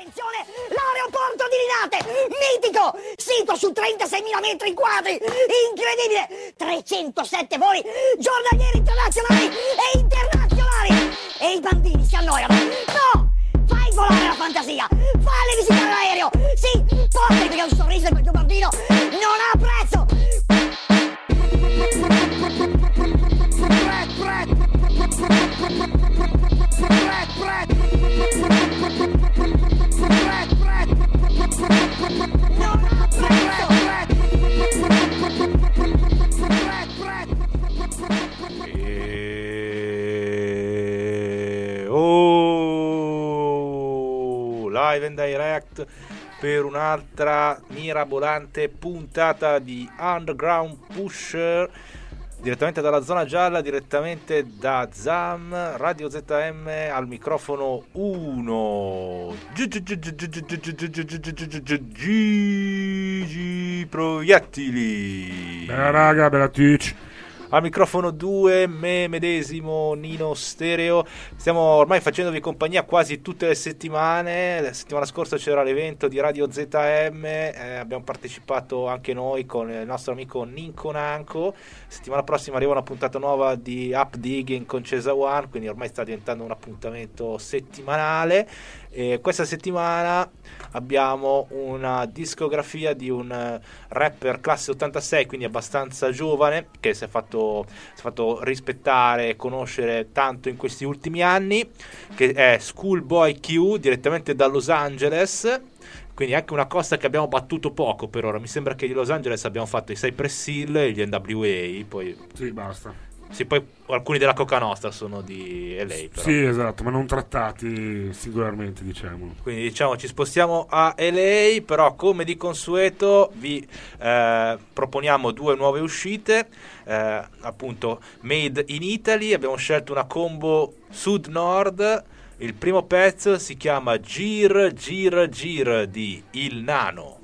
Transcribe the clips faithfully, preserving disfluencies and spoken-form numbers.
Attenzione, l'aeroporto di Linate, mitico, sito su trentaseimila metri quadri, incredibile, trecentosette voli giornalieri internazionali e internazionali. E i bambini si annoiano. No, fai volare la fantasia, falli visitare l'aereo, sì, portali perché un sorriso del tuo bambino non ha prezzo. E... oh, live and direct per un'altra mirabolante puntata di Underground Pusher, direttamente dalla zona gialla, direttamente da Zam, Radio Z M al microfono uno, Gigi Proiettili. Bella raga, bella Twitch. Al microfono due, me medesimo, Nino Stereo. Stiamo ormai facendovi compagnia quasi tutte le settimane. La settimana scorsa c'era l'evento di Radio Z M, eh, abbiamo partecipato anche noi con il nostro amico Ninko Nanko. Settimana prossima arriva una puntata nuova di Up Digging con Cesa One, quindi ormai sta diventando un appuntamento settimanale. E questa settimana abbiamo una discografia di un rapper classe ottantasei, quindi abbastanza giovane, che si è fatto, si è fatto rispettare e conoscere tanto in questi ultimi anni, che è Schoolboy Q, direttamente da Los Angeles. Quindi anche una costa che abbiamo battuto poco per ora. Mi sembra che di Los Angeles abbiamo fatto i Cypress Hill e gli N W A, poi sì, basta. Sì, poi alcuni della Coca Nostra sono di L A, però. Sì, esatto, ma non trattati singolarmente, diciamo. Quindi diciamo ci spostiamo a L A, però come di consueto vi eh, proponiamo due nuove uscite, eh, appunto Made in Italy. Abbiamo scelto una combo sud-nord. Il primo pezzo si chiama Gir Gir Gir di Il Nano.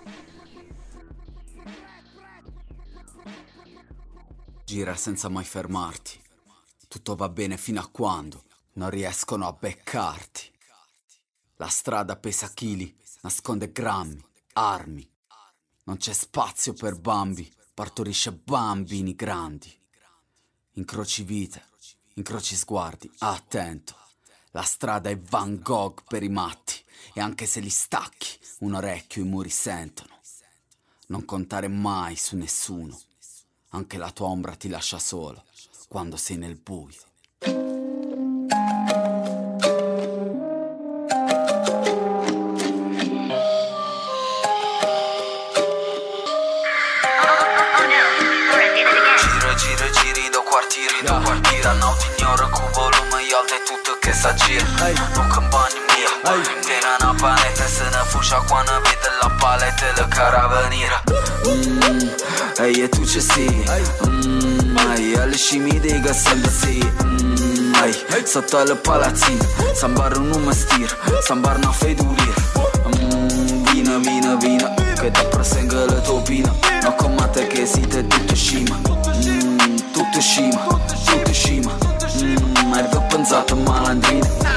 Gira senza mai fermarti. Tutto va bene fino a quando non riescono a beccarti. La strada pesa chili, nasconde grammi, armi. Non c'è spazio per bambi, partorisce bambini grandi. Incroci vite, incroci sguardi, attento. La strada è Van Gogh per i matti, e anche se li stacchi, un orecchio i muri sentono. Non contare mai su nessuno. Anche la tua ombra ti lascia solo quando sei nel buio. Gira, gira, giri do quartieri, do quartieri. Notte ignora cu volume alto e tutto che sa gira. Non campagna mia, tena una panetta se ne fuscia quando vede la paletta e la caravaniera. Mm, ehi e tu ci sei, mm, ehi alle scimmie dei gasselli sei, mm, ehi sotto le palazzine, sambar un mestiere, sambar una feduria. Mm, vino, vino, vino, che ti prosegue la tua opina, non come te che siete tutto scima, mm, tutto scima, tutto scima, mm, hai pensato malandrina.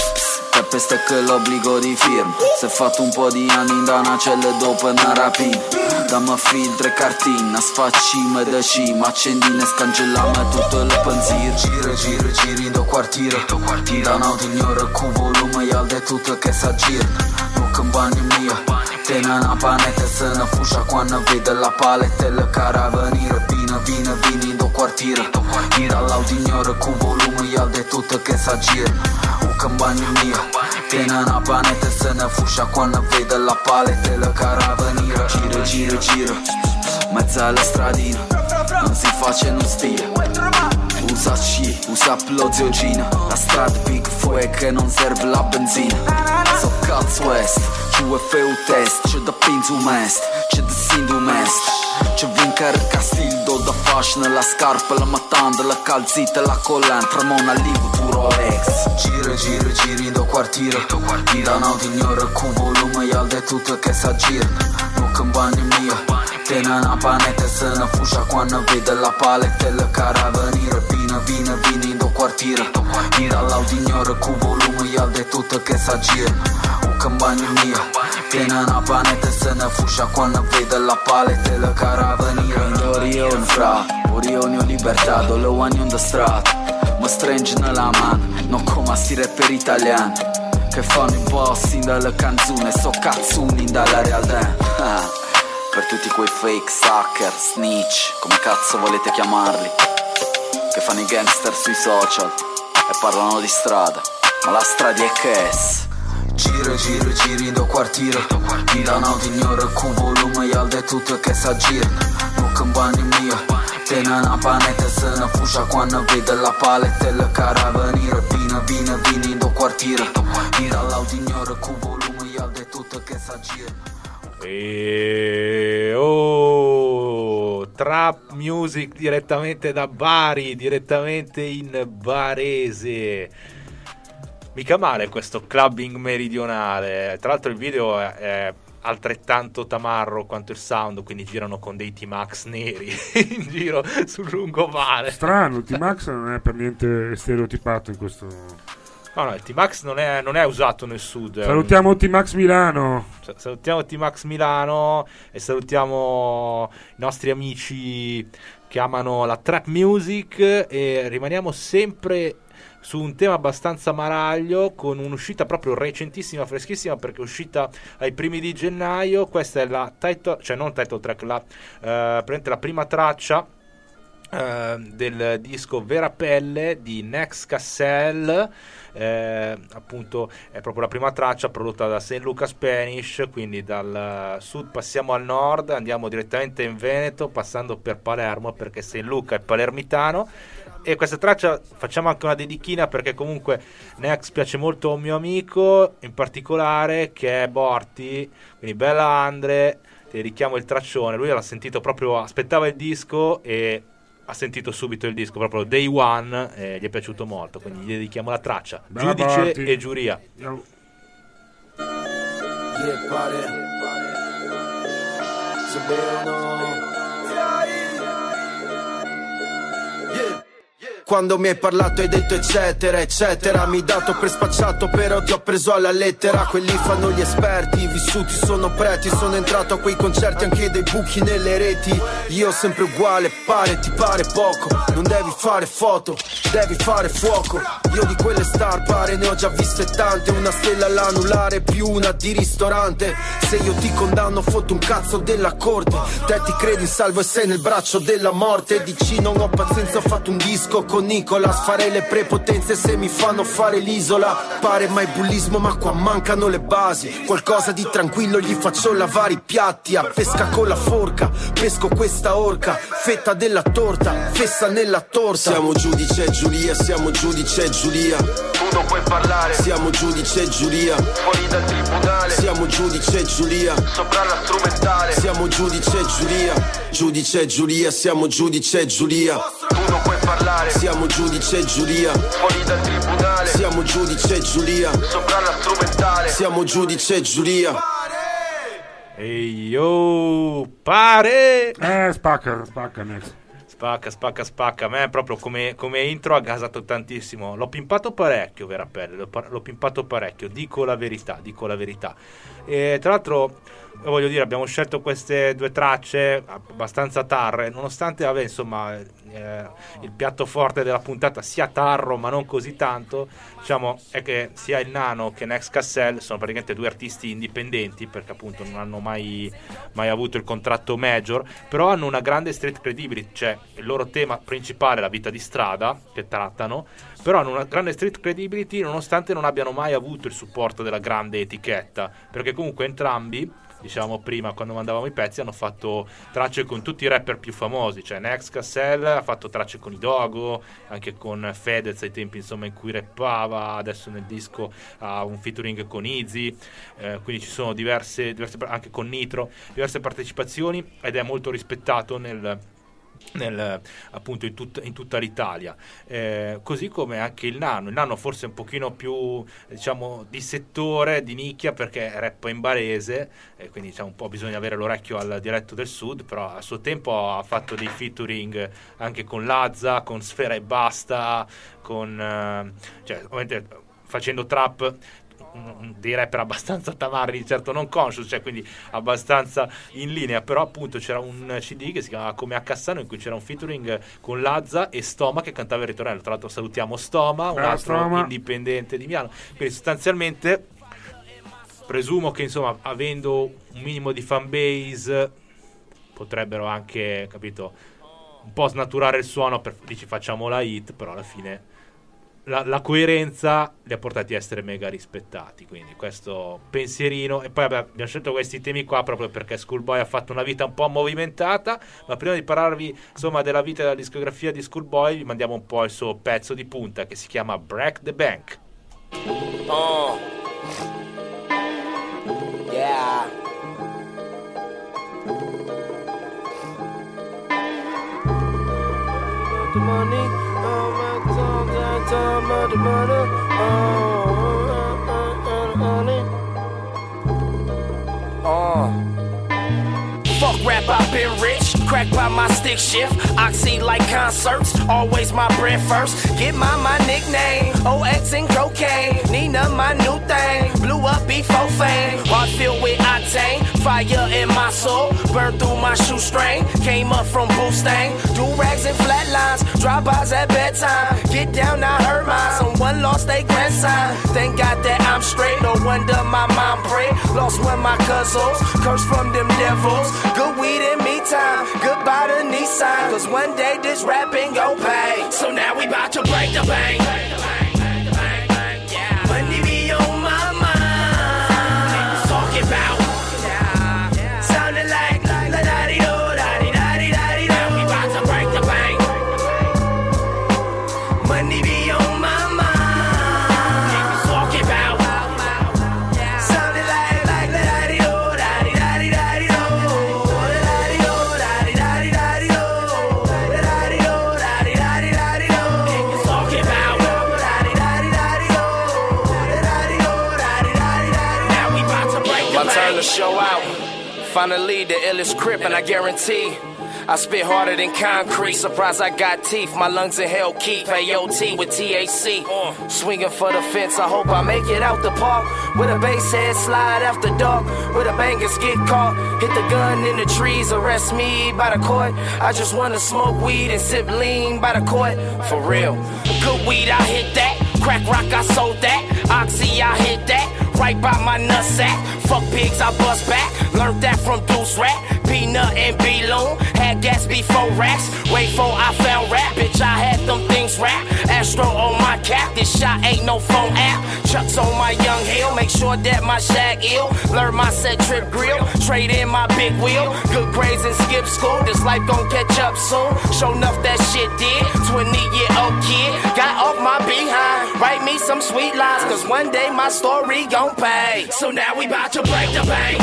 Peste che l'obbligo di firma. Se fatto un po' di anni in da una cella dopo una rapina. Dammi filtro e cartina, sfaccime da cima, accendine, scangellamma tutto il pensiero. Gira, gira, giri do quartiere, do quartiere. Da notte ignora cu volume alto e tutto che sa gira. Non campagna mia, tena una panetta se ne fuscia quando vede la paletta e la caravaniera. Vino, vino, vini do quartiere, do quartiere. Dall'auto ignora cu volume alto e tutto che sa gira. Campagna mia, tena una panetta se ne fuscia quando vede la paletta e la caravaniera. Gira, gira, gira, mezzo alla stradina, non si face, non stia. Usa sci, usa plozioggina, la strada big fueg che non serve la benzina. So cazzo est, ci vuoi fare un test, c'è da pinzo mest, c'è da sindu mest. C'è vincere castillo da fashion, la scarpa, la matanda, la calzita, la collan, tramona livo tu Rolex. Gira, gira, giri do quartiere, do quartiere. Da notte ignora cu volume alto e tutto che sa gira. Non campagna mia, tena una panetta se ne fuscia quando vede la paletta e la caravaniera. Vino, vino, vini do quartiere, do quartiere. Dall'auto ignora cu volume alto e tutto che sa gira. compagno mio. Tena una panetta e se ne fuscia quando vede la palette le cara venire. In Orion fra, Orione o libertà, dove ogni onda strada mi stringe nella mano, non come a sti rapper italiani che fanno i boss in dalle canzoni, so cazzuni dalla realtà. Ah, per tutti quei fake sucker, snitch, come cazzo volete chiamarli, che fanno i gangster sui social e parlano di strada, ma la strada è che è. Giro, giro, giri do quartiere, mi da un ignore cu volume e al de tutto che s'aggirano. Non compagno mio, tena una panetta e se ne fuscia quando vede la paletta e le cara venire. Vina, vina, vini do quartiere, mi da l'audignore cu volume e al de tutto che s'aggirano. E oh, trap music direttamente da Bari, direttamente in barese. Mica male questo clubbing meridionale. Tra l'altro il video è, è altrettanto tamarro quanto il sound, quindi girano con dei T-Max neri in giro sul lungomare. Strano, il T-Max non è per niente stereotipato in questo. No, no, il T-Max non è, non è usato nel sud. Salutiamo T-Max Milano. Salutiamo T-Max Milano e salutiamo i nostri amici che amano la trap music, e rimaniamo sempre su un tema abbastanza maraglio, con un'uscita proprio recentissima, freschissima, perché è uscita ai primi di gennaio. Questa è la title, cioè non title track, la, uh, la prima traccia uh, del disco Vera Pelle di Next Cassell. Eh, appunto è proprio la prima traccia prodotta da Saint Luca Spanish, quindi dal sud passiamo al nord, andiamo direttamente in Veneto passando per Palermo, perché Saint Luca è palermitano. E questa traccia facciamo anche una dedichina, perché comunque Nex piace molto a un mio amico in particolare che è Borti, quindi bella Andre, ti richiamo il traccione. Lui l'ha sentito proprio, aspettava il disco e ha sentito subito il disco, proprio day one, e gli è piaciuto molto, quindi gli dedichiamo la traccia. Bella Giudice Borti. e giuria. Yo. Yeah, pare. Se bevono. Yeah. Quando mi hai parlato hai detto eccetera eccetera, mi hai dato per spacciato però ti ho preso alla lettera. Quelli fanno gli esperti, i vissuti sono preti. Sono entrato a quei concerti anche dei buchi nelle reti. Io sempre uguale, pare ti pare poco. Non devi fare foto, devi fare fuoco. Io di quelle star pare ne ho già viste tante. Una stella all'anulare più una di ristorante. Se io ti condanno fotto un cazzo della corte. Te ti credi in salvo e sei nel braccio della morte. Dici non ho pazienza, ho fatto un disco con Nicolas, farei le prepotenze se mi fanno fare l'isola. Pare mai bullismo ma qua mancano le basi. Qualcosa di tranquillo gli faccio lavare i piatti. A pesca con la forca, pesco questa orca. Fetta della torta, fessa nella torta. Siamo giudice e giuria, siamo giudice e giuria. Tu non puoi parlare, siamo giudice e giuria. Fuori dal tribunale, siamo giudice e giuria. Sopra la strumentale, siamo giudice e giuria. Giudice e giuria, siamo giudice e giuria. Tu non puoi parlare, siamo giudice e giuria. Fuori dal tribunale, siamo giudice e giuria. Sopra la strumentale, siamo giudice e giuria. Ehi yo, pare! Eh, spacca, spacca Nex. Spacca, spacca, spacca. A me proprio come, come intro ha gasato tantissimo. L'ho pimpato parecchio, Vera Pelle. L'ho, l'ho pimpato parecchio. Dico la verità, dico la verità. E tra l'altro, voglio dire, abbiamo scelto queste due tracce abbastanza tarre, nonostante, vabbè, insomma, eh, il piatto forte della puntata sia tarro, ma non così tanto. Diciamo è che sia il Nano che Next Cassell sono praticamente due artisti indipendenti, perché appunto non hanno mai, mai avuto il contratto major, però hanno una grande street credibility, cioè il loro tema principale è la vita di strada che trattano, però hanno una grande street credibility nonostante non abbiano mai avuto il supporto della grande etichetta, perché comunque entrambi, diciamo prima quando mandavamo i pezzi, hanno fatto tracce con tutti i rapper più famosi, cioè Next Cassell ha fatto tracce con i Dogo, anche con Fedez ai tempi insomma in cui rappava, adesso nel disco ha un featuring con Easy, eh, quindi ci sono diverse, diverse anche con Nitro, diverse partecipazioni, ed è molto rispettato nel nel, appunto in, tut, in tutta l'Italia, eh, così come anche il Nano. Il Nano forse è un pochino più, diciamo, di settore, di nicchia, perché rappa in barese, eh, quindi diciamo, un po' bisogna avere l'orecchio al dialetto del sud, però a suo tempo ha fatto dei featuring anche con Lazza, con Sfera e Basta, con eh, cioè ovviamente facendo trap dei rapper abbastanza tamarri, certo non conscious, cioè quindi abbastanza in linea, però appunto c'era un C D che si chiamava Come a Cassano, in cui c'era un featuring con Lazza e Stoma che cantava il ritornello. Tra l'altro salutiamo Stoma, un Ciao, altro Stoma. indipendente di Milano. Quindi sostanzialmente presumo che insomma avendo un minimo di fanbase potrebbero anche, capito, un po' snaturare il suono, per dici facciamo la hit, però alla fine la, la coerenza li ha portati a essere mega rispettati, quindi questo pensierino. E poi vabbè, abbiamo scelto questi temi qua proprio perché Schoolboy ha fatto una vita un po' movimentata, ma prima di parlarvi insomma della vita e della discografia di Schoolboy vi mandiamo un po' il suo pezzo di punta che si chiama Break the Bank. Oh. Yeah. The money, oh my time, time, time, the money, oh, uh, uh, uh, uh, uh. Fuck rap, I've been rich, crack by my stick shift, oxy like concerts, always my bread first. Get my my nickname, O X and cocaine, Nina my new thing, blew up before fame. Heart filled with octane, fire in my soul, burned through my shoestring, came up from Boostang, do rags and flatlines, drive-bys at bedtime, get down I heard mine, someone lost their grandson, thank God that I'm straight, no wonder my mom prayed, lost one my cousins, cursed from them devils, good weed in me time, goodbye to Nissan, cause one day this rapping gon' pay, so now we bout to break the bank. Money be on my mind, talking about, sounding like la da di do, da di da di da di do. Now we bout to break the bank. Money be on my mind, talking about, sounding like like la da di do, da di da di da di do, da di do, da di da di da di do, da di do, da di da di da di do. Talking about, da di da di da di do, da di do, da di da di da di do. Now we bout to break the bank. My turn to show out. Finally, the illest crip, and I guarantee I spit harder than concrete. Surprised I got teeth. My lungs in hell keep A O T with T H C. Uh, swinging for the fence. I hope I make it out the park. With a bass head slide after dark. With a bangers get caught. Hit the gun in the trees. Arrest me by the court. I just wanna smoke weed and sip lean by the court. For real. Good weed, I hit that. Crack rock, I sold that. Oxy, I hit that. Right by my nutsack. Fuck pigs, I bust back. Learned that from Deuce Rat. Peanut and B-Loon. Had gas before racks. Wait for I found rap. Bitch, I had them things rap. Astro on my cap. This shot ain't no phone app. Chucks on my young hill. Make sure that my shag ill. Learn my set trip grill. Trade in my big wheel. Good grades and skip school. This life gon' catch up soon. Show enough that shit did. twenty year old kid. Got off my behind. Write me some sweet lines. Cause one day my story gon' pay. So now we bout to break the bank.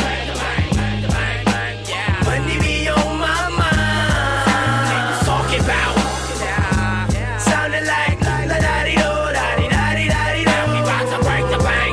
Money be on my mind. Talking about, sounding like la da di do, da di da di da di do. Now we bout to break the bank.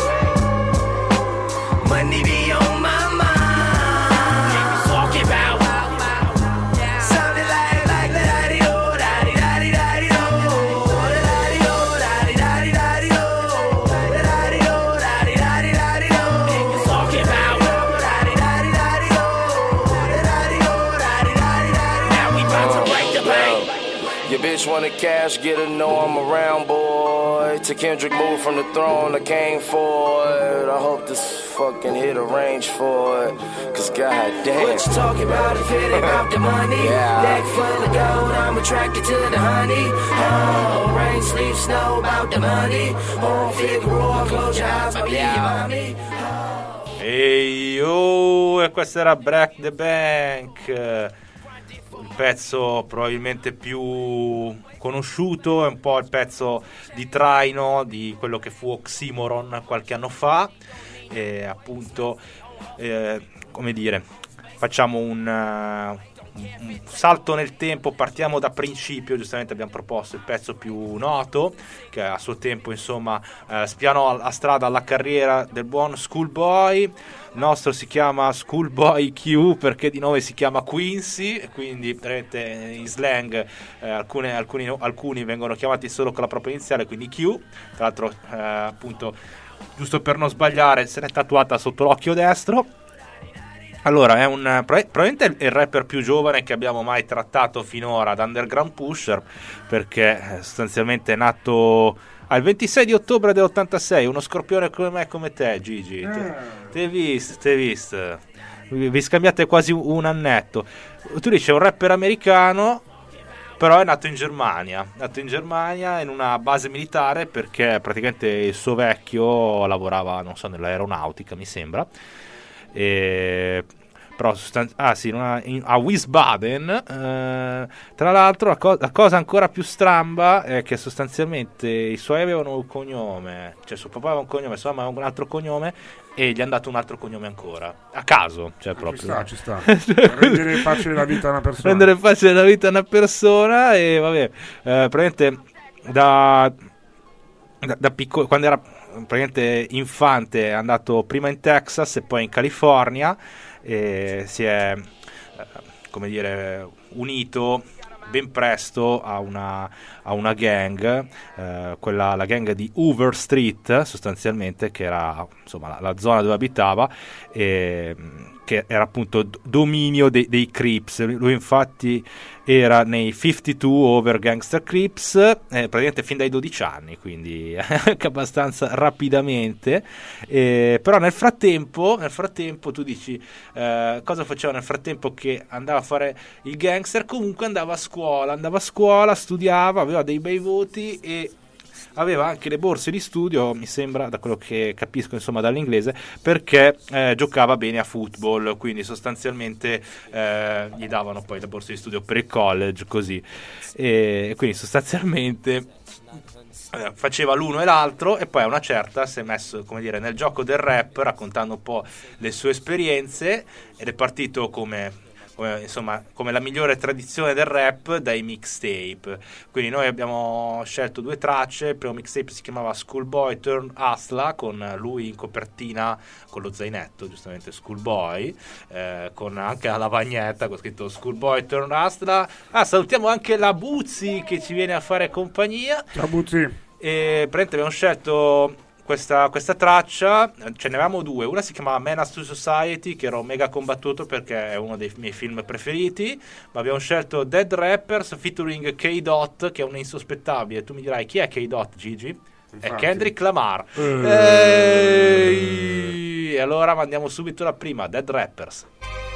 Money be on my mind. Talking about, sounding like like la da di do, da di da di da di do, da di do, da di da di da di do, da di do, da di da di da di do. Talking about, da di da di da di do, da di do, da di da di da di do. Now we bout to break the bank. Your bitch wanna cash, get her, know I'm around, boy. To Kendrick move from the throne, I came for it. I hope this fucking hit arrange for it. Cause goddamn. What you talking about if it ain't about the money? Yeah. Neck full of gold, I'm attracted to the honey. Oh, rain, sleep, snow, about the money. Home, Figueroa, close your eyes, I'll be your mommy. Ehi oh, e questo era Break the Bank, il pezzo probabilmente più conosciuto, è un po' il pezzo di traino di quello che fu Oxymoron qualche anno fa. E appunto, eh, come dire, facciamo un, uh, un salto nel tempo, partiamo da principio. Giustamente abbiamo proposto il pezzo più noto che a suo tempo insomma eh, spianò la strada alla carriera del buon Schoolboy. Il nostro si chiama Schoolboy Q perché di nome si chiama Quincy, e quindi vedete in slang eh, alcune, alcuni, alcuni vengono chiamati solo con la propria iniziale, quindi Q. Tra l'altro eh, appunto giusto per non sbagliare, se l'è tatuata sotto l'occhio destro. Allora, è un probabilmente è il rapper più giovane che abbiamo mai trattato finora ad Underground Pusher, perché sostanzialmente è nato al ventisei di ottobre dell'ottantasei, uno scorpione come me e come te, Gigi. Te, te visto, te visto. Vi scambiate quasi un annetto. Tu dici è un rapper americano, però è nato in Germania, è nato in Germania in una base militare, perché praticamente il suo vecchio lavorava, non so, nell'aeronautica, mi sembra. E però sustan- ah sì, una, in, a Wiesbaden, eh, tra l'altro la, co- la cosa ancora più stramba è che sostanzialmente i suoi avevano un cognome, cioè suo papà aveva un cognome, sua mamma aveva un altro cognome e gli hanno dato un altro cognome ancora a caso, cioè proprio ci sta, ci sta. rendere facile la vita a una persona rendere facile la vita a una persona. E vabbè, eh, praticamente da, da, da piccolo, quando era praticamente infante, è andato prima in Texas e poi in California, e si è, come dire, unito ben presto a una, a una gang, eh, quella, la gang di Hoover Street, sostanzialmente, che era insomma la, la zona dove abitava, e che era appunto dominio dei, dei Crips. Lui infatti era nei cinquantadue Over Gangster Crips, eh, praticamente fin dai dodici anni, quindi anche abbastanza rapidamente. Eh, però nel frattempo, nel frattempo tu dici eh, cosa faceva nel frattempo che andava a fare il gangster? Comunque andava a scuola, andava a scuola, studiava, aveva dei bei voti e aveva anche le borse di studio, mi sembra, da quello che capisco insomma dall'inglese, perché eh, giocava bene a football, quindi sostanzialmente eh, gli davano poi le borse di studio per il college, così, e quindi sostanzialmente eh, faceva l'uno e l'altro, e poi a una certa si è messo, come dire, nel gioco del rap, raccontando un po' le sue esperienze, ed è partito come Come, insomma, come la migliore tradizione del rap, dai mixtape. Quindi noi abbiamo scelto due tracce. Il primo mixtape si chiamava Schoolboy Turned Hustler, con lui in copertina con lo zainetto, giustamente Schoolboy, eh, con anche la lavagnetta con scritto Schoolboy Turned Hustler. Ah, salutiamo anche la Buzzi che ci viene a fare compagnia. Ciao Buzzi. E praticamente abbiamo scelto Questa, questa traccia, ce ne avevamo due. Una si chiamava Menace to Society, che ero mega combattuto perché è uno dei miei film preferiti, ma abbiamo scelto Dead Rappers featuring K-Dot, che è un insospettabile. Tu mi dirai chi è K-Dot, Gigi? Infatti. È Kendrick Lamar. uh. E allora mandiamo subito la prima, Dead Rappers.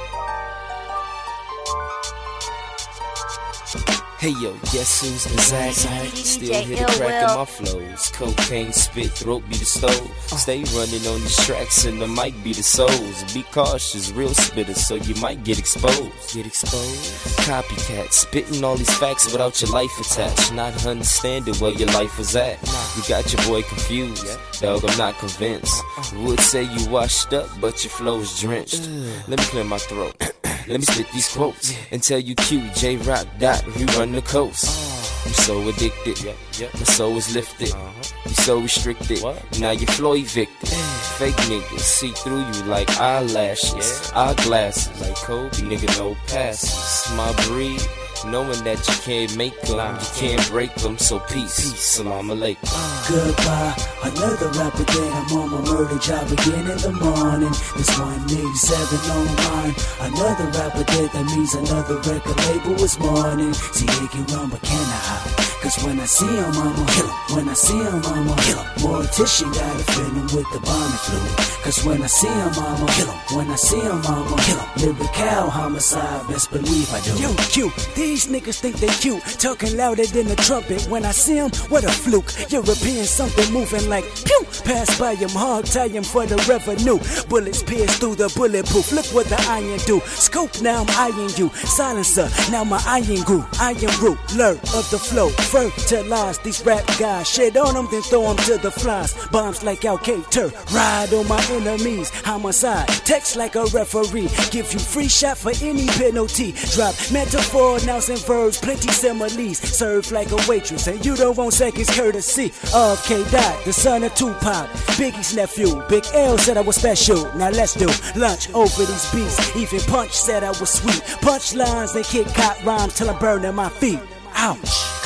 Hey yo, guess who's Zach? Still here to crack in my flows. Cocaine spit, throat be the stove. Stay running on these tracks and the mic be the souls. Be cautious, real spitters, so you might get exposed. Get exposed? Copycat, spitting all these facts without your life attached. Not understanding where your life was at. You got your boy confused, dog, I'm not convinced. Would say you washed up, but your flow's drenched. Let me clear my throat. Let me spit these quotes and tell you Q, J-Rock, Dot, we run the coast. I'm so addicted, my soul is lifted. You so restricted, now you're flow evicted. Fake niggas see through you like eyelashes. Eyeglasses like Kobe, nigga, no passes. My breed, knowing that you can't make them, you can't break them, so peace, peace, salam alaikum. Goodbye, another rapper dead, I'm on my murder job again in the morning. This one eighty-seven online, another rapper dead, that means another record label is mourning. See, they can run, but can I hide? Cause when I see him, I'ma kill him. When I see him, I'ma kill him. Mortician gotta fill him with the bombing fluid. Cause when I see him, I'ma kill him. When I see him, I'ma kill him. Lyrical homicide, best believe I do. Yo, Q, these niggas think they cute, talking louder than a trumpet. When I see him, what a fluke. European something moving like pew. Pass by him, hog tie him for the revenue. Bullets pierce through the bulletproof. Look what the iron do. Scope, now I'm eyeing you. Silencer, now my iron grew. Iron root, lurk of the flow. Fertilize these rap guys. Shit on them, then throw them to the flies. Bombs like Al Tur. Ride on my enemies. Homicide, text like a referee. Give you free shot for any penalty. Drop metaphor, nouns and verbs, plenty similes. Serve like a waitress, and you don't want seconds courtesy of K-Dot, the son of Tupac, Biggie's nephew. Big L said I was special. Now let's do lunch over these beats. Even Punch said I was sweet. Punch lines and kick cop rhymes till I'm burning my feet. Ouch.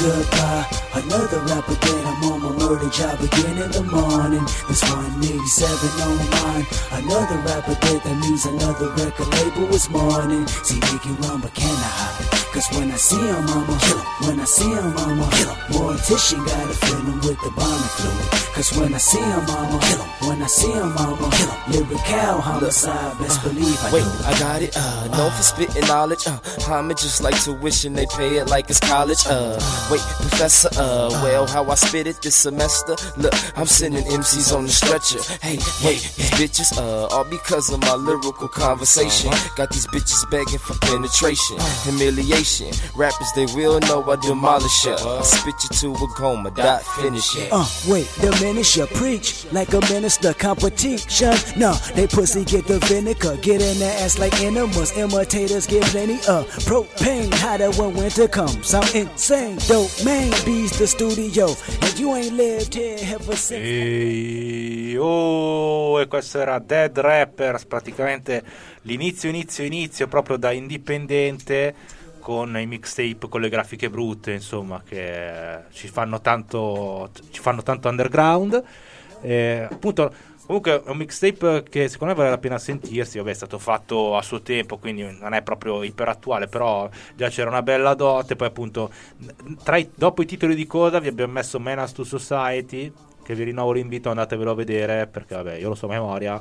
goodbye. Another rapper dead, I'm on my murder job again in the morning. This one eighty-seven on mine. Another rapper dead, that means another record label is mourning. See, they can run, but can I hide? Cause when I see him, I'ma kill him. When I see him, I'ma kill him. Mortician gotta fill him with the bombing fluid. Cause when I see him, I'ma kill him. When I see him, I'ma kill him. Lyrical homicide, best believe I Wait, do. I got it, uh, known for spitting knowledge, uh, homage just like tuition, they pay it like it's college, uh, wait, professor, uh, well, how I spit it this semester, look, I'm sending M Cs on the stretcher, hey, wait, these bitches, uh, all because of my lyrical conversation, got these bitches begging for penetration, humiliation, rappers, they will know I demolish ya, I spit you to a coma, dot finish ya. Uh, wait, diminish ya, preach like a minister, competition, no, they pussy get the vinegar, get in their ass like enemas, imitators get plenty of propane, hotter when winter comes, I'm insane, domain, bees the studio, and you ain't lived here ever since. E, oh, e questo era Dead Rappers, praticamente l'inizio, inizio, inizio proprio da indipendente, con i mixtape con le grafiche brutte, insomma, che ci fanno tanto, ci fanno tanto underground. E, appunto, comunque è un mixtape che secondo me vale la pena sentirsi. Vabbè, è stato fatto a suo tempo, quindi non è proprio iperattuale, però già c'era una bella dote. Poi appunto tra i, dopo i titoli di coda vi abbiamo messo Menace to Society, che vi rinnovo l'invito, andatevelo a vedere, perché vabbè, io lo so a memoria.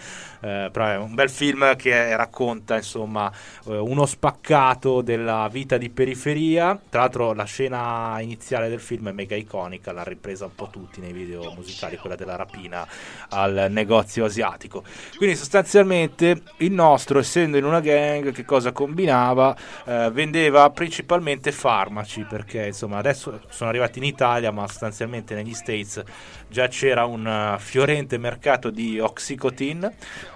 eh, però è un bel film che racconta, insomma, eh, uno spaccato della vita di periferia. Tra l'altro la scena iniziale del film è mega iconica, l'ha ripresa un po' tutti nei video musicali, quella della rapina al negozio asiatico. Quindi sostanzialmente il nostro, essendo in una gang, che cosa combinava? Eh, vendeva principalmente farmaci, perché insomma adesso sono arrivati in Italia, ma sostanzialmente negli States già c'era un uh, fiorente mercato di Oxycontin,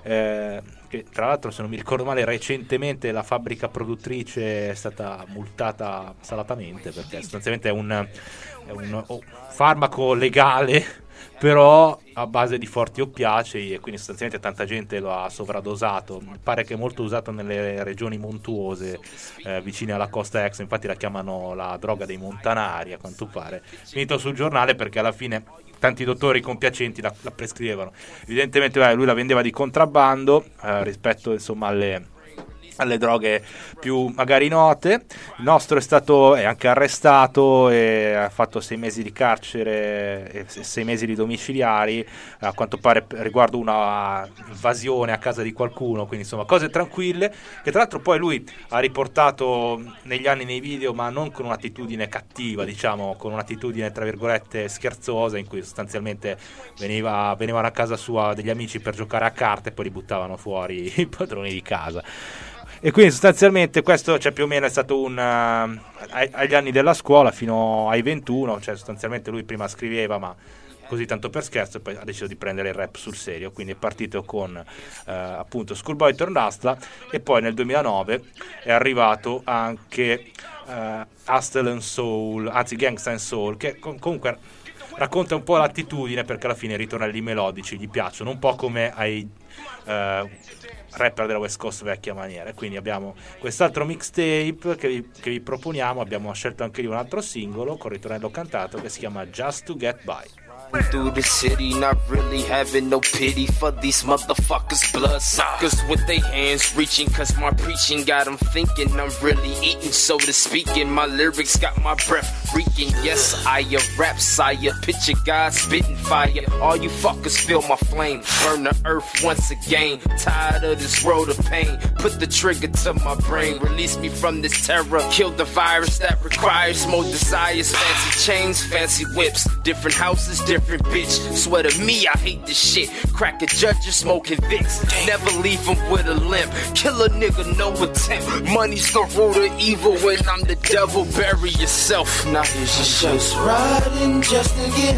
eh, che tra l'altro, se non mi ricordo male, recentemente la fabbrica produttrice è stata multata salatamente, perché sostanzialmente è un, è un oh, farmaco legale, però a base di forti oppiacei, e quindi sostanzialmente tanta gente lo ha sovradosato. Mi pare che è molto usato nelle regioni montuose, eh, vicine alla costa ex, infatti la chiamano la droga dei montanari, a quanto pare. Finito sul giornale, perché alla fine tanti dottori compiacenti la, la prescrivevano. Evidentemente beh, lui la vendeva di contrabbando, eh, rispetto insomma alle alle droghe più magari note. Il nostro è stato è anche arrestato e ha fatto sei mesi di carcere e sei mesi di domiciliari, a quanto pare riguardo una invasione a casa di qualcuno, quindi insomma cose tranquille, che tra l'altro poi lui ha riportato negli anni nei video, ma non con un'attitudine cattiva, diciamo, con un'attitudine tra virgolette scherzosa, in cui sostanzialmente veniva, venivano a casa sua degli amici per giocare a carte e poi li buttavano fuori i padroni di casa. E quindi sostanzialmente questo, cioè, più o meno è stato un uh, agli anni della scuola fino ai ventuno, cioè sostanzialmente lui prima scriveva, ma così tanto per scherzo, e poi ha deciso di prendere il rap sul serio, quindi è partito con uh, appunto Schoolboy Turned Hustler, e poi nel duemilanove è arrivato anche uh, Hustle and Soul, anzi Gangsta and Soul, che com- comunque racconta un po' l'attitudine, perché alla fine i ritornelli melodici gli piacciono un po' come ai uh, rapper della West Coast vecchia maniera. Quindi abbiamo quest'altro mixtape che vi, che vi proponiamo. Abbiamo scelto anche lì un altro singolo con ritornello cantato che si chiama Just to Get By. Through the city, not really having no pity for these motherfuckers, blood suckers with their hands reaching, cause my preaching got them thinking I'm really eating, so to speak, and my lyrics got my breath reeking. Yes, I a rap sire, picture God spitting fire. All you fuckers feel my flame, burn the earth once again. Tired of this road of pain, put the trigger to my brain, release me from this terror, kill the virus that requires more desires. Fancy chains, fancy whips, different houses, different bitch. Swear to me, I hate this shit. Crack a judge and smoking Vicks. Never leave him with a limp. Kill a nigga, no attempt. Money's the root of evil when I'm the devil. Bury yourself. Now here's your shit. Just riding just to get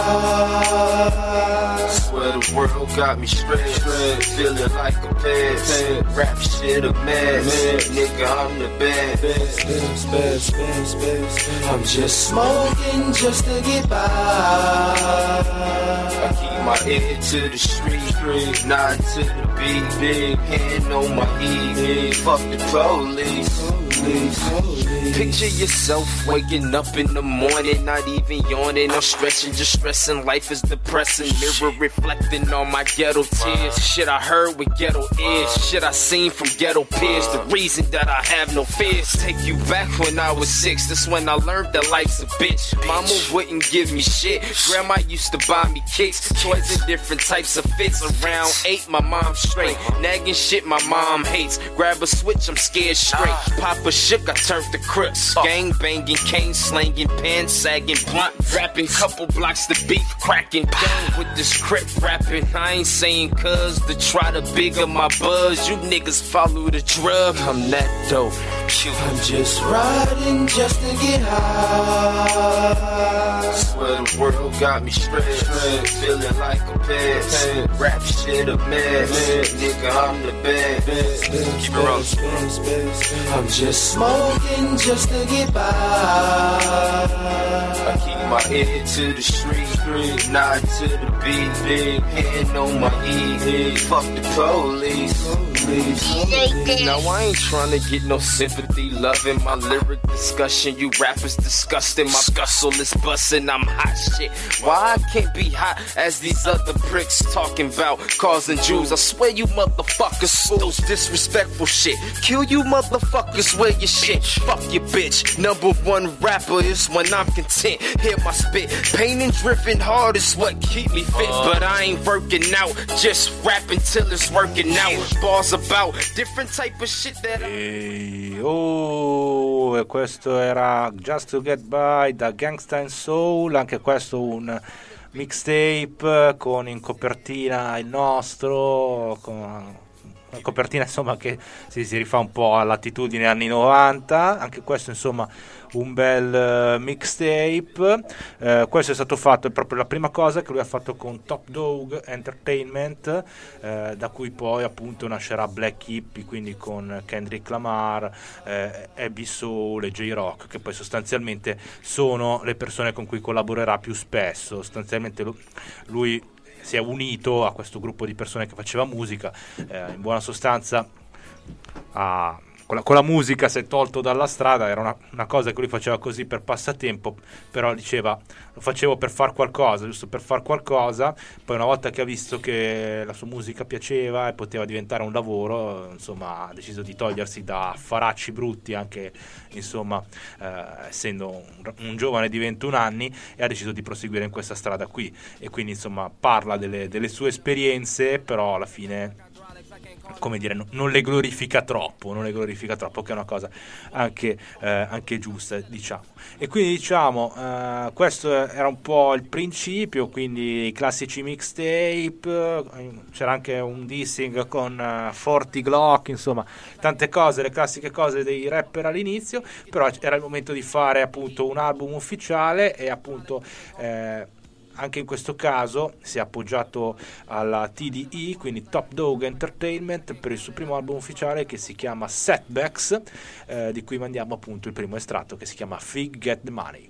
high. Swear the world got me straight. Feeling like a pest. Rap shit a mess. Nigga, I'm the best. Best, best, best, best. I'm just smoking just to get by. I keep my ear to the street, nod to the beat, big hand on my heat. Fuck the police. Picture yourself waking up in the morning, not even yawning or stretching, just stressing. Life is depressing. Mirror reflecting on my ghetto tears. Shit I heard with ghetto ears. Shit I seen from ghetto peers. The reason that I have no fears. Take you back when I was six. That's when I learned that life's a bitch. Mama wouldn't give me shit. Grandma used to buy me kicks, toys and different types of fits. Around eight, my mom straight. Nagging shit my mom hates. Grab a switch, I'm scared straight. Papa shook, I turned the Crips. Gang banging, cane slanging, pants sagging, blunt rapping. Couple blocks to beef cracking. Down with this crip rapping. I ain't saying cuz to try to bigger my buzz. You niggas follow the drug. I'm that dope. I'm just riding just to get high. Swear the world got me stressed. Feeling like a pest. Rap shit a mess. Nigga, I'm the best. Keep it rolling. I'm just smoking just to get by. I keep my head to the street, nod to the beat, big hand on my E. Fuck the police. Now I ain't trying to get no sympathy, loving my lyric discussion. You rappers disgusting, my gussle is busting. I'm hot shit. Why I can't be hot as these other pricks talking about causing Jews? I swear you motherfuckers, those disrespectful shit. Kill you motherfuckers, wear your shit. Fuck your bitch. Number one rapper is when I'm content. Hear my spit. Pain and drifting hard is what keep me fit. But I ain't working out, just rapping till it's working out. Bars about different type of shit that I... Oh, e questo era Just to Get By da Gangsta and Soul, anche questo un mixtape con in copertina il nostro, con una copertina insomma che si, si rifà un po' all'attitudine anni novanta, anche questo insomma un bel uh, mixtape. Uh, questo è stato fatto, è proprio la prima cosa che lui ha fatto con Top Dog Entertainment, uh, da cui poi appunto nascerà Black Hippie, quindi con Kendrick Lamar, uh, Abby Soul e J-Rock, che poi sostanzialmente sono le persone con cui collaborerà più spesso. Sostanzialmente lui, lui si è unito a questo gruppo di persone che faceva musica, uh, in buona sostanza a Con la, con la musica si è tolto dalla strada, era una, una cosa che lui faceva così per passatempo, però diceva lo facevo per far qualcosa, giusto per far qualcosa. Poi una volta che ha visto che la sua musica piaceva e poteva diventare un lavoro, insomma ha deciso di togliersi da affaracci brutti, anche insomma eh, essendo un, un giovane di ventuno anni, e ha deciso di proseguire in questa strada qui, e quindi insomma parla delle, delle sue esperienze, però alla fine, come dire, non le glorifica troppo, non le glorifica troppo, che è una cosa anche, eh, anche giusta, diciamo. E quindi diciamo, eh, questo era un po' il principio, quindi i classici mixtape, c'era anche un dissing con uh, forty Glock, insomma tante cose, le classiche cose dei rapper all'inizio, però era il momento di fare appunto un album ufficiale, e appunto eh, anche in questo caso si è appoggiato alla T D E, quindi Top Dog Entertainment, per il suo primo album ufficiale che si chiama Setbacks, eh, di cui mandiamo appunto il primo estratto che si chiama Fig Get the Money.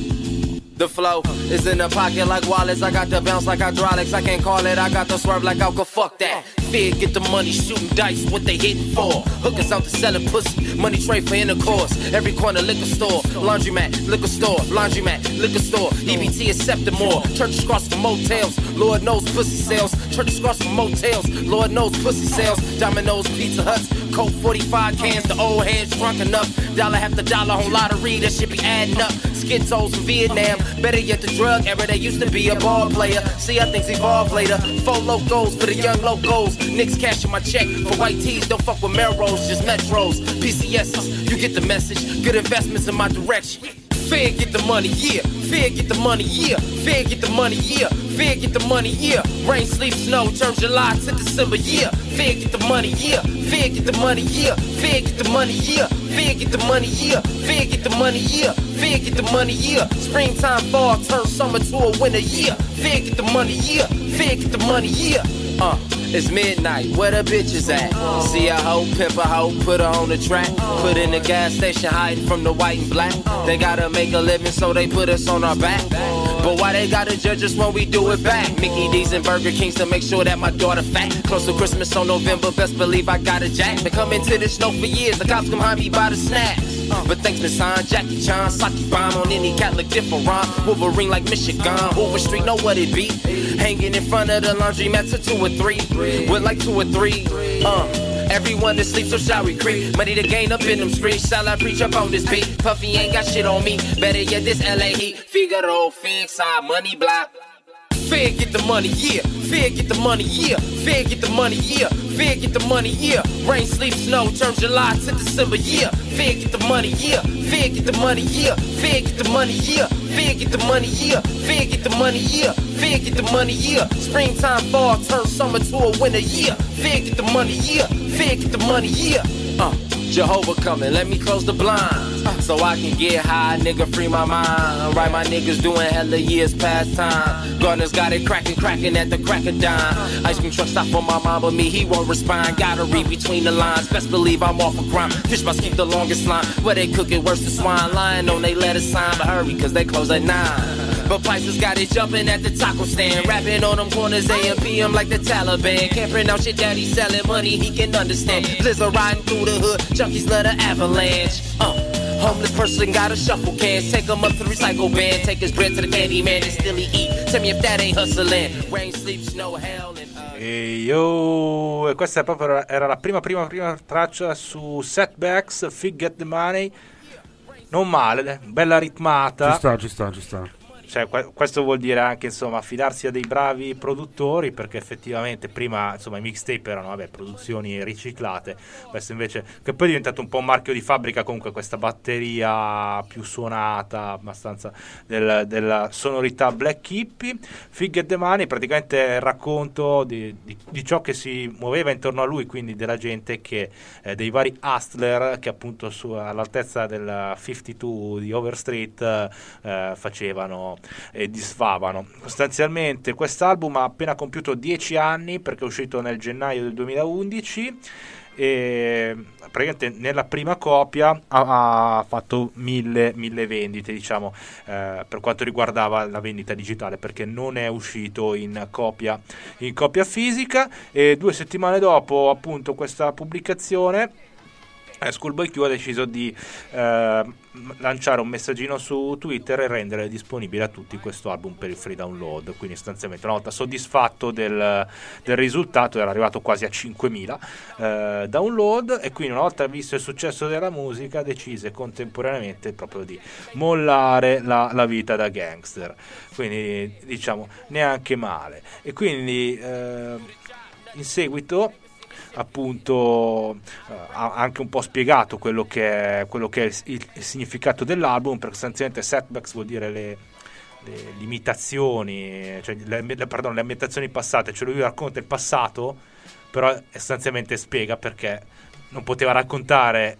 The flow is in the pocket like wallets. I got the bounce like hydraulics. I can't call it, I got the swerve like Alka. Fuck that. Fear, get the money, shooting dice, what they hitting for. Hookers out to selling pussy, money trade for intercourse. Every corner liquor store, laundromat, liquor store, laundromat, liquor store. E B T accepted more. Churches cross for motels, Lord knows pussy sales. Churches cross for motels, Lord knows pussy sales. Domino's, Pizza Huts, Coke forty-five cans. The old heads drunk enough. Dollar after dollar on lottery, that shit be adding up. Schizo's from Vietnam. Better yet, the drug era, they used to be a ball player. See, I things evolve later. Four locos for the young locos. Nicks cashing my check for white tees. Don't fuck with Melrose, just Metros. P C S's, you get the message. Good investments in my direction. Fear get the money, yeah. Fear get the money, yeah. Fear get the money, yeah. Fear get the money, yeah. Rain, sleep, snow, turn July to December, yeah. Fear get the money, yeah. Fear get the money, yeah. Fear get the money, yeah. Fear get the money, yeah. Fear get the money, yeah. Fear get the money, yeah. Springtime, fall, turn summer to a winter, yeah. Fear get the money, yeah. Fear get the money, yeah. Uh, it's midnight, where the bitches at? See a hoe, pimp a hoe, put her on the track. Put in the gas station, hiding from the white and black. They gotta make a living, so they put us on our back. But why they gotta judge us when we do it back? Mickey D's and Burger Kings to make sure that my daughter fat. Close to Christmas on November, best believe I got a jack. Been coming to this snow for years, the cops come behind me by the snacks. But thanks Miss Han, Jackie Chan, Saki bomb on any Catholic different rhyme. Wolverine like Michigan, Hoover Street, know what it be. Hanging in front of the laundry mats to two or three, with like two or three. Uh, everyone to sleep, so shall we creep? Money to gain up in them streets, shall I preach up on this beat? Puffy ain't got shit on me, better yet this L A Heat. Figaro, Fig side, money block. Fig get the money, yeah. Fig get the money, yeah. Fig get the money, yeah. Fig get the money, yeah. Rain, sleep, snow, turn July to December, yeah. Fig get the money, yeah. Fig get the money, yeah. Fig get the money, yeah. Fig get the money, yeah. Fig get the money, yeah. Fig get the money, yeah. Springtime, fall, turn summer to a winter, yeah. Fig get the money, yeah. Fig get the money, yeah. Uh. Jehovah coming, let me close the blinds so I can get high, nigga, free my mind. Right, my niggas doing hella years past time. Gunners got it cracking, cracking at the crack of dime. Ice cream truck stop for my mom, but me, he won't respond. Gotta read between the lines, best believe I'm off a crime. Fish must keep the longest line, where they cook it worse than swine. Lying on they letter sign, but hurry, cause they close at nine. But Pisces got it jumping at the taco stand. Rapping on them corners, A M P M like the Taliban. Can't pronounce shit that he's selling, money he can understand. Blizzard riding through the hood, junkies let an avalanche. Uh, homeless person got a shuffle cans. Take him up to the recycle bin. Take his bread to the candy man and still he eat. Tell me if that ain't hustling. Rain, sleep, snow, hell and... Uh... E yo, e questa è proprio era la prima prima prima traccia su Setbacks, Fig Get the Money. Non male, bella ritmata. Ci sta, ci sta, ci sta. Cioè, questo vuol dire anche, insomma, affidarsi a dei bravi produttori, perché effettivamente prima, insomma, i mixtape erano, vabbè, produzioni riciclate. Questo invece, che poi è diventato un po' un marchio di fabbrica, comunque questa batteria più suonata, abbastanza del, della sonorità Black Hippie. Fig Get the Money, praticamente il racconto di, di, di ciò che si muoveva intorno a lui, quindi della gente che, eh, dei vari hustler che appunto su, all'altezza del cinquantadue di Overstreet eh, facevano e disfavano. Sostanzialmente quest'album ha appena compiuto dieci anni, perché è uscito nel gennaio del duemilaundici e praticamente nella prima copia ha, ha fatto mille, mille vendite, diciamo, eh, per quanto riguardava la vendita digitale, perché non è uscito in copia, in copia fisica. E due settimane dopo appunto questa pubblicazione, Schoolboy Q ha deciso di eh, lanciare un messaggino su Twitter e rendere disponibile a tutti questo album per il free download. Quindi sostanzialmente, una volta soddisfatto del, del risultato, era arrivato quasi a cinquemila eh, download, e quindi una volta visto il successo della musica decise contemporaneamente proprio di mollare la, la vita da gangster. Quindi diciamo neanche male. E quindi eh, in seguito appunto eh, ha anche un po' spiegato quello che è, quello che è il, il, il significato dell'album, perché sostanzialmente setbacks vuol dire le, le limitazioni, cioè le, le, pardon, le ambientazioni passate, cioè lui racconta il passato, però sostanzialmente spiega perché non poteva raccontare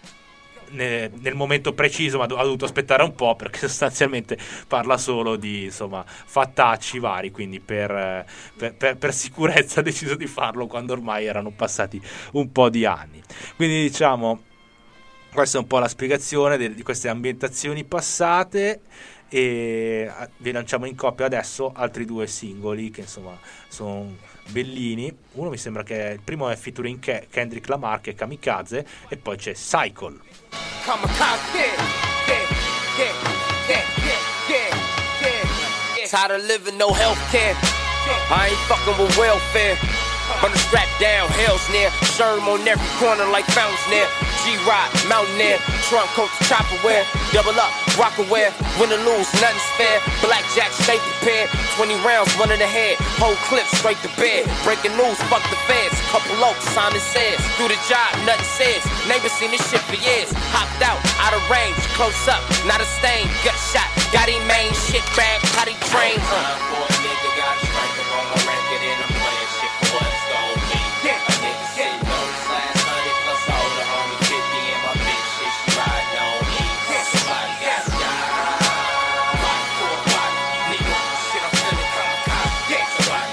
nel, nel momento preciso, ma ha dovuto aspettare un po', perché sostanzialmente parla solo di, insomma, fattacci vari. Quindi per, per, per, per sicurezza ha deciso di farlo quando ormai erano passati un po' di anni. Quindi diciamo, questa è un po' la spiegazione de, di queste ambientazioni passate. E vi lanciamo in coppia adesso altri due singoli che insomma sono bellini. Uno mi sembra che il primo è featuring Ke- Kendrick Lamar, che è Kamikaze, e poi c'è Cycle. Kamikaze, yeah, yeah, yeah, yeah, yeah, yeah. Tired of living no healthcare. I ain't fucking with welfare. But I'm strapped down, hell's near. Sherm on every corner like fountains near. G-Rod, Mountaineer, trunk coat, chopper wear. Double up, rocker wear. Win or lose, nothing's fair. Blackjack, stay prepared. twenty rounds, one in the head. Whole clip straight to bed. Breaking news, fuck the feds. Couple oaks, Simon says. Do the job, nothing says. Neighbor seen this shit for years. Hopped out, out of range. Close up, not a stain. Gut shot, got him main. Shit bag, how he train. Uh.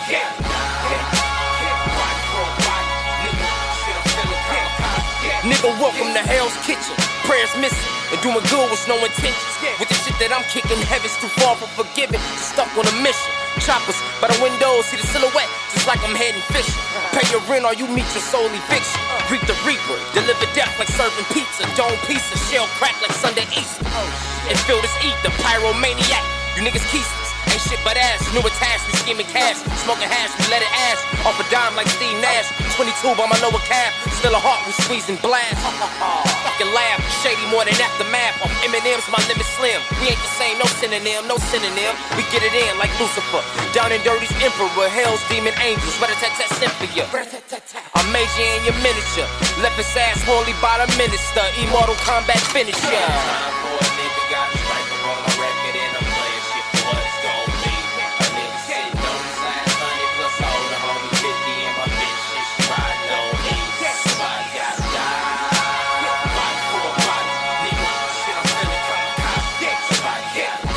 Nigga welcome to Hell's Kitchen. Prayers missing and doing good with no intentions. With the shit that I'm kicking, heaven's too far from forgiving. Stuck on a mission. Choppers by the windows, see the silhouette, just like I'm heading fishing. Pay your rent or you meet your soul eviction. Reap the reaper, deliver death like serving pizza. Dome pizza, shell crack like Sunday Easter. And feel this ether, pyromaniac. You niggas keysters. Ain't shit but ass, new attached, we scheming cash. Smoking hash, we let it ash. Off a dime like Steve Nash. twenty-two by my lower calf. Still a heart, we squeezing blast. Fucking laugh, shady more than aftermath. Off M and M's, my limit slim. We ain't the same, no synonym, no synonym. We get it in like Lucifer. Down in Dirty's Emperor, Hell's Demon Angels. Rat-a-tat-tat Cynthia. I'm major in your miniature. Left his ass holy by the minister. Immortal combat finisher. Time for a nigga, got a striker on my record and I'm playing shit for what it's gon' be. A nigga sitting on his last hundred plus all the homie fifty and my bitch shit she riding on me. Somebody gotta die. Body for a body, nigga. Shit, I'm feeling kamikaze. Somebody gotta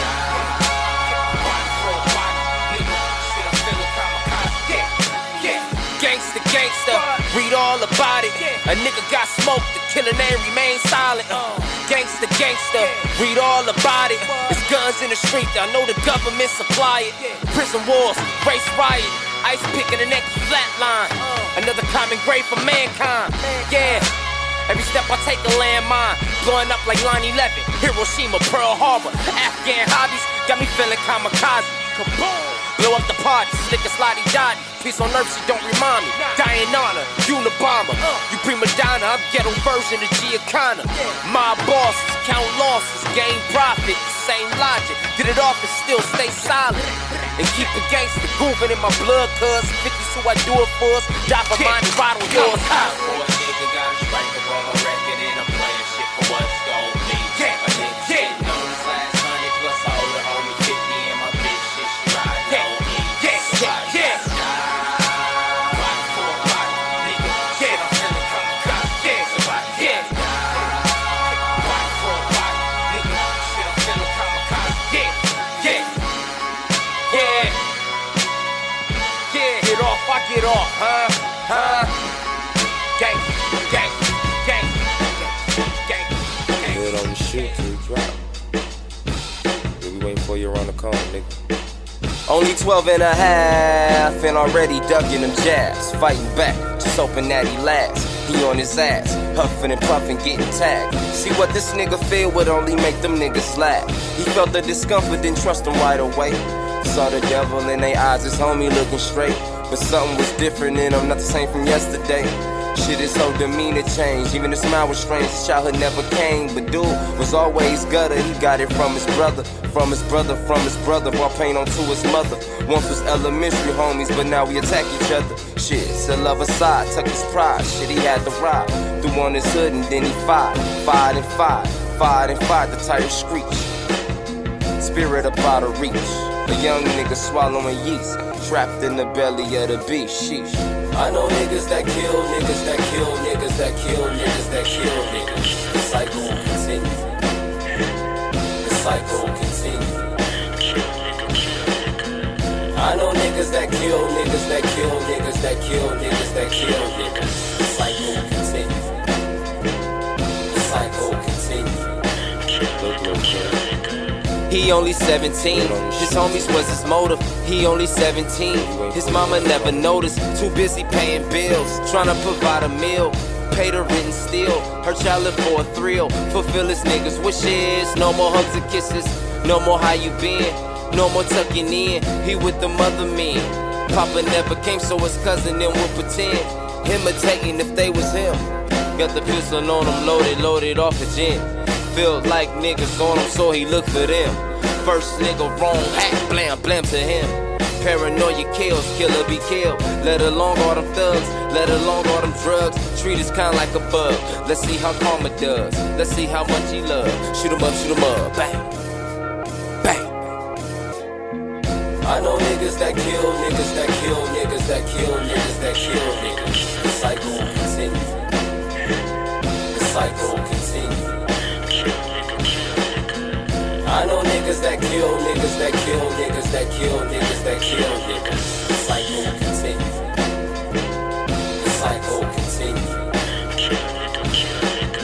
die. Body for a body, nigga. Shit, I'm feeling kamikaze. Gangsta, gangsta, read all about it. A nigga got smoked, the killer name remains silent. Uh, gangsta, gangsta, read all about it. It's guns in the street, I know the government supply it. Prison wars, race riot, ice pick in the neck, flatline. Another common grave for mankind. Yeah, every step I take a landmine. Blowing up like nine eleven, Hiroshima, Pearl Harbor. Afghan hobbies got me feeling kamikaze. Kaboom! Blow up the party, slick a slotty dotty. Peace on earth, she don't remind me. Dying honor, Unabomber. You prima donna, I'm ghetto version of Giacana. My bosses, count losses, gain profit. Same logic, get it off and still stay silent. And keep the gangster goofing in my blood, cuz fifty's who I do it for us. Die for mine and ride on yours. Time for a nigga, got a striker on my record and I'm playing shit for what it's gon' be. A nigga sitting on his last hundred plus all the homie fifty and my bitch shit she riding on me. Somebody gotta die. Body for a body, nigga. Shit, I'm feeling kamikaze. Somebody gotta die. Body for a body, nigga. Shit, I'm feeling kamikaze. Yeah, yeah, yeah. Get off, I get off, huh? Huh? Gang, gang, gang, gang, gang. Good on the shoot till we drop. Yeah, we waiting for you around the corner, nigga. Only twelve and a half and already ducking them jabs. Fighting back, just hoping that he lasts. He on his ass, huffing and puffing, getting tagged. See what this nigga feel would only make them niggas laugh. He felt the discomfort, didn't trust him right away. Saw the devil in their eyes, his homie looking straight. But something was different in him, not the same from yesterday. Shit, his whole demeanor changed. Even the smile was strange, his childhood never came. But dude was always gutter, he got it from his brother. From his brother, from his brother, brought pain onto his mother. Once was elementary homies, but now we attack each other. Shit, still love aside, tuck his pride. Shit, he had to ride through on his hood and then he fired. Fired and fired, fired and fired, the tire screech. Spirit up out of reach. A young nigga swallowing yeast, trapped in the belly of the beast, sheesh. I know niggas that kill, niggas that kill, niggas that kill, niggas that kill, niggas. The cycle will continue. The cycle will continue. I know niggas that kill, niggas that kill, niggas that kill, niggas that kill, niggas. The cycle will continue. The cycle will continue. He only seventeen, his homies was his motive. He only seventeen, his mama never noticed. Too busy paying bills, tryna provide a meal. Paid her written still, her child lived for a thrill. Fulfill his niggas' wishes, no more hugs and kisses. No more how you been, no more tucking in. He with the mother men. Papa never came, so his cousin then would pretend. Imitating if they was him. Got the pistol on him, loaded, loaded off a gin. Feel like niggas on him, so he look for them. First nigga wrong, act blam, blam to him. Paranoia kills, killer be killed. Let alone all them thugs, let alone all them drugs. Treat us kinda like a bug. Let's see how karma does. Let's see how much he loves. Shoot him up, shoot him up, bang, bang. I know niggas that kill, niggas that kill, niggas that kill, niggas that kill, niggas. The cycle will continue. The cycle will continue. I know niggas that kill, niggas that kill, niggas that kill, niggas that kill, niggas. The cycle will continue. The cycle will continue.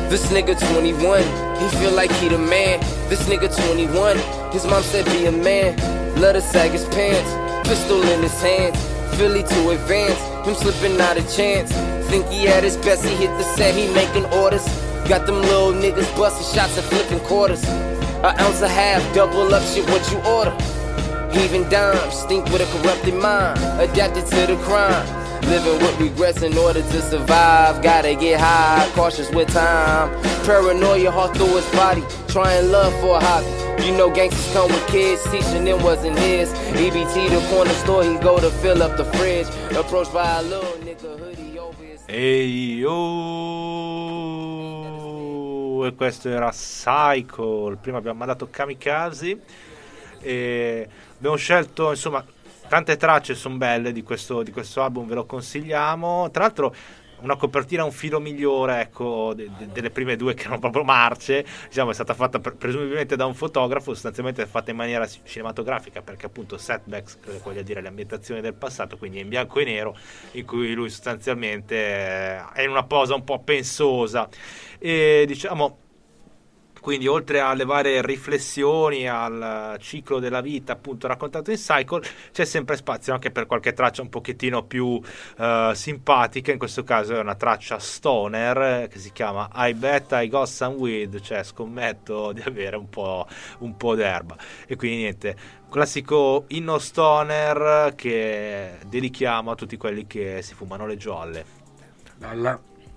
This nigga twenty-one, he feel like he the man. This nigga twenty-one, his mom said be a man. Let her sag his pants, pistol in his hands. Philly to advance, him slipping not a chance. Think he at his best, he hit the set, he making orders. Got them little niggas busting shots and flipping quarters. An ounce a half, double up shit what you order. Heaving dimes, stink with a corrupted mind. Adapted to the crime, living with regrets in order to survive. Gotta get high, cautious with time. Paranoia all through his body, trying love for a hobby. You know gangsters come with kids, teaching them wasn't his. E B T the corner store, he go to fill up the fridge. Approached by a little nigga, hoodie over his... Ehi oh. E questo era Cycle. Prima abbiamo mandato Kamikaze e abbiamo scelto, insomma, tante tracce sono belle di questo, di questo album, ve lo consigliamo. Tra l'altro una copertina un filo migliore, ecco, de, de, delle prime due che erano proprio marce, diciamo, è stata fatta pre- presumibilmente da un fotografo, sostanzialmente è fatta in maniera cinematografica, perché appunto setbacks, voglio dire le ambientazioni del passato, quindi è in bianco e nero, in cui lui sostanzialmente è in una posa un po' pensosa e diciamo, quindi oltre alle varie riflessioni al ciclo della vita appunto raccontato in Cycle, c'è sempre spazio anche per qualche traccia un pochettino più uh, simpatica. In questo caso è una traccia stoner che si chiama I Bet I Got Some Weed, cioè scommetto di avere un po', un po' d'erba. E quindi niente, classico inno stoner che dedichiamo a tutti quelli che si fumano le giolle. Bella.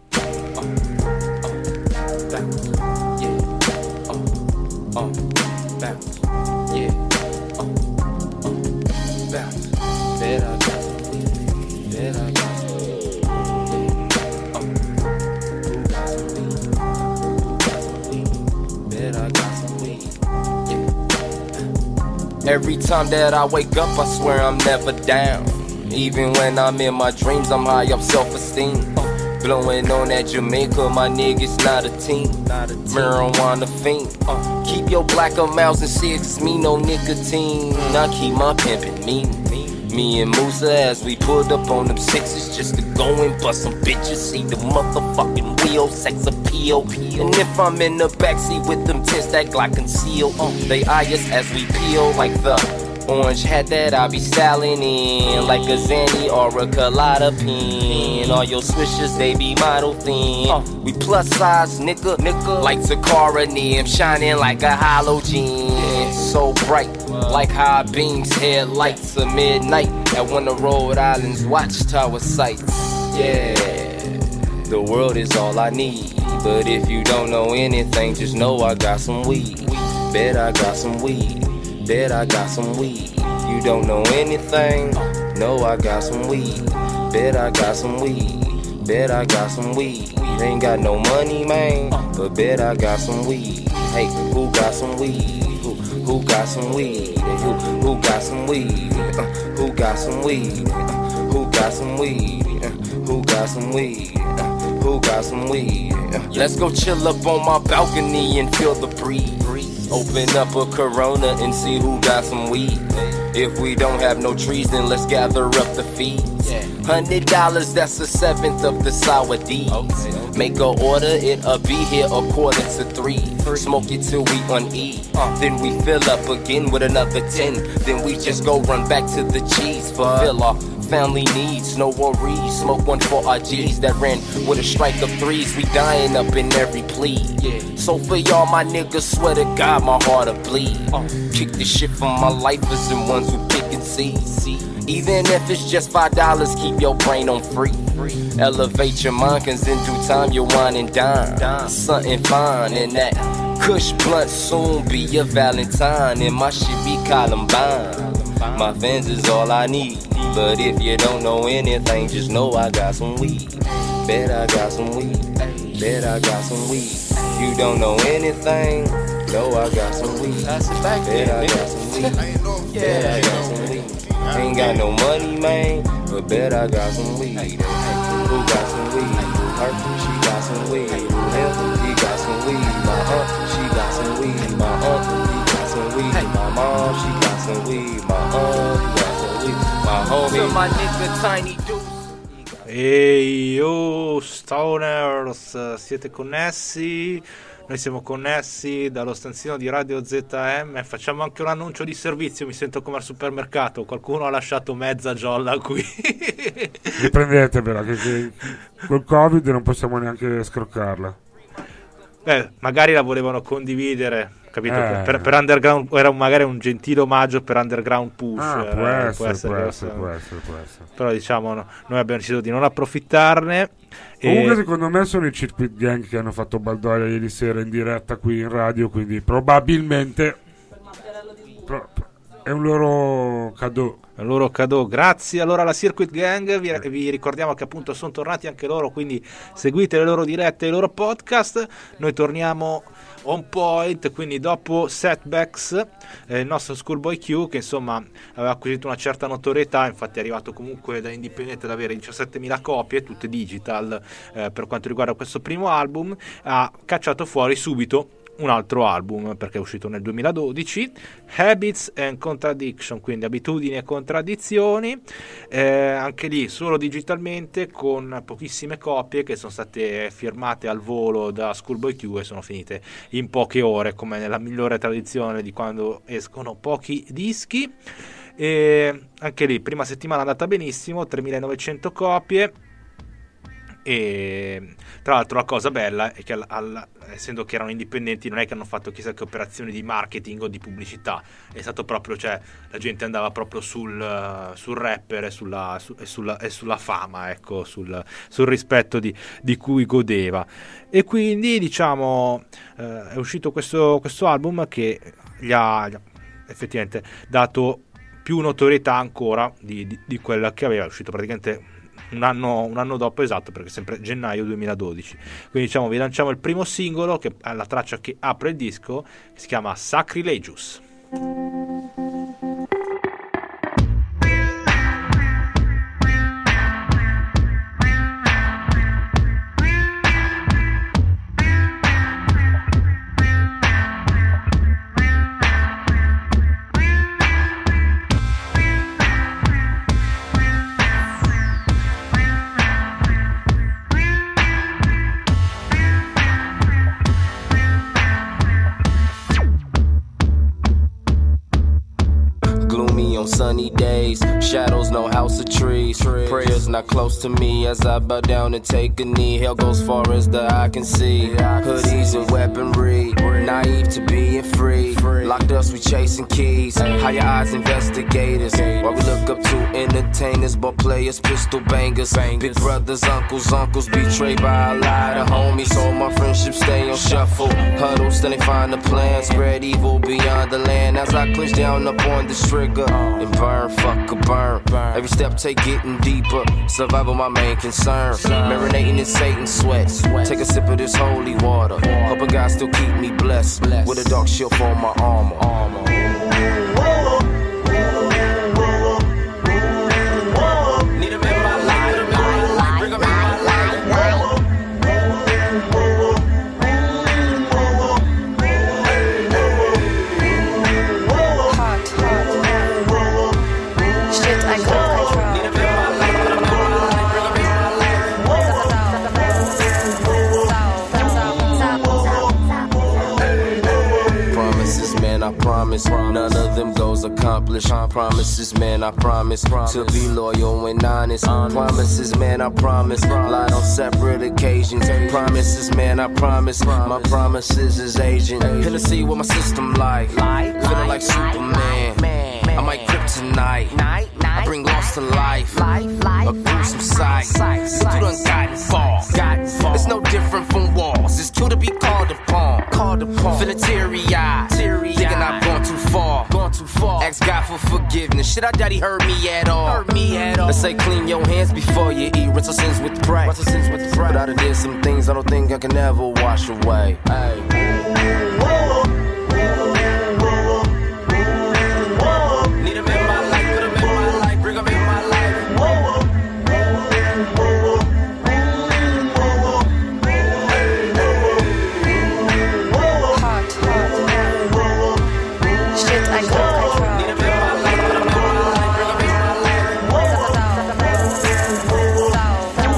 Uh, bounce, yeah, uh, uh, bounce. Bet I got some weed, bet I got some weed, yeah, uh, who got some weed, who got some weed, bet I got some weed, yeah. Every time that I wake up, I swear I'm never down. Even when I'm in my dreams, I'm high up self-esteem. Blowing on that Jamaica, my niggas not a team. Not a team. Marijuana fiend. Uh, keep your blacker mouths and six, me no nicotine. I keep my pimpin' mean. Me and Musa as we pulled up on them sixes just to go and bust some bitches. See the motherfucking wheel, sex appeal. And if I'm in the backseat with them tents that Glock conceal, uh, they eye us as we peel like the orange hat that I be styling in, like a Zanny or a colada pin. All your swishers, they be model thin. Uh, we plus size, nigga, nigga. Like Takara Nim, shining like a halogen. So bright, like high beams, headlights of midnight at one of Rhode Island's watchtower sites. Yeah, the world is all I need. But if you don't know anything, just know I got some weed. Bet I got some weed. Bet I got some weed. You don't know anything? No, I got some weed. Bet I got some weed. Bet I got some weed. Ain't got no money, man, but bet I got some weed. Hey, who got some weed? Who, who got some weed? Who, who got some weed? Uh, who got some weed? Uh, who got some weed? Uh, who got some weed? Uh, who got some weed? Uh, let's go chill up on my balcony and feel the breeze. Open up a Corona and see who got some weed. If we don't have no trees, then let's gather up the fees. Hundred dollars, that's a seventh of the sour D. Make a order, it'll be here a quarter to three. Smoke it till we uneat. Then we fill up again with another ten. Then we just go run back to the cheese. Fulfill our family needs, no worries. Smoke one for our G's that ran with a strike of threes. We dying up in every plea. So for y'all, my niggas, swear to God, my heart'll bleed. Kick the shit from my lifers and ones who pick and see. Even if it's just five dollars, keep your brain on free. Elevate your mind, cause in due time you'll wine and dine. Something fine, and that Kush blunt soon be your Valentine. And my shit be Columbine. My fans is all I need. But if you don't know anything, just know I got some weed. Bet I got some weed. Bet I got some weed. You don't know anything, know I got some weed. Bet I got some weed. Bet I got some weed. Ain't got no money, man, but bet I got some weed. Who got some weed? Her, she got some weed. Him, he got some weed. My aunt, she got some weed. My uncle, he got some weed. My mom, she got some weed. My aunt, he got some weed. My homie, my nigga Tiny Deuce. Ehi, oh, Stoners, siete connessi? Noi siamo connessi dallo stanzino di Radio Z M. Facciamo anche un annuncio di servizio. Mi sento come al supermercato. Qualcuno ha lasciato mezza giolla qui. Prendetevela, che, che col Covid non possiamo neanche scroccarla. Beh, magari la volevano condividere, capito? Eh. Per, per Underground era un, magari un gentile omaggio per Underground Push. Ah, era, può, essere, può, essere, può, essere, può essere, può essere. Però diciamo, no, noi abbiamo deciso di non approfittarne. Comunque e... secondo me sono i Circuit Gang che hanno fatto Baldoria ieri sera in diretta qui in radio, quindi probabilmente pro- è un loro cadeau. È un loro cadeau. Grazie allora alla Circuit Gang, vi, vi ricordiamo che appunto sono tornati anche loro, quindi seguite le loro dirette e i loro podcast. Noi torniamo on point, quindi dopo Setbacks, eh, il nostro Schoolboy Q, che insomma aveva acquisito una certa notorietà, infatti è arrivato comunque da indipendente ad avere diciassettemila copie, tutte digital, eh, per quanto riguarda questo primo album. Ha cacciato fuori subito un altro album perché è uscito nel duemiladodici, Habits and Contradiction, quindi abitudini e contraddizioni, eh, anche lì solo digitalmente con pochissime copie che sono state firmate al volo da Schoolboy Q e sono finite in poche ore, come nella migliore tradizione di quando escono pochi dischi. E anche lì prima settimana è andata benissimo, tremilanovecento copie. E tra l'altro la cosa bella è che al, al, essendo che erano indipendenti non è che hanno fatto chissà che operazioni di marketing o di pubblicità, è stato proprio, cioè la gente andava proprio sul, sul rapper e sulla, su, e, sulla, e sulla fama, ecco, sul, sul rispetto di, di cui godeva. E quindi diciamo eh, è uscito questo, questo album che gli ha, gli ha effettivamente dato più notorietà ancora di, di, di quella che aveva. È uscito praticamente Un anno, un anno dopo, esatto, perché sempre gennaio duemiladodici. Quindi diciamo vi lanciamo il primo singolo, che è la traccia che apre il disco, che si chiama Sacrilegious. Sunny days, shadows, no house or trees. Prayers not close to me as I bow down and take a knee. Hell goes far as the eye can see. Hoodies and weaponry, naive to being free. Locked us, we chasing keys. Higher eyes, investigators. While we look up to entertainers, ball players, pistol bangers. Big brothers, uncles, uncles betrayed by a lot of homies. So my friendships stay on shuffle. Huddle, still ain't find a plan. Spread evil beyond the land as I clench down up on this trigger. And burn, fuck a burn. Every step take getting deeper. Survival my main concern. Marinating in Satan's sweat. Take a sip of this holy water. Hoping God still keep me blessed. With a dark shield for my armor. Need him in my life. Bring him in my life. Shit I can't control. Promises, man, I promise. None of them goals accomplished. Promises, man, I promise. To be loyal and honest. Promises, man, I promise. Lied on separate occasions. Promises, man, I promise. My promises is aging. Hennessy with my system like. Feeling like Superman. I might kryptonite. I bring lost to life. A gruesome sight. You done gotten far. It's no different from walls. It's cool to be called upon. Feeling teary-eyed. Thinking I've gone too far. Ask God for forgiveness. Shit, I doubt he heard me at all. Let's say clean your hands before you eat. Rinse your sins with pride. But I done did some things I don't think I can ever wash away. Need him in my life, put him in my life, bring him in my life. Shit I can't control. Need him in my life, put him in my life, bring him in my life.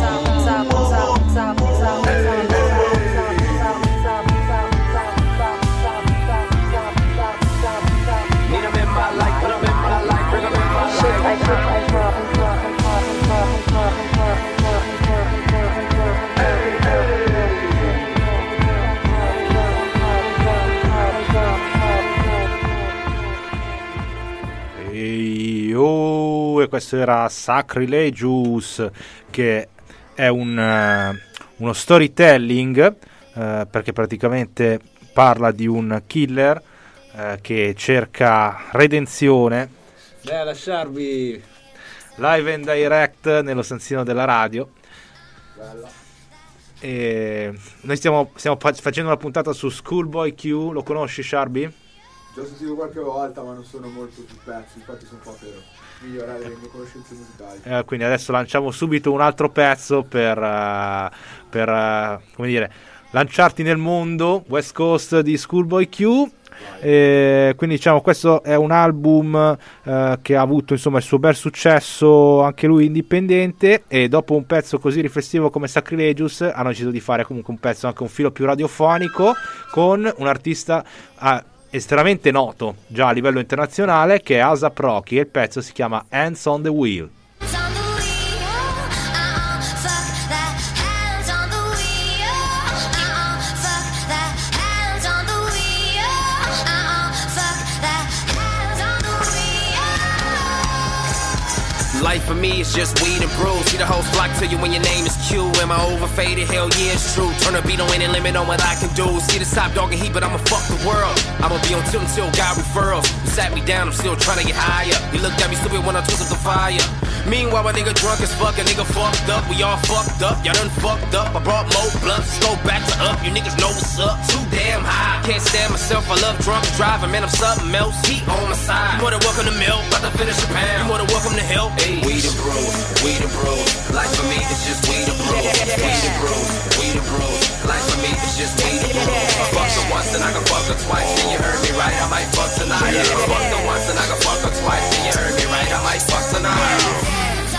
questo era Sacrilegious, che è un, uh, uno storytelling, uh, perché praticamente parla di un killer uh, che cerca redenzione. Beh, lasciarvi live and direct nello stanzino della radio. Bella. E noi stiamo, stiamo facendo una puntata su Schoolboy Q. Lo conosci, Sharby? Già ho sentito qualche volta, ma non sono molto più pezzi, infatti sono qua per migliorare le mie conoscenze musicali. Eh, quindi adesso lanciamo subito un altro pezzo per, uh, per uh, come dire, lanciarti nel mondo West Coast di Schoolboy Q. E quindi diciamo questo è un album uh, che ha avuto insomma il suo bel successo anche lui indipendente, e dopo un pezzo così riflessivo come Sacrilegious hanno deciso di fare comunque un pezzo anche un filo più radiofonico con un artista uh, estremamente noto già a livello internazionale, che è A$ap Rocky, e il pezzo si chiama Hands on the Wheel. Life for me is just weed and brews. See the hoes flock to you when your name is Q. Am I overfaded? Hell yeah, it's true. Turn a beat on any limit on what I can do. See the top dog and heat, but I'ma fuck the world. I'ma be on tilt until God referrals. You sat me down, I'm still trying to get higher. You looked at me stupid when I took up the fire. Meanwhile, a nigga drunk as fuck, a nigga fucked up. We all fucked up, y'all done fucked up. I brought more blunts, go back to up. You niggas know what's up. Too damn high, can't stand myself. I love drunk driving, man, I'm something else. Heat on my side. You more than welcome to milk, about to finish the pound. You more than welcome to help. Hey. Weed and brews, weed and brews. Life for me is just weed and brews. Weed and brews, weed and brews. Life for me is just weed and brews. I fucked her once and I can fuck her twice. And you heard me right, I might fuck tonight. I fucked her once and I can fuck her twice. And you heard me right, I might fuck tonight.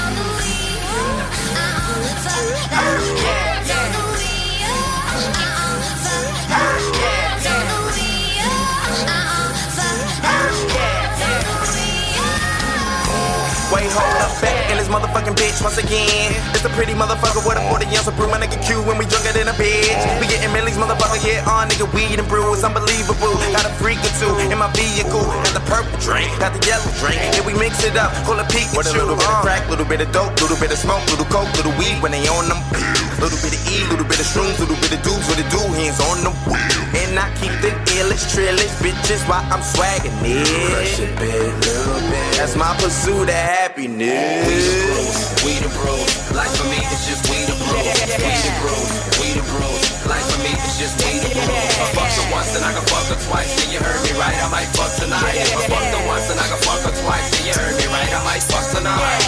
Wait, hold up, back in this motherfucking bitch once again. It's a pretty motherfucker with a forty ounce of brew, my nigga Q, when we drunker than a bitch. We getting millies, motherfucker, yeah, on nigga, weed and brew, it's unbelievable. Got a freak or two in my vehicle, got the purple drink, got the yellow drink, and we mix it up, call it Pikachu. With a little bit of crack, little bit of dope, little bit of smoke, little coke, little weed when they on them. Little bit of E, little bit of shrooms, little bit of dudes with the do hands on the wheel. And I keep the illest, trillest bitches while I'm swagging it. Crush a bit, little bit. That's my pursuit of happiness. Weed and brews, weed and brews. Life for me is just weed and brews. Weed and brews, weed and brews. Life for me is just weed and brews. I fucked her once and I can fuck her twice. And you heard me right, I might fuck tonight. If I fucked her once and I can fuck her twice. And you heard me right, I might fuck tonight.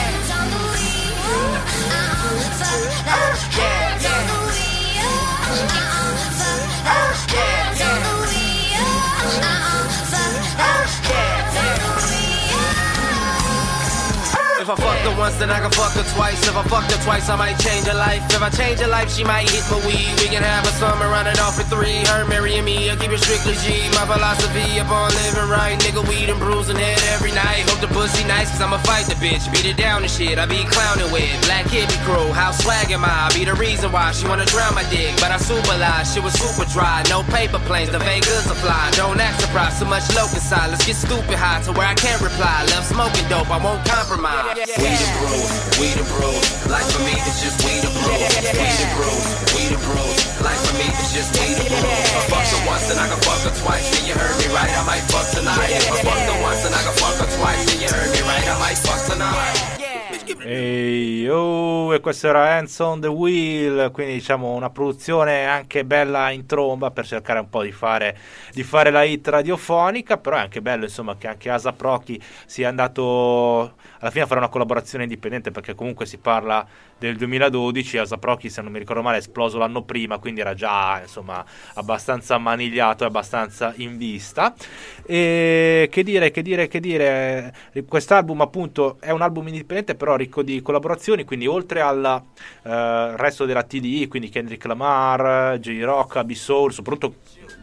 If I fucked her once, then I can fuck her twice. If I fucked her twice, I might change her life. If I change her life, she might hit my weed. We can have a summer, run it off for three. Her marrying me, I keep it strictly G. My philosophy upon living right. Nigga, weed and bruising head every night. Hope the pussy nice, cause I'ma fight the bitch. Beat it down and shit, I be clowning with. Black hippie crew, how swag am I? I be the reason why she wanna drown my dick. But I super lie, shit was super dry. No paper planes, the Vegas are fly. Don't act surprised, so much local side. Let's get stupid high to where I can't reply. Love smoking dope, I won't compromise. Weed and brews, weed and brews. Life for me is just weed and brews. Weed and brews, weed and brews. Life for me is just weed and brews. I fucked her once and I can fuck her twice. And you heard me right, I might fuck tonight. If I fucked her once and I can fuck her twice. And you heard me right, I might fuck tonight. Ehi, oh, e questo era Hands on the Wheel, quindi diciamo una produzione anche bella in tromba per cercare un po' di fare, di fare la hit radiofonica, però è anche bello insomma che anche A$ap Rocky sia andato alla fine a fare una collaborazione indipendente, perché comunque si parla del duemiladodici, A$ap Rocky, se non mi ricordo male, è esploso l'anno prima, quindi era già insomma abbastanza ammanigliato e abbastanza in vista. E che dire, che dire, che dire, quest'album appunto è un album indipendente però ricco di collaborazioni, quindi oltre al uh, resto della T D I, quindi Kendrick Lamar, J-Rock, Ab-Soul, soprattutto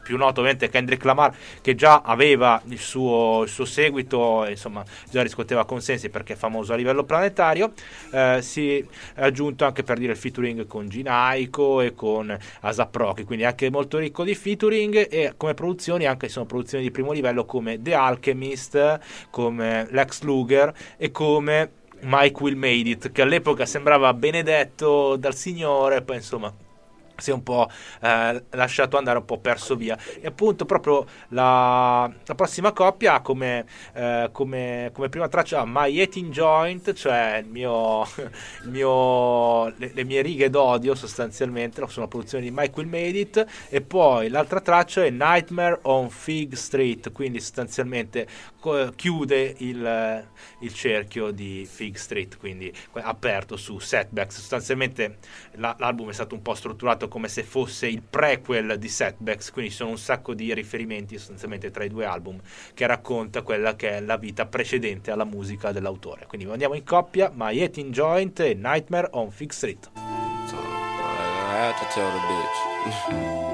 più noto ovviamente Kendrick Lamar, che già aveva il suo, il suo seguito, insomma già riscuoteva consensi perché è famoso a livello planetario. Eh, si è aggiunto anche, per dire, il featuring con Ginaiko e con A$ap Rocky, quindi anche molto ricco di featuring. E come produzioni anche sono produzioni di primo livello come The Alchemist, come Lex Luger e come Mike Will Made It, che all'epoca sembrava benedetto dal Signore, poi insomma si è un po' eh, lasciato andare, un po' perso via. E appunto proprio la, la prossima coppia ha come, eh, come, come prima traccia My Eating Joint, cioè il mio, il mio, le, le mie righe d'odio sostanzialmente, sono una produzione di Mike Will Made It. E poi l'altra traccia è Nightmare on Fig Street, quindi sostanzialmente co- chiude il, il cerchio di Fig Street, quindi aperto su Setbacks. Sostanzialmente la, l'album è stato un po' strutturato come se fosse il prequel di Setbacks, quindi ci sono un sacco di riferimenti sostanzialmente tra i due album che racconta quella che è la vita precedente alla musica dell'autore. Quindi andiamo in coppia, My Eating Joint e Nightmare on Fig Street. So, I had to tell the bitch.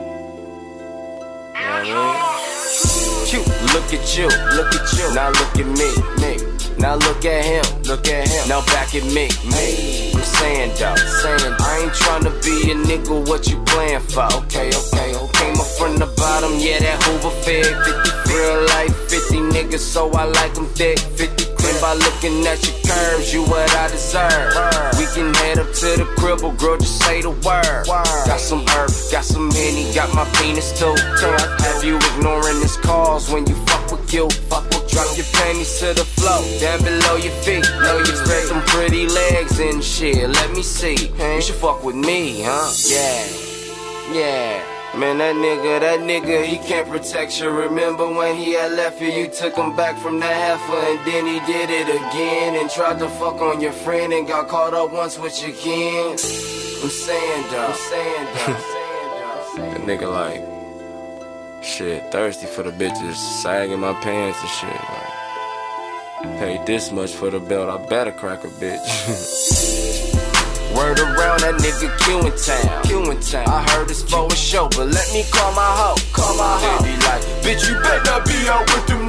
You know what I mean? Cute, look at you, look at you. Now look at me, me. Now look at him, look at him. Now back at me, me. I'm saying though, saying I ain't tryna be a nigga, what you playing for? Okay, okay, okay. Came up from the bottom, yeah, that Hoover fed. fifty real life, fifty niggas, so I like them thick. fifty and by looking at your curves, you what I deserve. We can head up to the cribble, girl, just say the word. Got some herb, got some Henny, got my penis too. Have you ignoring this calls when you fuck with you? Fuck with drop your panties to the floor, down below your feet. Know you spread some pretty legs and shit. Let me see, you should fuck with me, huh? Yeah, yeah. Man, that nigga, that nigga, he can't protect you. Remember when he had left you, you took him back from the heifer, and then he did it again, and tried to fuck on your friend, and got caught up once with your kin. I'm saying, though, I'm saying, though. That nigga like, shit, thirsty for the bitches, sagging my pants and shit, like, paid this much for the belt, I better crack a bitch. Word around that nigga Q in town, Q in town. I heard it's for a show, but let me call my hoe, call my hoe. They be like, bitch, you better not be out with them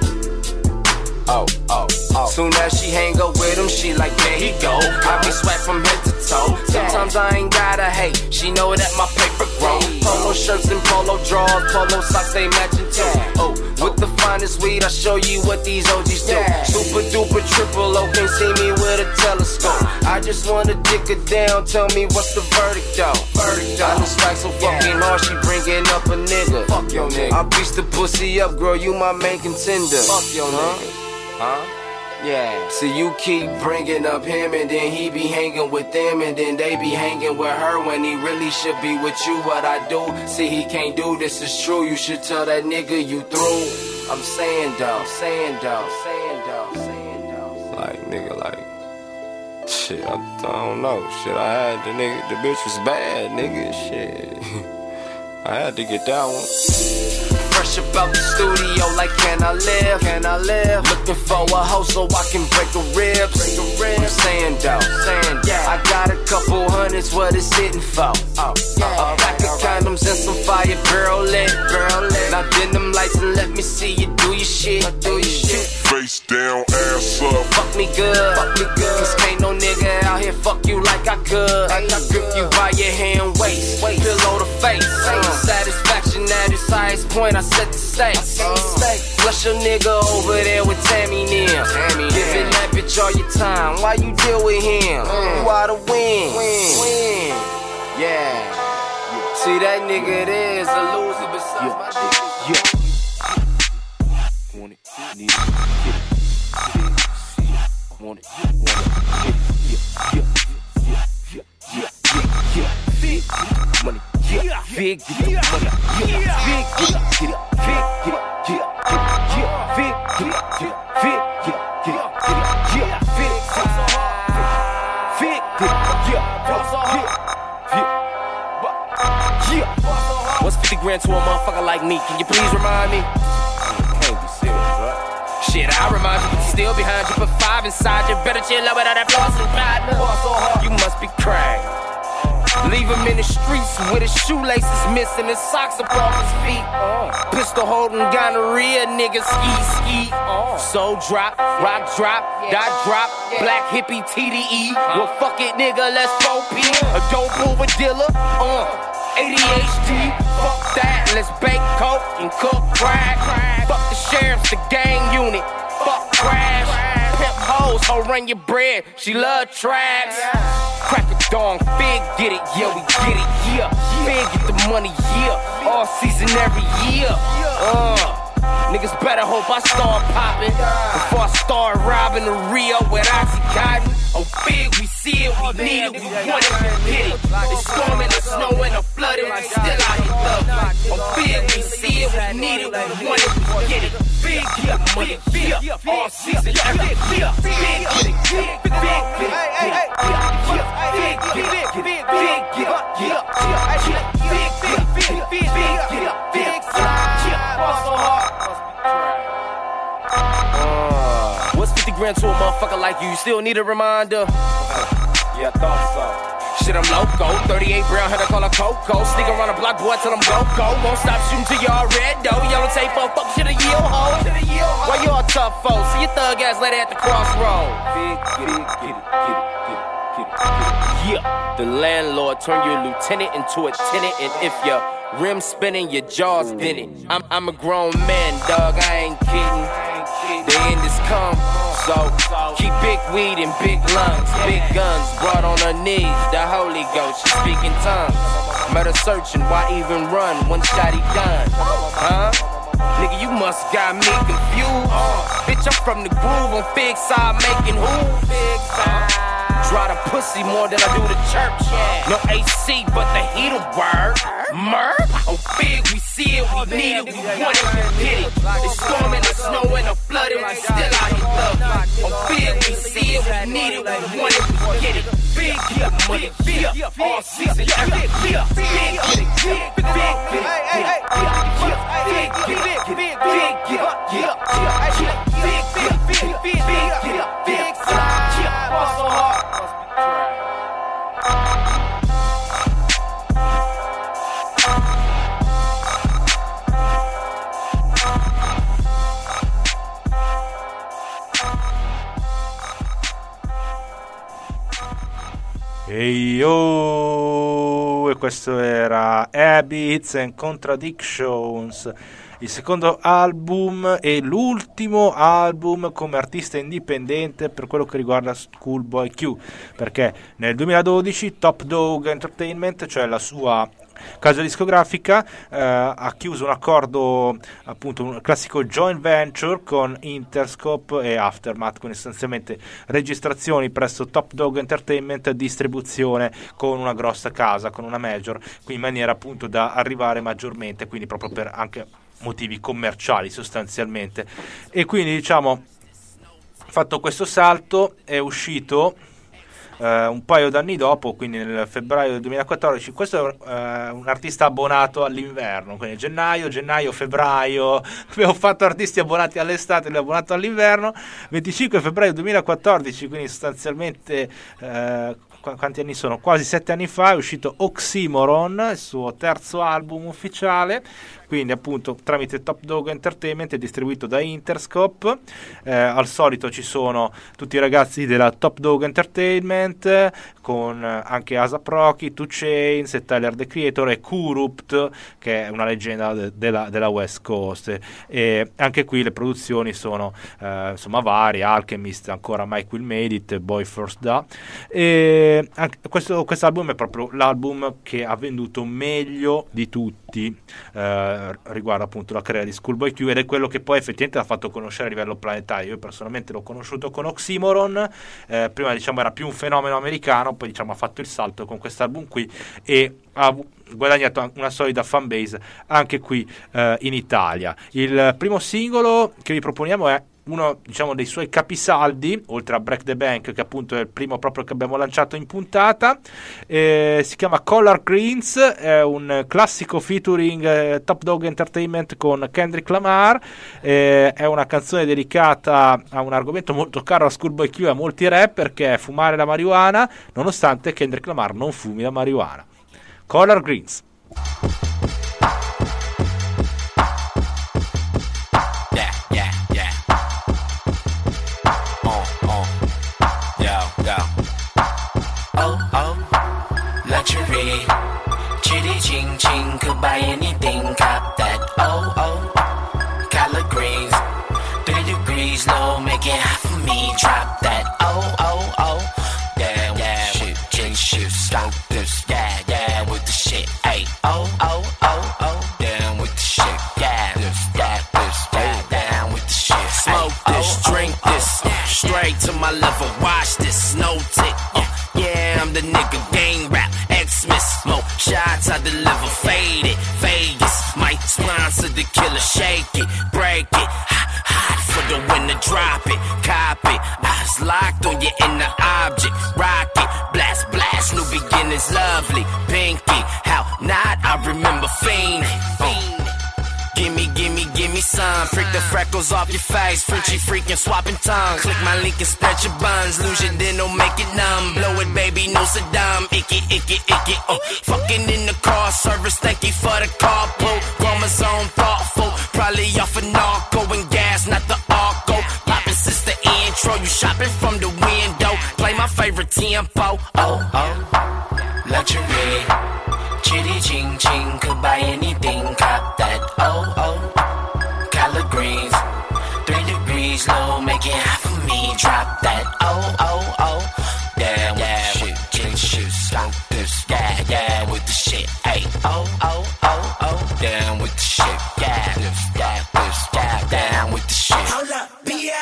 niggas. Oh, oh, oh. Soon as she hang up with him, she like, there he go. I be sweat from head to toe. Sometimes I ain't gotta hate. She know that my paper grown. Polo shirts and polo drawers, polo socks, they matching too. Oh, with the finest weed, I show you what these O Gs do. Super duper triple O, can't see me with a telescope. I just wanna dick her down, tell me what's the verdict though. Verdict though. I done strike so fucking hard, she bringing up a nigga. Fuck your nigga. I beat the pussy up, girl, you my main contender. Fuck your nigga. Huh? Yeah. See, you keep bringing up him, and then he be hanging with them, and then they be hanging with her when he really should be with you. What I do? See, he can't do this, is true. You should tell that nigga you through. I'm saying though, saying though, saying though, saying though. Like nigga, like shit. I, I don't know. Shit, I had the nigga. The bitch was bad, nigga. Shit. I had to get that one. Fresh about the studio, like can I live? Can I live? Looking for a hoe so I can break a rib. Break a rib. I'm saying though, saying yeah. I got a couple hundreds, what it's hitting for? Oh, yeah. A pack of condoms and some fire, girl lit, girl lit. Now dim them lights and let me see you do your shit, do your shit. Face down, ass up. Fuck me good, fuck me good. Cause can't no nigga out here fuck you like I could. Like I grip you by your hand, waist, waist. Pillow the face. Uh. Satisfaction at its highest point, I set the stakes. Uh. Flush your nigga over there with Tammy Nim. Giving that bitch all your time, why you deal with him? Uh. You oughta win. Win. Win. Yeah. See that nigga there is a loser besides yeah. my nigga. Yeah. Want it, need it, get it, see it, want it, want it, yeah, yeah, yeah, yeah, yeah, yeah, big money, yeah, big get the money, yeah, big get it, get it, big get it, yeah, yeah, big get it, get it, big get it, get it, get it, yeah, big big get it, yeah, yeah, yeah. What's fifty grand to a motherfucker like me? Can you please remind me? Shit, I remind you, still behind you, put five inside you. Better chill out without that floss and partner. You must be cracked. Leave him in the streets with his shoelaces missing and socks up off his feet. Uh. Pistol holding gonorrhea, niggas ski ski. Uh. Soul drop, rock drop, dot drop, black hippie T D E. Uh. Well, fuck it, nigga, let's four P. A dope over dealer, uh. A D H D, fuck that, let's bake coke and cook crack. Fuck the sheriffs, the gang unit, fuck crash. Pimp hoes, ho run your bread, she love traps. Crack a dong, Fig get it, yeah, we get it, yeah. Fig get the money, yeah, all season every year. Uh. Niggas better hope I start popping before I start robbing the Rio with Oxycontin. Oh, big, we see it, we need it, we want it, we get it. It's storming, it's snowing, it's flooding, we still out here thugging. Oh, big, we see it, we need it, we want it, we get it. Big, get the money, yeah, all season, every year. Big, get it, big, big, big, big, big, big, big, big, big, big, big, get up, get up, get up, big, big, big, big, big, get up, big, yeah, also hard. Uh, what's fifty grand to a motherfucker like you? You still need a reminder? Yeah, I thought so. Shit, I'm loco. thirty-eight brown head, I call her Coco. Sneak around the block, boy, till I'm go-go. Won't stop shooting till y'all red, though. Yellow tape, oh, fuck, shit, a yield hoe. Why y'all tough folks? See your thug ass lady at the crossroad. Big, get it, get it, get it, get it, get it, get it. Yeah, the landlord turn your lieutenant into a tenant, and if your rim spinning, your jaws bend it. I'm, I'm a grown man, dog, I ain't kidding. The end is come, so keep big weed and big lungs, big guns brought on her knees. The Holy Ghost, she speaking tongues. Murder searching, why even run? One shot he done, huh? Nigga, you must got me confused. Bitch, I'm from the groove on Fig side, making who? Big side. Dry the pussy more than I do the church. No A C, but the heater word. Murr. Oh, big, we see it, we need it, we want it, we get it. It's storming, it's snowing, it's flooding, we still out here thugging. Oh, big, we see it, we need it, we want it, we get it. Big, get the money, big, all season, every year. Big, get it, big, big, big, big, big, big, big, big, big, big, get up, get up, get up, get up, big, big, big, big, big, get up, big side, get up, also hard. Ehi yo, e questo era Habits and Contradictions, il secondo album e l'ultimo album come artista indipendente per quello che riguarda Schoolboy Q, perché nel duemiladodici Top Dog Entertainment, cioè la sua casa discografica, eh, ha chiuso un accordo, appunto un classico joint venture con Interscope e Aftermath, quindi sostanzialmente registrazioni presso Top Dog Entertainment, distribuzione con una grossa casa, con una major, quindi in maniera appunto da arrivare maggiormente, quindi proprio per anche motivi commerciali sostanzialmente. E quindi diciamo, fatto questo salto, è uscito Uh, un paio d'anni dopo, quindi nel febbraio del duemilaquattordici. Questo è uh, un artista abbonato all'inverno, quindi gennaio, gennaio, febbraio abbiamo fatto artisti abbonati all'estate, lui è abbonato all'inverno. Venticinque febbraio duemilaquattordici, quindi sostanzialmente uh, qu- quanti anni sono? Quasi sette anni fa è uscito Oxymoron, il suo terzo album ufficiale, quindi appunto tramite Top Dog Entertainment, è distribuito da Interscope. Eh, al solito ci sono tutti i ragazzi della Top Dog Entertainment, con anche A$ap Rocky, two Chainz e Tyler the Creator e Kurupt, che è una leggenda de- della, della West Coast. E anche qui le produzioni sono eh, insomma varie: Alchemist, ancora Mike Will Made It, Boy First Da. E anche questo album è proprio l'album che ha venduto meglio di tutti eh, riguardo appunto la carriera di Schoolboy Q, ed è quello che poi effettivamente l'ha fatto conoscere a livello planetario. Io personalmente l'ho conosciuto con Oxymoron, eh, prima diciamo era più un fenomeno americano, poi diciamo ha fatto il salto con quest'album qui e ha guadagnato una solida fanbase anche qui eh, in Italia. Il primo singolo che vi proponiamo è uno, diciamo, dei suoi capisaldi, oltre a Break the Bank, che appunto è il primo proprio che abbiamo lanciato in puntata. Eh, si chiama Collard Greens, è un classico featuring eh, Top Dog Entertainment con Kendrick Lamar. Eh, è una canzone dedicata a un argomento molto caro a Schoolboy Q e a molti rapper, che è fumare la marijuana, nonostante Kendrick Lamar non fumi la marijuana. Collard Greens. Luxury, chitty ching ching, could buy anything, cop that. Oh oh, collard greens, three degrees low, make it hot for me. Drop that. Oh oh oh, yeah yeah, shit, shit, shit, stop this. Yeah yeah, with the shit. Hey oh oh oh oh, down with the shit. Yeah this, yeah this, yeah down with the shit. Smoke this, drink this, straight to my liver. Watch this, no tick. Yeah, I'm the nigga, gang rap, X-Miss, more shots I deliver, faded, Vegas, might sponsor the killer, shake it, break it, hot, hot for the winner, drop it, cop it, eyes locked on your inner object, rock it, blast, blast, new beginnings, lovely, pinky, how not, I remember fiend, fiend. Gimme, gimme, gimme some. Prick the freckles off your face. Frenchy freaking swapping tongues. Click my link and stretch your buns. Lose your dental, make it numb. Blow it, baby, no Saddam. Icky, icky, icky. Uh. Fucking in the car service. Thank you for the carpool. Chromosome thoughtful. Probably off of narco and gas, not the arco. Poppin' since the intro. You shopping from the window. Play my favorite tempo. Oh, oh. Luxury. Chitty ching ching, could buy anything, cop that. Oh oh, collard greens, three degrees low, make it hot for me. Drop that. Oh oh oh, yeah yeah, shit, shit, shit, stop this. Yeah yeah, with the shit. Hey oh oh oh oh, down with the shit. Yeah this, yeah this, yeah down with the shit. Hold up,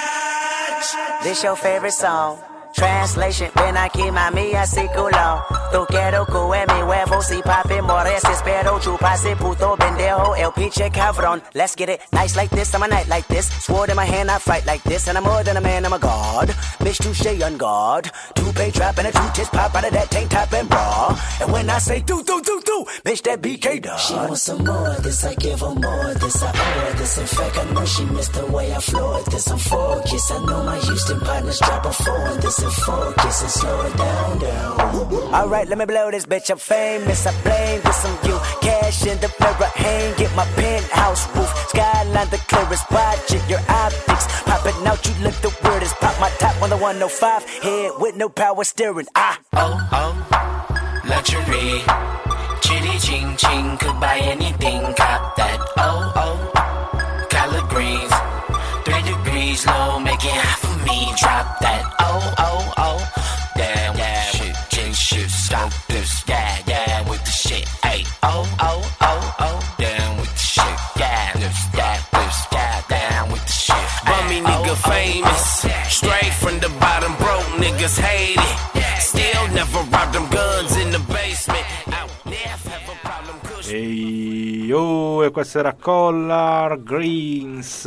biatch. This your favorite song? Translation, ven aquí mami así culo. Tú quiero que mi huevo si papi mores. Espero chupase puto pendejo el pinche cabrón. Let's get it nice like this, I'm a night like this. Sword in my hand, I fight like this. And I'm more than a man, I'm a god. Bitch, touche on guard. Two-pay drop and a two-tits pop out of that tank top and bra. And when I say do, do, do, do, bitch, that B K dog. She wants some more of this, I give her more of this. I owe her this. In fact, I know she missed the way I floored this. I'm focused, I know my Houston partners drop a four on this. And focus and slow it down, down. Alright, let me blow this bitch, I'm famous. I blame this on you. Cash in the mirror, hang it my penthouse roof. Skyline the clearest, watch it, your optics. Popping out, you look the weirdest. Pop my top on the one oh five. Head with no power steering. Ah, oh, oh, luxury. Chitty ching ching, could buy anything, cop that. Oh, oh, collard greens, three degrees low, make it hot for me. Drop that. Oh, oh, oh, damn, yeah, shit, shit, shit, stop this. Yeah, yeah, with the shit. Hey, oh, oh, oh, oh, down with the shit. Yeah, this, yeah, this, yeah, down with the shit. Bummy nigga famous, straight from the bottom, broke niggas hate it. Still never robbed them guns in the basement. Out there, have a problem. Ehi, oh, e questo era Collard Greens,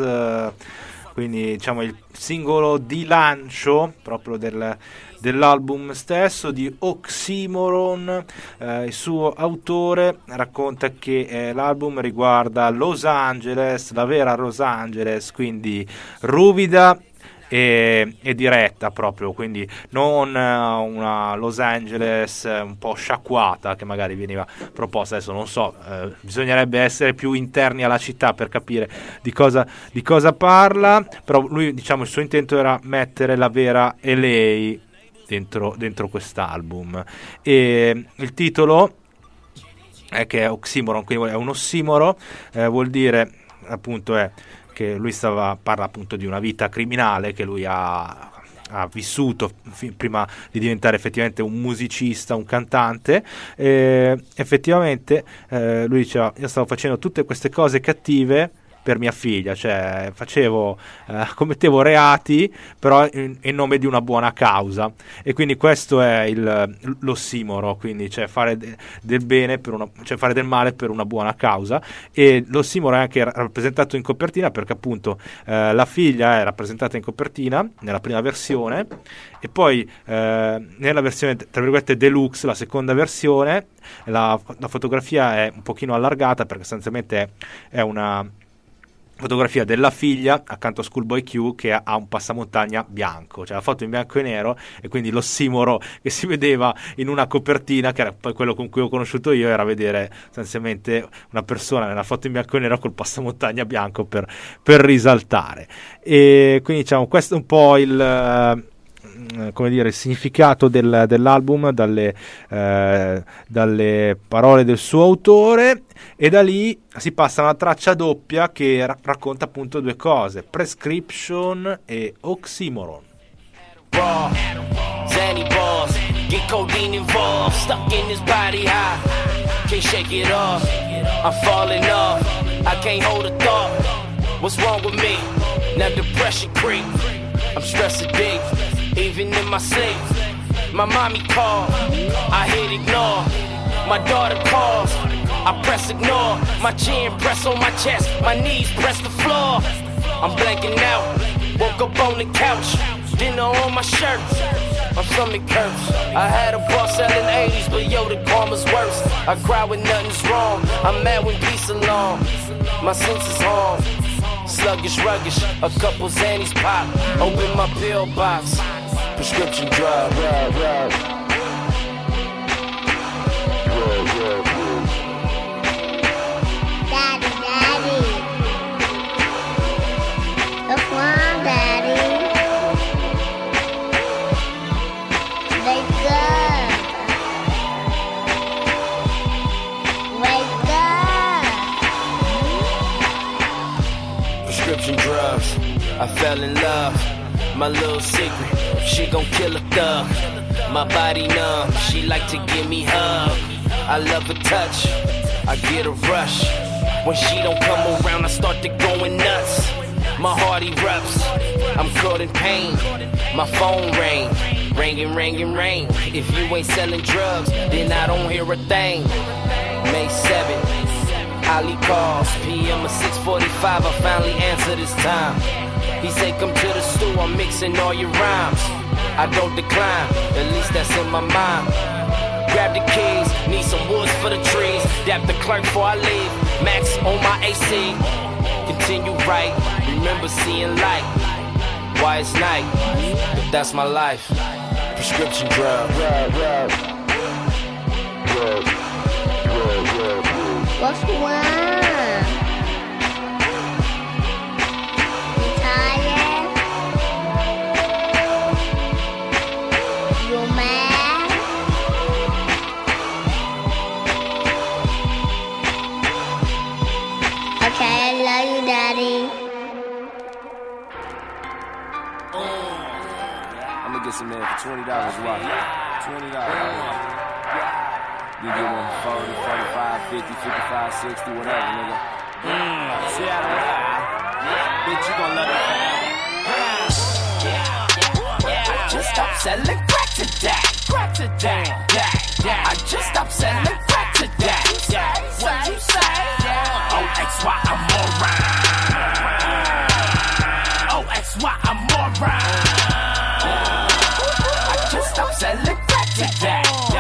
quindi diciamo il singolo di lancio proprio del, dell'album stesso di Oxymoron. Eh, il suo autore racconta che eh, l'album riguarda Los Angeles, la vera Los Angeles, quindi ruvida e, e diretta proprio, quindi non uh, una Los Angeles uh, un po' sciacquata che magari veniva proposta. Adesso non so, uh, bisognerebbe essere più interni alla città per capire di cosa, di cosa parla, però lui, diciamo, il suo intento era mettere la vera L A dentro, dentro quest'album. E il titolo è che è Oxymoron, quindi è un ossimoro, eh, vuol dire appunto è che lui stava parla appunto di una vita criminale che lui ha, ha vissuto f- prima di diventare effettivamente un musicista, un cantante. E effettivamente eh, lui diceva: io stavo facendo tutte queste cose cattive per mia figlia, cioè facevo, eh, commettevo reati però in, in nome di una buona causa, e quindi questo è il, l'ossimoro, quindi cioè fare de, del bene per una, cioè fare del male per una buona causa. E l'ossimoro è anche rappresentato in copertina perché appunto eh, la figlia è rappresentata in copertina nella prima versione, e poi eh, nella versione tra virgolette deluxe, la seconda versione, la, la fotografia è un pochino allargata perché sostanzialmente è, è una fotografia della figlia accanto a Schoolboy Q che ha, ha un passamontagna bianco, cioè la foto in bianco e nero, e quindi l'ossimoro che si vedeva in una copertina, che era poi quello con cui ho conosciuto io, era vedere sostanzialmente una persona nella foto in bianco e nero col passamontagna bianco per, per risaltare. E quindi diciamo questo è un po' il come dire il significato del, dell'album dalle, eh, dalle parole del suo autore, e da lì si passa a una traccia doppia che ra- racconta appunto due cose: Prescription e Oxymoron. Raw, Zanny balls, get codeine involved, stuck in his body high, can't shake it off, I'm falling off, I can't hold a thought, what's wrong with me, now depression creep, I'm stressing deep, even in my sleep, my mommy called, I hit ignore, my daughter calls, I press ignore, my chin press on my chest, my knees press the floor, I'm blanking out, woke up on the couch, dinner on my shirt, my stomach hurts. I had a boss selling eighties, but yo, the karma's worse. I cry when nothing's wrong, I'm mad when peace along. My senses harm, sluggish, ruggish, a couple Xannies pop. Open my pill box, prescription drug. Drug, drug. Drug, drug. Daddy, daddy, look one, daddy. Wake up, wake up. Prescription drugs, I fell in love. My little secret, she gon' kill a thug. My body numb, she like to give me hug. I love her touch, I get a rush. When she don't come around, I start to going nuts. My heart erupts, I'm caught in pain. My phone ring, ringing, ringing, ring. If you ain't selling drugs, then I don't hear a thing. May seventh, Ali calls, P M of six forty-five, I finally answer this time. He say come to the store, I'm mixing all your rhymes. I don't decline, at least that's in my mind. Grab the keys, need some woods for the trees. Dap the clerk before I leave, max on my A C. Continue right, remember seeing light. Why it's night, but that's my life. Prescription drug. Drug, drug. Drug, drug, drug. What's one? You tired? You mad? Okay, I love you, Daddy. I'm gonna get some man for twenty dollars. Watch. twenty dollars. You get one forty, forty-five, fifty, fifty-five, sixty, whatever, nigga. Mm. See how that? Bitch, you gon' love it forever. I just stopped selling crack today. Crack today. I just stopped selling crack today. What you say? Oh, X Y, I'm alright. Oh, X Y, I'm alright. I just stopped selling crack today.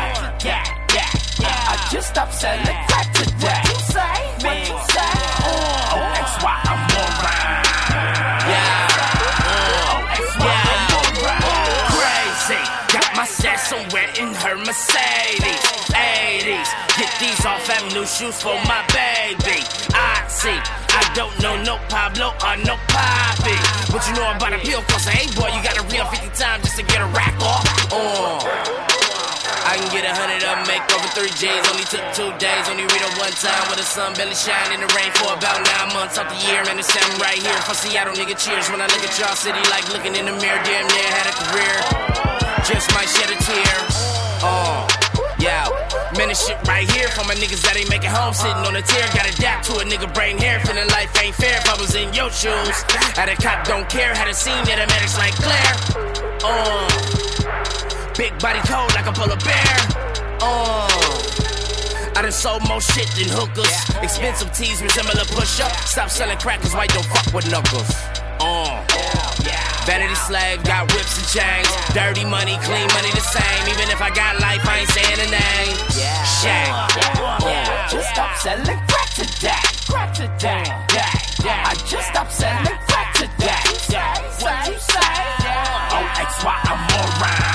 I just stopped selling crack today. What you say? What you say? Oh, X Y, I'm alright. Yeah. Oh, X Y, I'm alright. Crazy. Got my set somewhere in her Mercedes. eighties. Get these off at new shoes for my baby. I see. I don't know no Pablo or no Poppy. What you know about a pill cost? Hey boy, you gotta reel fifty times just to get a rack off. Oh. I can get a hundred of them, make over three J's. Only took two days, only read it one time. With the sun barely shine in the rain for about nine months out the year. Man, it's time right here from Seattle, nigga, cheers. When I look at y'all city, like looking in the mirror, damn near had a career. Just might shed a tear. Oh, yeah. Man, this shit right here for my niggas that ain't making home, sitting on a tear. Gotta adapt to a nigga brain hair, feeling life ain't fair. If I was in your shoes, had a cop don't care, had a scene that a medics like Claire. Uh, big body cold like a polar bear. Uh, I done sold more shit than hookers. Expensive tees resemble a push-up. Stop selling crack cause white don't fuck with knuckles. Uh, Vanity slave, got whips and chains. Dirty money, clean money the same. Even if I got life, I ain't saying a name. Shame. Yeah, just stop selling crack today. Crack today. I just stopped selling crack today. What you say? Oh, X Y, I'm more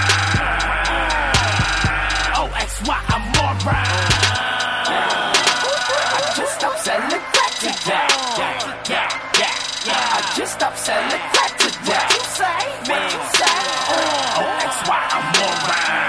round. Oh, X Y, I'm more round. I just stopped selling crack today. I just stopped selling crack today. What you say? What you say? Oh, X Y, I'm more round.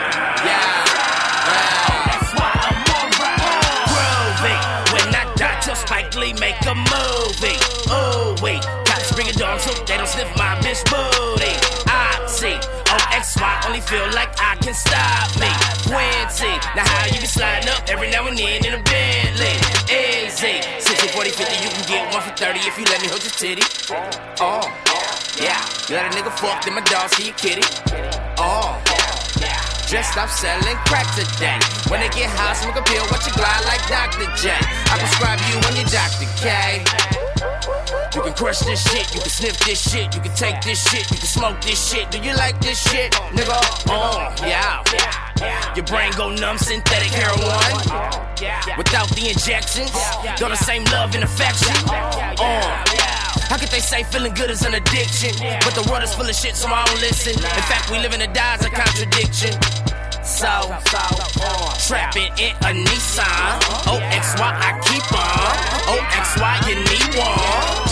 Yeah. Oh, X Y, I'm more round. Groovy. When I die, till Spike Lee make a movie. Ooh, wait. Cops bring it on so they don't sniff my bitch booty. I see. Oh, X Y only feel like I can stop me. Quincy. Now how you be sliding up every now and then in a Bentley. Easy. sixty, forty, fifty, you can get one for thirty if you let me hold your titty. Oh, yeah. You let a nigga fuck, then my dog see you kitty. Oh, just stop selling crack today. When they get high, smoke a pill, watch you glide like Doctor J. I prescribe you when you're Doctor K. You can crush this shit, you can sniff this shit, you can take this shit, you can smoke this shit. Do you like this shit, nigga? Oh, yeah. Your brain go numb, synthetic heroin. Without the injections, got the same love and affection. Oh, how could they say feeling good is an addiction? But the world is full of shit, so I don't listen. In fact, we live in a die as a contradiction. So, trapping in a Nissan. O X Y, I keep on. O X Y, you need one.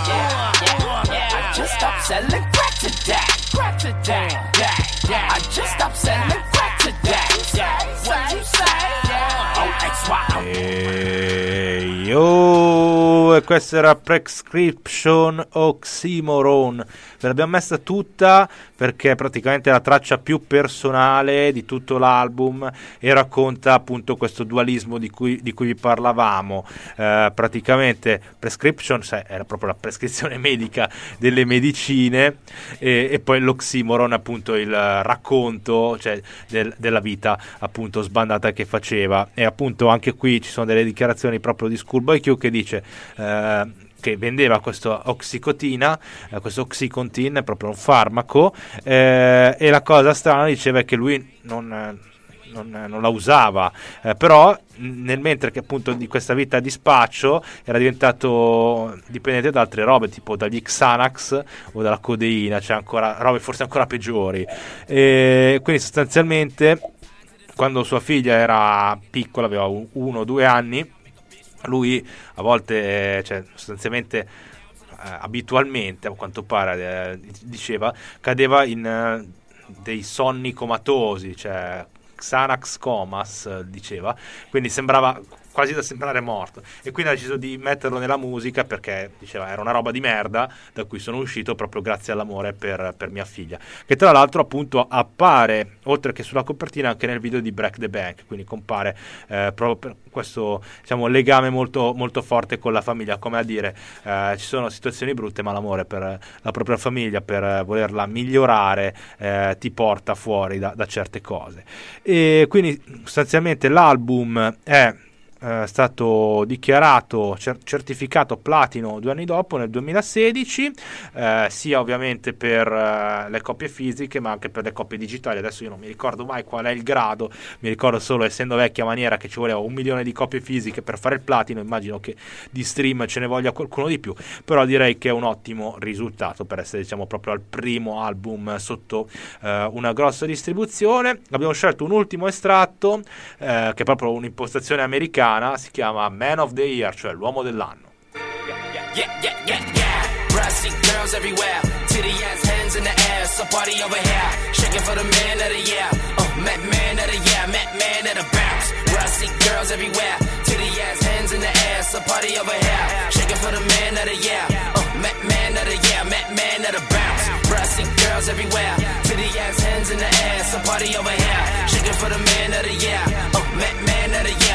I just stopped selling crack today. Crack today. I just stopped selling crack today. What you say? Oh, X Y. E yo, e questa era Prescription Oxymoron. Ve l'abbiamo messa tutta perché è praticamente la traccia più personale di tutto l'album e racconta appunto questo dualismo di cui, di cui vi parlavamo. Eh, praticamente Prescription, cioè, era proprio la prescrizione medica delle medicine, e, e poi l'oxymoron, appunto il racconto, cioè, del, della vita appunto sbandata che faceva. E appunto anche qui ci sono delle dichiarazioni proprio di Schoolboy Q che dice eh, che vendeva questo oxicotina, eh, questo Oxycontin, è proprio un farmaco, eh, e la cosa strana diceva è che lui non, non, non la usava, eh, però nel mentre che appunto di questa vita di spaccio era diventato dipendente da altre robe, tipo dagli Xanax o dalla codeina, cioè ancora robe forse ancora peggiori, e quindi sostanzialmente quando sua figlia era piccola, aveva uno o due anni, lui a volte, cioè sostanzialmente eh, abitualmente a quanto pare eh, diceva, cadeva in eh, dei sonni comatosi, cioè Xanax comas diceva, quindi sembrava quasi da sembrare morto, e quindi ha deciso di metterlo nella musica perché diceva era una roba di merda da cui sono uscito proprio grazie all'amore per, per mia figlia, che tra l'altro appunto appare oltre che sulla copertina anche nel video di Break the Bank, quindi compare eh, proprio per questo, diciamo, legame molto, molto forte con la famiglia, come a dire eh, ci sono situazioni brutte ma l'amore per la propria famiglia, per volerla migliorare, eh, ti porta fuori da, da certe cose. E quindi sostanzialmente l'album è è stato dichiarato cer- certificato platino due anni dopo, nel duemilasedici, eh, sia ovviamente per eh, le copie fisiche ma anche per le copie digitali. Adesso io non mi ricordo mai qual è il grado, mi ricordo solo, essendo vecchia maniera, che ci voleva un milione di copie fisiche per fare il platino. Immagino che di stream ce ne voglia qualcuno di più, però direi che è un ottimo risultato per essere, diciamo, proprio al primo album sotto eh, una grossa distribuzione. Abbiamo scelto un ultimo estratto eh, che è proprio un'impostazione americana, si chiama Man of the Year, cioè l'uomo dell'anno. Yeah, yeah, yeah, yeah. Brassy girls everywhere, titty ass hands in the air, so party over here, shaking for the man of the year. Oh, man, man of the year, man, man of the bounce. Brassy girls everywhere, titty ass hands in the air, so party over here, shaking for the man of the year. Oh, man, man of the year, man, man of the bounce. Brassy girls everywhere, titty ass hands in the air, so party over here, shaking for the man of the year. Oh, man.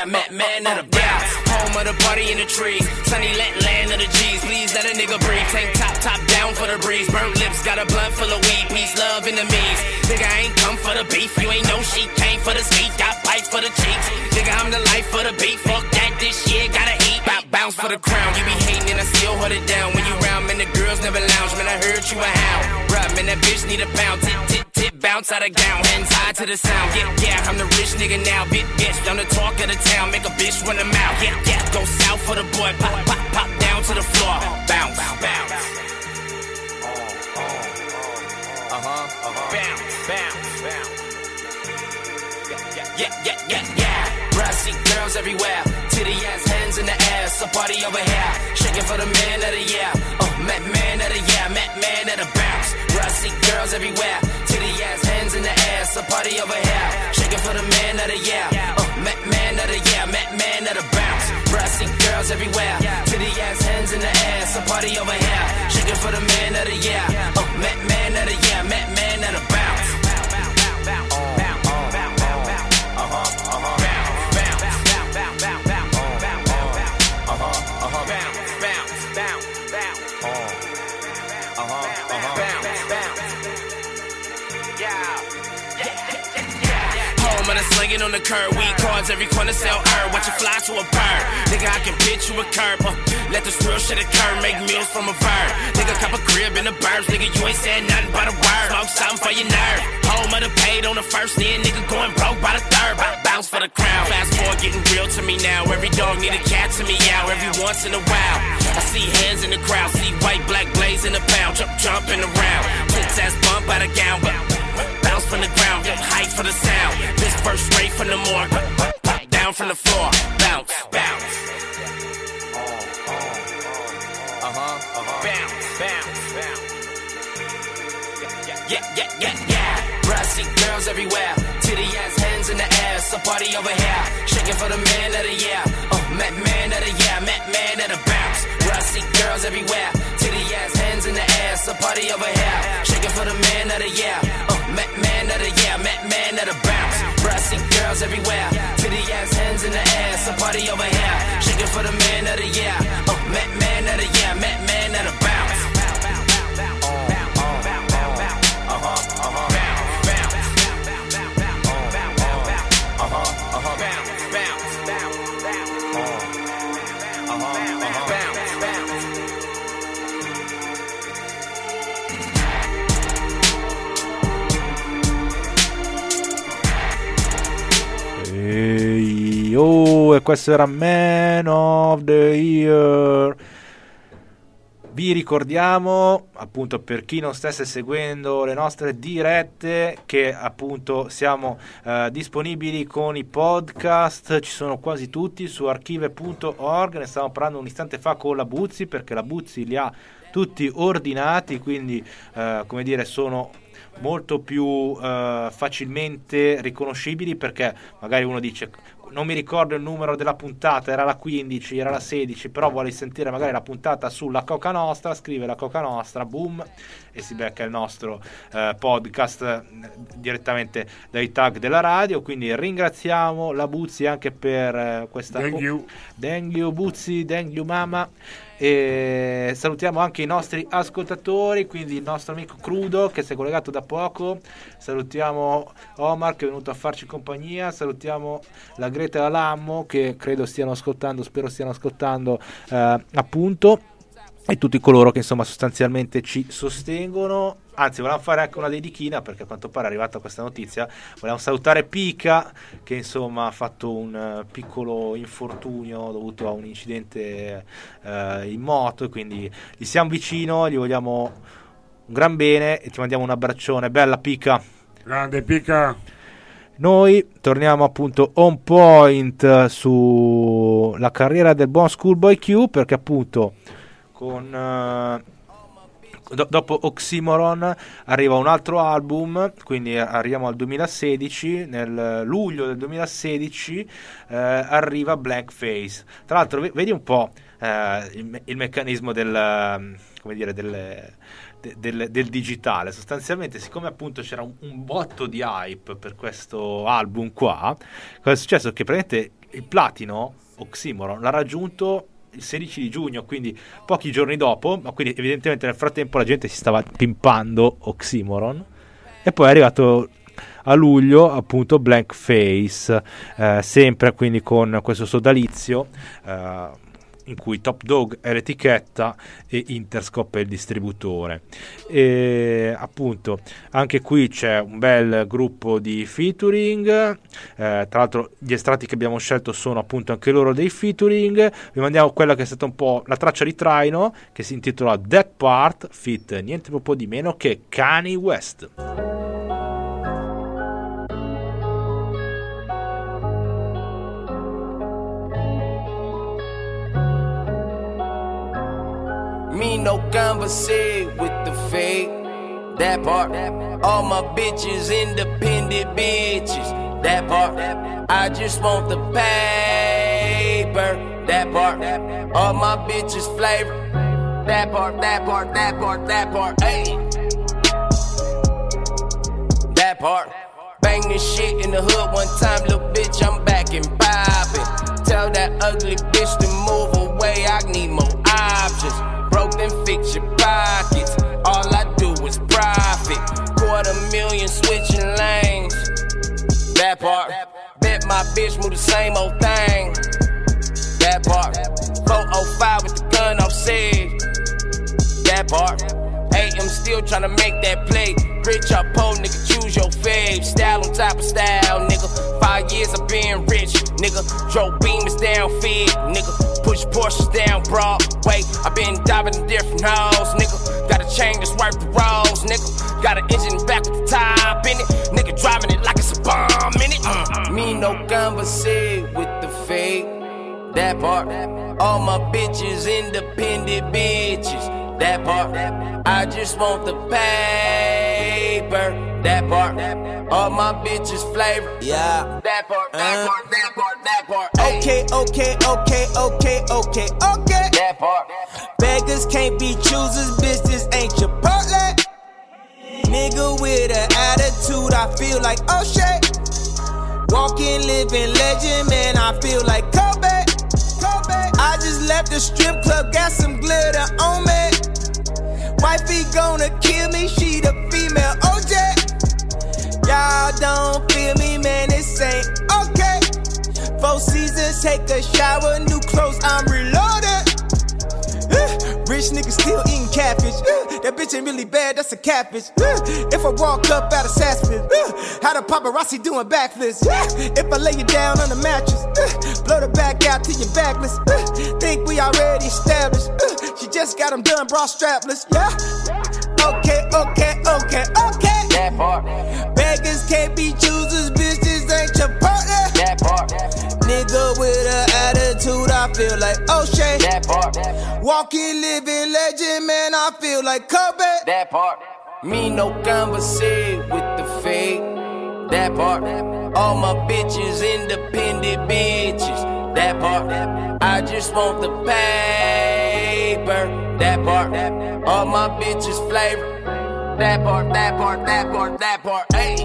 Matt Man of the bounce. Home of the party in the trees. Sunny let land of the G's. Please let a nigga breathe. Tank top, top down for the breeze. Burnt lips, got a blunt full of weed. Peace, love, enemies. Nigga, I ain't come for the beef. You ain't know she came for the speed. Got bites for the cheeks. Nigga, I'm the life for the beat. Fuck that, this shit gotta eat. Bout bounce for the crown. You be hating and I still hold it down. When you round, man, the girls never lounge. Man, I heard you a hound. Bruh, man, that bitch need a pound. Tit, tit, tit, bounce out of gown. Hands high to the sound. Yeah, yeah, I'm the rich nigga now. Big bitch, I'm the talk of the town. Make a bitch run them out. Yeah, yeah, go south for the boy. Pop, pop, pop down to the floor. Bounce, bounce. Uh-huh, uh-huh. Bounce, bounce, bounce. Yeah, yeah, yeah, yeah. Brassy girls everywhere. Titty ass, hands in the air. So party over here. Shaking for the man of the year. Oh, Matt Man of the year. Matt Man of the bounce. Brassy girls everywhere. Titty ass, hands in the air. So party over here. Shaking for the man of the year. Oh, Matt Man of the year. Matt Man of the bounce. Brassy girls everywhere. Titty ass, hands in the air. So party over here. Shaking for the man of the year. Oh, Matt Man of the year. Matt Man of the bounce. Slinging on the curb, weed cards, every corner sell herb. Watch it fly to a bird. Nigga, I can pitch you a curb. Uh, let this real shit occur, make meals from a bird. Nigga, cop a crib in the burbs. Nigga, you ain't said nothing but a word. Smoke something for your nerve. Home of the paid on the first, then nigga going broke by the third. B- bounce for the crown. Fast forward, getting real to me now. Every dog need a cat to me out every once in a while. I see hands in the crowd, see white, black blaze in the pound. Jump, jumping around. Tits ass bump out of gown. Bounce from the ground, get hype for the sound. This first straight from the morgue, down from the floor. Bounce, bounce. Uh-huh, uh-huh. Bounce, bounce, bounce. Yeah, yeah, yeah, yeah. Brassy girls everywhere. Titty ass, hands in the air. So party over here. Shaking for the man of the year. Oh, Matt Man of the year. Matt Man of the bounce. Brassy girls everywhere. Titty ass, hands in the air. So party over here. Shaking for the man of the year. Oh, Matt Man of the year. Matt Man of the bounce. Brassy girls everywhere. Titty ass, hands in the air. So party over here. Shaking for the man of the year. Oh, Matt Man of the year. Matt Man of the bounce. Ehi, oh, e questo era Man of the Year. Vi ricordiamo, appunto, per chi non stesse seguendo le nostre dirette, che appunto siamo eh, disponibili con i podcast, ci sono quasi tutti su archive punto org. Ne stavamo parlando un istante fa con la Buzzi, perché la Buzzi li ha tutti ordinati, quindi eh, come dire, sono molto più eh, facilmente riconoscibili, perché magari uno dice non mi ricordo il numero della puntata, era la quindici, era la sedici, però vuole sentire magari la puntata sulla Coca Nostra, scrive la Coca Nostra, boom, e si becca il nostro eh, podcast eh, direttamente dai tag della radio. Quindi ringraziamo la Buzzi anche per eh, questa thank you. Thank you Buzzi, thank you mama. E salutiamo anche i nostri ascoltatori, quindi il nostro amico Crudo che si è collegato da poco, salutiamo Omar che è venuto a farci compagnia, salutiamo la Greta e la Lammo che credo stiano ascoltando, spero stiano ascoltando eh, appunto, e tutti coloro che insomma sostanzialmente ci sostengono. Anzi, volevamo fare anche una dedichina, perché a quanto pare è arrivata questa notizia. Volevamo salutare Pica, che insomma ha fatto un uh, piccolo infortunio dovuto a un incidente uh, in moto, quindi gli siamo vicino, gli vogliamo un gran bene e ti mandiamo un abbraccione. Bella Pica, grande Pica. Noi torniamo appunto on point sulla carriera del buon Schoolboy Q, perché appunto con uh, do- dopo Oxymoron arriva un altro album, quindi arriviamo al duemilasedici. Nel luglio del duemilasedici eh, arriva Blackface. Tra l'altro v- vedi un po' eh, il, me- il meccanismo del, come dire, del, de- del, del digitale. Sostanzialmente, siccome appunto c'era un, un botto di hype per questo album qua, cosa è successo? Che praticamente il platino Oxymoron l'ha raggiunto il sedici di giugno, quindi pochi giorni dopo, ma quindi evidentemente nel frattempo la gente si stava pimpando Oxymoron, e poi è arrivato a luglio appunto Blank Face, eh, sempre quindi con questo sodalizio eh, in cui Top Dog è l'etichetta e Interscope è il distributore. E appunto anche qui c'è un bel gruppo di featuring, eh, tra l'altro gli estratti che abbiamo scelto sono appunto anche loro dei featuring. Vi mandiamo quella che è stata un po' la traccia di traino, che si intitola That Part, feat niente proprio di meno che Kanye West. Me no conversate with the fake. That part. All my bitches independent bitches. That part. I just want the paper. That part. All my bitches flavor. That part, that part, that part, that part. Hey. That part. Banging shit in the hood one time, little bitch, I'm back and poppin'. Tell that ugly bitch to move away, I need more options. Broke then fix your pockets. All I do is profit. Quarter million switching lanes. That part. Bet my bitch move the same old thing. That part. four oh five with the gun off said. That part. A M still tryna make that play. Rich or poor, nigga, choose your fave. Style on top of style, nigga. Five years of being rich, nigga. Drove Beamers down Fig, nigga. Push Porsches down Broadway. I been diving in different holes, nigga. Got a chain that's worth the rolls, nigga. Got an engine back with the top in it. Nigga driving it like it's a bomb in it. Uh, me no conversate with the fake. That part. All my bitches independent bitches. That part. I just want the paper. That part. All my bitches flavor. Yeah. That part, that uh. part, that part, that part. Okay, okay, okay, okay, okay, okay. That part. Beggars can't be choosers, bitch, this ain't Chipotle. Nigga with an attitude, I feel like oh shit. Walking, living legend, man, I feel like Kobe. Kobe. I just left the strip club, got some glitter on me. Wifey gonna kill me, she the female O J. Y'all don't feel me, man, this ain't okay. Four seasons, take a shower, new clothes, I'm reloaded. Uh, rich nigga still eating catfish. Uh, that bitch ain't really bad, that's a catfish. Uh, if I walk up out of Saspin, uh, how the paparazzi doing backflips? Uh, if I lay you down on the mattress, uh, blow the back out till you're backless. Uh, think we already established. Uh, she just got them done, bra strapless. Yeah. Okay, okay, okay, okay. That part. Beggars can't be choosers, bitches ain't Chipotle. That part. Nigga with an attitude, I feel like O'Shea. That part. Walking, living legend, man, I feel like Kobe. That part. Me no conversate with the fake. That part. All my bitches independent bitches. That part. I just want the paper. That part. All my bitches flavor. That part, that part, that part, that part. Hey.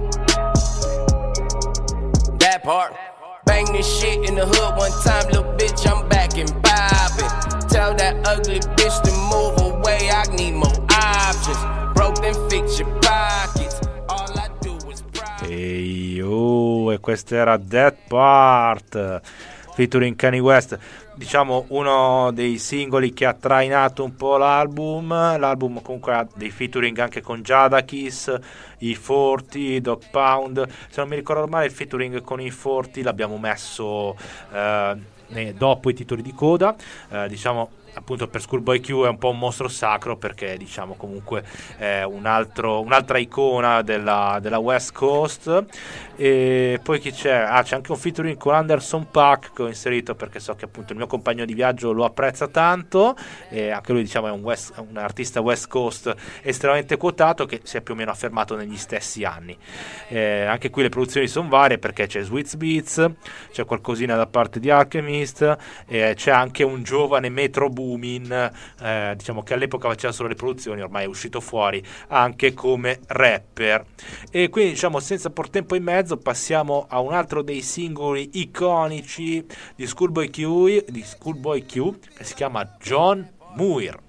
That part. Bang this shit in the hood one time, little bitch, I'm back and poppin'. Tell that ugly bitch to move away, I need more options. Broke then fix your pockets. All I do is pride. Ehi oh, e questo era That Part featuring Kanye West, diciamo uno dei singoli che ha trainato un po' l'album. L'album comunque ha dei featuring anche con Jadakiss, i quaranta, Dog Pound. Se non mi ricordo male, il featuring con i quaranta l'abbiamo messo eh, dopo i titoli di coda. Eh, diciamo appunto per Schoolboy Q è un po' un mostro sacro, perché diciamo comunque è un altro, un'altra icona della, della West Coast. E poi chi c'è? Ah, c'è anche un featuring con Anderson .Paak che ho inserito perché so che appunto il mio compagno di viaggio lo apprezza tanto, e anche lui diciamo è un, West, un artista West Coast estremamente quotato, che si è più o meno affermato negli stessi anni. Eh, anche qui le produzioni sono varie, perché c'è Sweet Beats, c'è qualcosina da parte di Alchemy, Alchemist, eh, c'è anche un giovane Metro Boomin, eh, diciamo che all'epoca faceva solo le produzioni, ormai è uscito fuori anche come rapper. E quindi diciamo senza por tempo in mezzo passiamo a un altro dei singoli iconici di Schoolboy Q, di Schoolboy Q che si chiama John Muir.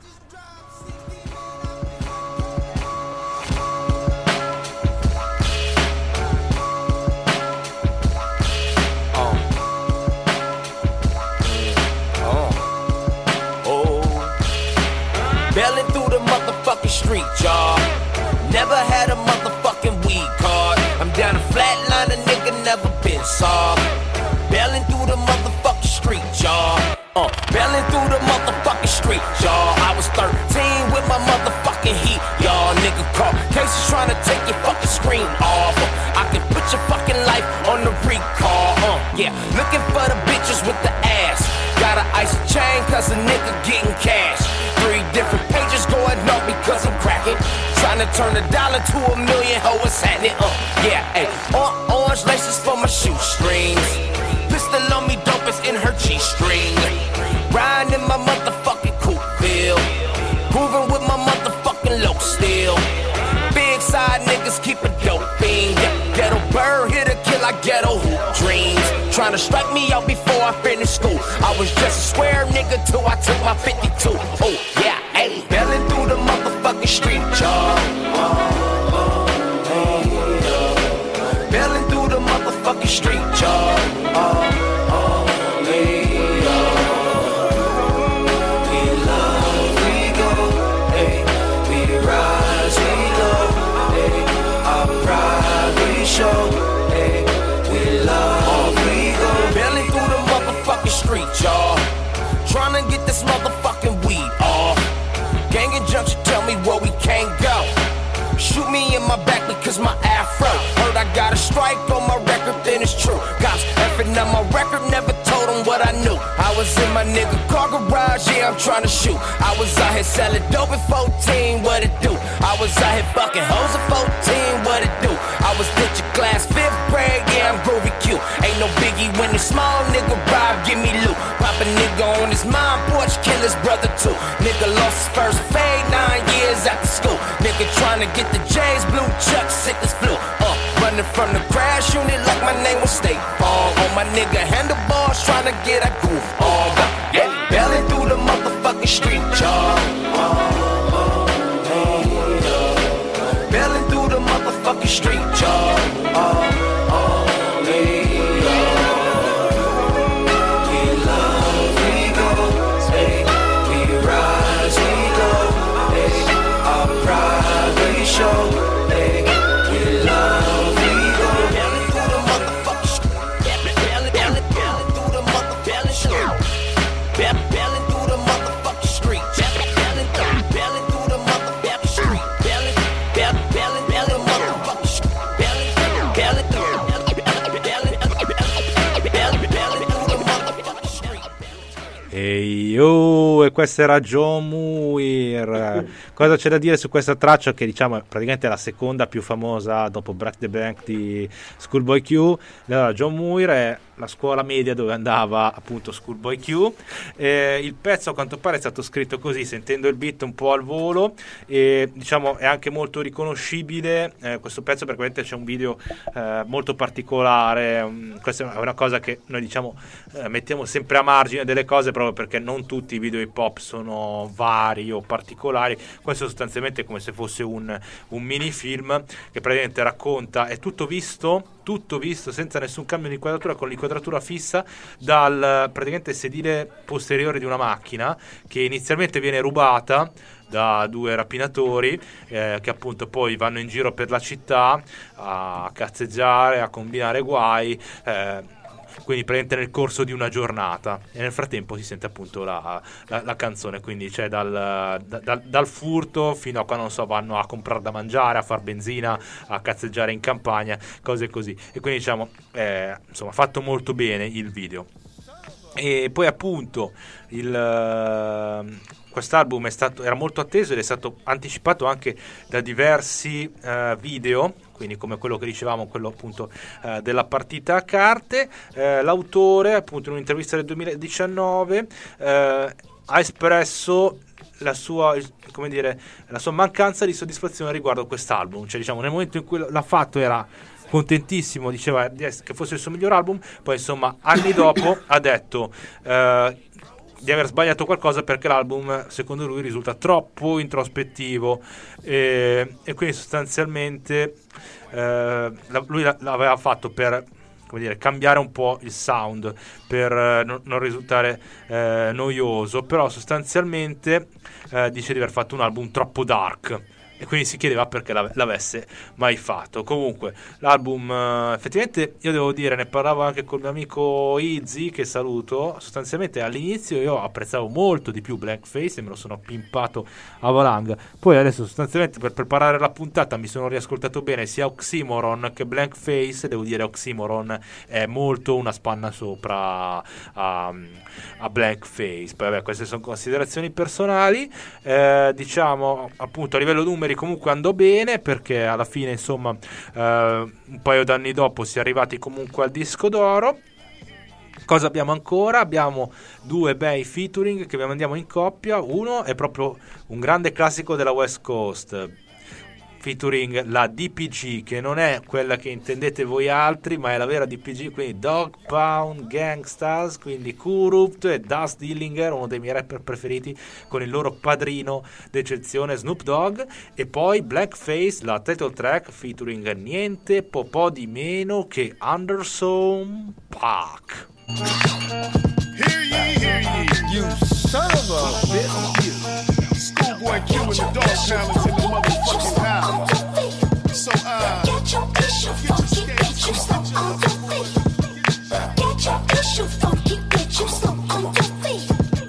Belling through the motherfucking street, y'all. Never had a motherfucking weed card. I'm down a flatline, a nigga never been soft. Belling through the motherfucking street, y'all. Uh, belling through the motherfucking street, y'all. I was thirteen with my motherfucking heat, y'all. Nigga caught cases trying to take your fucking screen off. Uh, I can put your fucking life on the recall. Uh, yeah, looking for the bitches with the ass. Got an ice chain cause a nigga getting cash. Three different pages going up because I'm cracking. Trying to turn a dollar to a million, ho, what's happening? Uh, yeah, ayy. Or- orange laces for my shoestrings. Pistol on me, dope is in her G-string. Riding in my motherfucking coupe bill. Moving with my motherfucking low steel. Big side niggas keep a dope fiend. Ghetto bird, here to kill, I ghetto hoop dreams. Trying to strike me out before I finish school. I was just a square nigga till I took my fifty-two. Oh, yeah, ayy. Belling through the motherfucking street, y'all. Belling through the motherfucking street, y'all. We love, we go, hey. We rise, we low, hey. Our pride we show, hey. We love, we go. Belling through the motherfucking street, y'all. Trying to get this motherfucking weed off. Gang and junction tell me where we can't go. Shoot me in my back because my afro. Heard I got a strike on my record, then it's true. Cops effing on my record, never told them what I knew. I was in my nigga car garage, yeah, I'm trying to shoot. I was out here selling dope at fourteen, what it do? I was out here fucking hoes at fourteen, what it do? I was picture class, fifth grade, yeah, I'm groovy cute. Ain't no biggie when the small nigga rob, give me loot. Pop a nigga on his mom porch, kill his brother too. Nigga lost his first fade nine years after school. Nigga trying to get the J's, blue chucks, sick as flu. Uh, running from the crash unit like my name was State Farm. On my nigga handlebars, trying to get a goof on. Yeah, belling through the motherfucking street, y'all. Belling through the motherfucking street, y'all. Show, hey, we love, we go. Belling through the motherfucking street. Belling, belling, belling through the motherfucking street. Belling through the motherfucking street. Belling, belling through the motherfucking street. Belling, belling, belling, belling motherfucking street. Belling, belling, belling, belling, belling, belling through the motherfucking street. Ehi yo, e questo era John Muir. Cosa c'è da dire su questa traccia che diciamo è praticamente la seconda più famosa dopo Break the Bank di Schoolboy Q? Allora, John Muir è la scuola media dove andava appunto Schoolboy Q. Eh, il pezzo a quanto pare è stato scritto così, sentendo il beat un po' al volo, e diciamo è anche molto riconoscibile eh, questo pezzo perché veramente c'è un video eh, molto particolare. Um, questa è una cosa che noi diciamo eh, mettiamo sempre a margine delle cose proprio perché non tutti i video hip hop sono vari o particolari. Questo sostanzialmente è come se fosse un, un mini film che praticamente racconta, è tutto visto tutto visto senza nessun cambio di inquadratura, con l'inquadratura fissa dal praticamente sedile posteriore di una macchina che inizialmente viene rubata da due rapinatori eh, che appunto poi vanno in giro per la città a cazzeggiare, a combinare guai, eh, quindi praticamente nel corso di una giornata, e nel frattempo si sente appunto la, la, la canzone, quindi c'è dal, da, dal, dal furto fino a quando non so vanno a comprare da mangiare, a far benzina, a cazzeggiare in campagna, cose così. E quindi diciamo eh, insomma fatto molto bene il video. E poi appunto il quest'album è stato, era molto atteso ed è stato anticipato anche da diversi uh, video quindi come quello che dicevamo, quello appunto eh, della partita a carte. Eh, l'autore appunto in un'intervista del duemiladiciannove eh, ha espresso la sua, come dire, la sua mancanza di soddisfazione riguardo quest'album, cioè diciamo nel momento in cui l'ha fatto era contentissimo, diceva che fosse il suo miglior album, poi insomma anni dopo ha detto eh, di aver sbagliato qualcosa perché l'album secondo lui risulta troppo introspettivo e, e quindi sostanzialmente eh, lui l'aveva fatto per, come dire, cambiare un po' il sound, per eh, non, non risultare eh, noioso, però sostanzialmente eh, dice di aver fatto un album troppo dark e quindi si chiedeva perché l'avesse mai fatto. Comunque l'album uh, effettivamente, io devo dire, ne parlavo anche con il mio amico Izzy, che saluto, sostanzialmente all'inizio io apprezzavo molto di più Blank Face e me lo sono pimpato a valanga, poi adesso sostanzialmente per preparare la puntata mi sono riascoltato bene sia Oxymoron che Blank Face, devo dire Oxymoron è molto una spanna sopra a, a Blank Face. Poi vabbè, queste sono considerazioni personali, eh, diciamo appunto a livello numerico comunque andò bene, perché alla fine insomma eh, un paio d'anni dopo si è arrivati comunque al disco d'oro. Cosa abbiamo ancora? Abbiamo due bei featuring che vi mandiamo in coppia. Uno è proprio un grande classico della West Coast, featuring la D P G, che non è quella che intendete voi altri, ma è la vera D P G, quindi Dog Pound Gangstaz, quindi Kurupt e Dust Dillinger, uno dei miei rapper preferiti, con il loro padrino d'eccezione Snoop Dogg, e poi Black Face, la title track, featuring niente po' po' di meno che Anderson .Paak. Hear ye, hear ye, you son of a bitch. Schoolboy Q and the Dog Pound in the motherfucking house. So, uh, get your issue funky, get you slow on your feet. Get your issue funky, get you slow on your feet.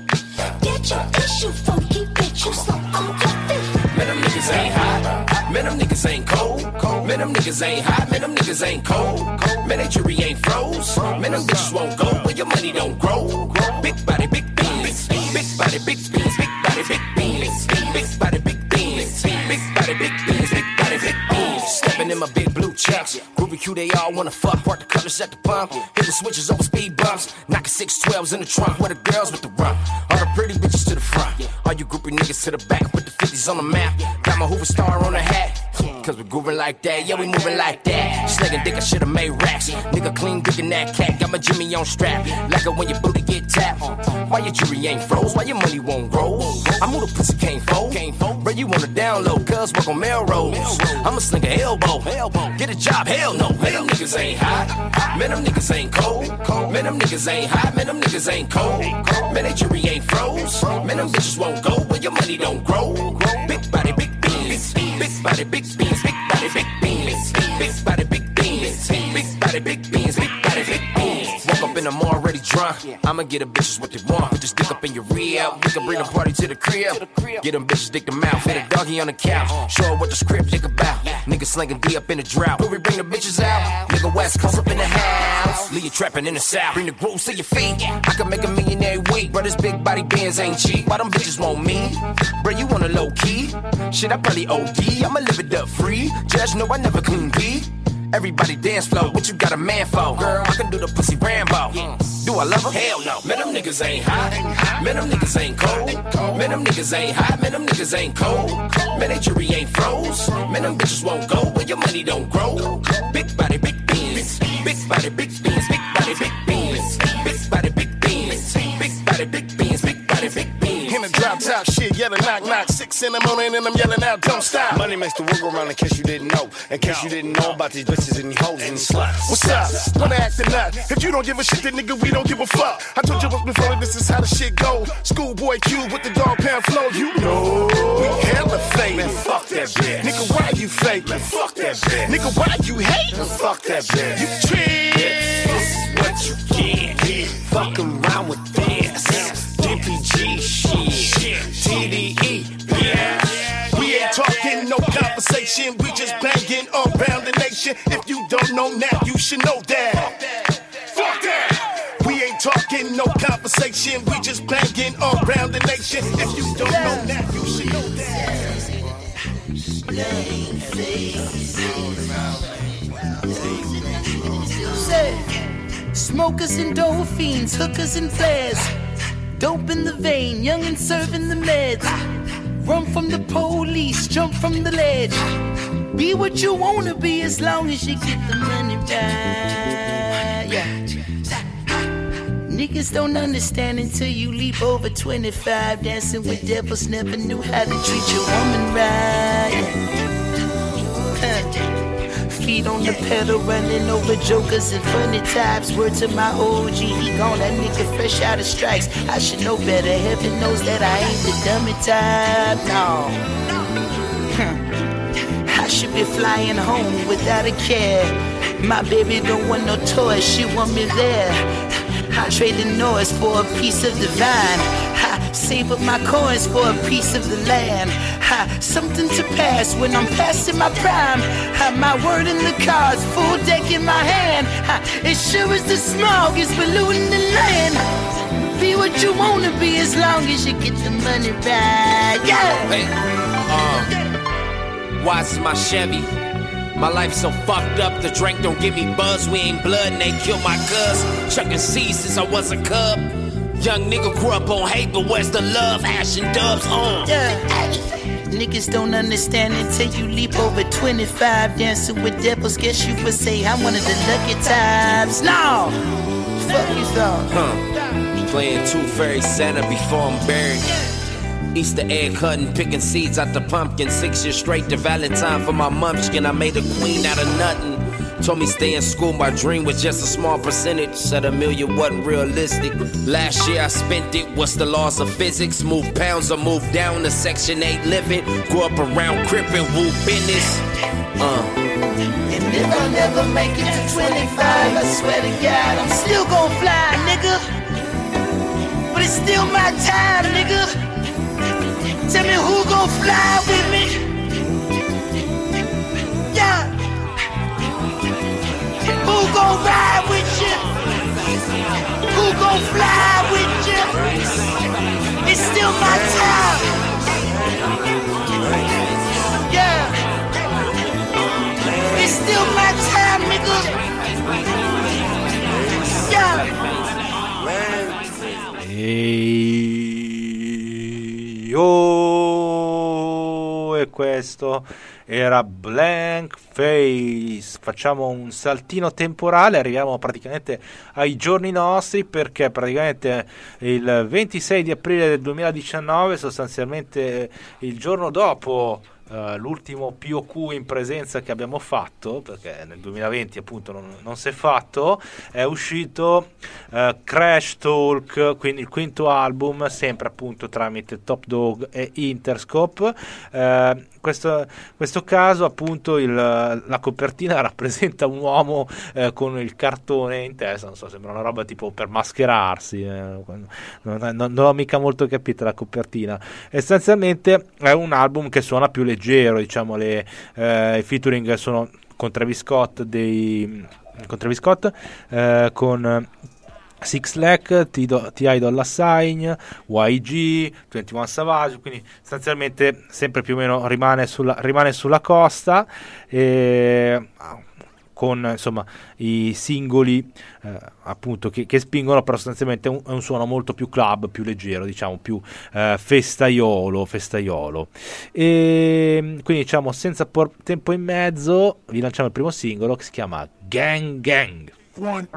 Get your issue funky, get you slow on your feet. Man, them niggas ain't hot. Man, them niggas ain't cold. Man, them niggas ain't hot. Man, them niggas ain't cold. Man, they jury ain't froze. Man, them bitches won't go where your money don't grow. Big body, big beans. Big body, big beans. Big body, big beans. Big body, big beans. Big body, big beans. Big body, big beans. Stepping in my big blue chucks. Groovy Q, they all wanna fuck. Park the colors at the pump. Hit the switches over speed bumps. Knocking six twelves in the trunk. Where the girls with the rump. All the pretty bitches to the front. All you groupie niggas to the back. Put the fifties on the map. Got my Hoover star on the hat. Cause we groovin' like that, yeah, we movin' like that. Snaggin' dick, I should've made racks. Nigga clean diggin' that cat. Got my Jimmy on strap. Like it when your booty get tapped. Why your jewelry ain't froze? Why your money won't roll? I move the pussy, can't fold. Bro, you wanna download, cuz work on Melrose. I'ma sling a elbow. Get a job, hell no. Man, them niggas ain't hot. Man, them niggas ain't cold. Man, them niggas ain't hot. Man, them niggas ain't cold. Man, they jury ain't froze. Man, them bitches won't go where your money don't grow. Big body, big beans. Big body, big beans. Big body, big beans. Big body, big beans. Big body, big beans. Big body, big beans. Woke up and I'm already drunk. I'ma get them bitches what they want. Put this dick up in your rear. We can bring the party to the crib. Get them bitches dick them out. Fit a doggy on the couch. Show her what the script dick about. Niggas slinging D up in the drought. Where we bring the bitches out. Nigga West Coast up in the house. Leave you trapping in the south. Bring the grooves to your feet. I can make a million every week. Bro, this big body bands ain't cheap. Why them bitches want me? Bro, you want a low key? Shit, I probably O D. I'ma live it up free. Judge know I never clean B. Everybody dance flow, what you got a man for? Girl, I can do the pussy Rambo. Do I love her? Hell no. Man, them niggas ain't hot. Man, them niggas ain't cold. Man, them niggas ain't hot. Man, them niggas ain't cold. Man, they jury ain't froze. Man, them bitches won't go where your money don't grow. Big body, big beans. Big body, big beans. Big body, big beans. Big body, big beans. Big body, big beans. Big body, big beans. In a drop top shit, yelling knock knock. Six in the morning and I'm yelling out, don't stop. Money makes the world go round in case you didn't know. In case you didn't know about these bitches and these hoes and these sluts. What's up? Wanna act or not? If you don't give a shit, then nigga, we don't give a fuck. I told you once before that this is how the shit goes. Schoolboy Q with the Dog Pound flow, you know. We hella fake. Man, fuck that bitch. Nigga, why you fake? Man, fuck that bitch. Nigga, why you hate? Man, fuck that bitch. You trick. This is what you get. Fucking around with this. D P G shit. T D E, yeah. We ain't talking no conversation. We just banging around the nation. If you don't know now, you should know that. Fuck that. We ain't talking no conversation. We just banging around the nation. If you don't know now, you should know that. Smokers and dope fiends, hookers and flares, dope in the vein, young and serving the meds. Run from the police, jump from the ledge. Be what you wanna be as long as you get the money right. Yeah. Niggas don't understand until you leap over twenty-five. Dancing with devils, never knew how to treat your woman right. Huh. Feet on the pedal, running over jokers and funny types. Word to my O G, he gone, that nigga fresh out of strikes. I should know better, heaven knows that I ain't the dummy type, no. Hmm. I should be flying home without a care. My baby don't want no toys, she want me there. I trade the noise for a piece of the vine. I save up my coins for a piece of the land. Ha, something to pass when I'm passing my prime. Ha, my word in the cards, full deck in my hand. Ha, it sure is the smog is polluting the land. Be what you wanna be as long as you get the money right. Yeah. Hey, uh, why's my Chevy? My life so fucked up, the drink don't give me buzz. We ain't blood and they killed my cuz. Chucking seeds since I was a cub. Young nigga grew up on hate, but where's the love? Ash and dubs on. Yeah. Niggas don't understand until you leap over twenty-five. Dancing with devils, guess you would say I'm one of the lucky types. No! Fuck you thought. Huh. Playing Tooth Fairy Santa before I'm buried. Easter egg hunting, picking seeds out the pumpkin. Six years straight to Valentine for my munchkin. I made a queen out of nothing. Told me stay in school, my dream was just a small percentage. Said a million wasn't realistic. Last year I spent it, what's the laws of physics? Move pounds or move down to section eight living. Grew up around crippin', woo business. Uh. And if I never make it to twenty-five, I swear to God, I'm still gon' fly, nigga. But it's still my time, nigga. Tell me who gon' fly with me? Yeah. Who gon' ride with you? Who gon' fly with you? It's still my time. Yeah. It's still my time, nigga. Yeah. E oh, e questo era Blank Face. Facciamo un saltino temporale, arriviamo praticamente ai giorni nostri, perché praticamente il ventisei di aprile del duemiladiciannove, sostanzialmente il giorno dopo Uh, l'ultimo P O Q in presenza che abbiamo fatto, perché nel duemilaventi appunto non, non si è fatto, è uscito uh, Crash Talk, quindi il quinto album, sempre appunto tramite Top Dog e Interscope. Uh, questo, questo caso appunto il, la copertina rappresenta un uomo uh, con il cartone in testa, non so, sembra una roba tipo per mascherarsi, eh, non, non, non ho mica molto capito la copertina. Essenzialmente è un album che suona più leggero, diciamo, le eh, i featuring sono con Travis Scott dei con Travis Scott eh, con Six Lack, T I Dolla Sign, Y G, ventuno Savage, quindi sostanzialmente sempre più o meno rimane sulla, rimane sulla costa, e con insomma i singoli eh, appunto che, che spingono, però sostanzialmente è un, è un suono molto più club, più leggero, diciamo più eh, festaiolo festaiolo e quindi diciamo senza por tempo in mezzo vi lanciamo il primo singolo che si chiama Gang Gang. One.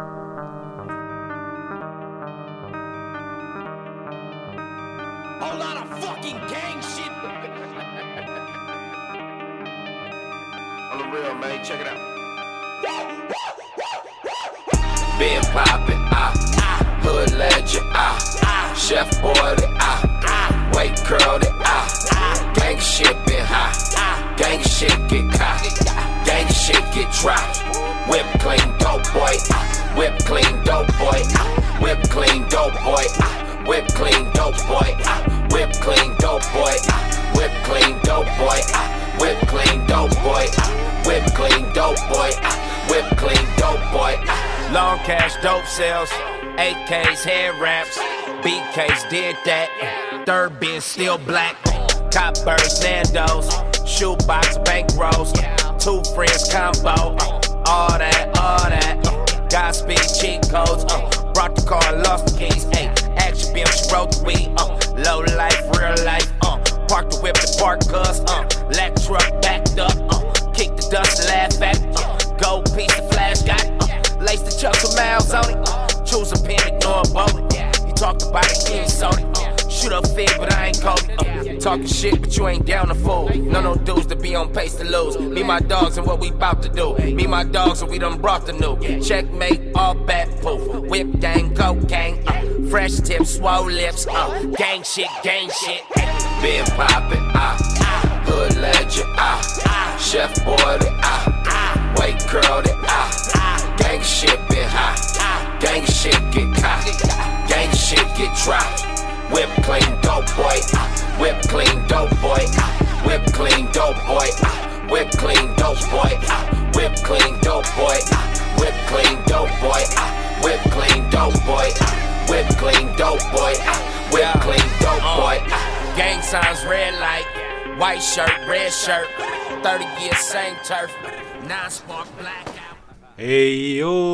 Whole lot of fucking gang shit. On the real, man, check it out. Been poppin', ah, ah, hood legend, ah, ah, chef boy, ah, ah, weight curl, ah, ah, gang shit been hot, ah, gang shit get caught, gang shit get dropped, whip clean dope boy, ah, whip clean dope boy, ah, whip clean dope boy, ah, whip clean dope boy, ah, whip clean dope boy, ah, whip clean dope boy, ah, whip clean dope boy, ah, whip clean dope boy, ah, whip clean dope boy, ah. Long cash dope sales, eight K's head wraps, B K's did that. Third bin still black, cop birds, Nando's. shoebox of bank rolls. Two friends combo. Uh, all that, all that. Uh, Godspeed cheat codes. Uh, brought the car and lost the keys. Hey, action beam, she wrote the weed. Uh, low life, real life. Uh, park the whip to park cuz. Uh, lack truck backed up. Uh, kick the dust and laugh at it. Uh, gold piece the flash got it. Uh, lace the chucks with miles on it. Uh, choose a pen, ignore a bullet. He talked about it, he ain't sold it. Uh, shoot up fig, but I ain't cold. Uh, talking shit, but you ain't down to fool. No, no dudes to be on pace to lose. Me, my dogs, and what we bout to do. Me, my dogs, and we done brought the new. Checkmate, all bat poof. Whip gang, go gang. Uh, fresh tips, swole lips. Uh, gang shit, gang shit. Been poppin', ah, ah, hood legend, ah, ah, chef boy, ah, ah, white curl, ah, ah, gang shit been hot, ah, gang shit get caught, gang shit get dropped. Whip clean dope boy, ah, whip clean dope boy, ah, whip clean dope boy, ah, whip clean dope boy, ah, whip clean dope boy, ah, whip clean dope boy, ah, whip clean dope boy, ah, whip clean dope boy, ah, whip clean dope boy, ah. Gang signs red light, white shirt, red shirt, thirty years same turf, non-spark blackout. Ehi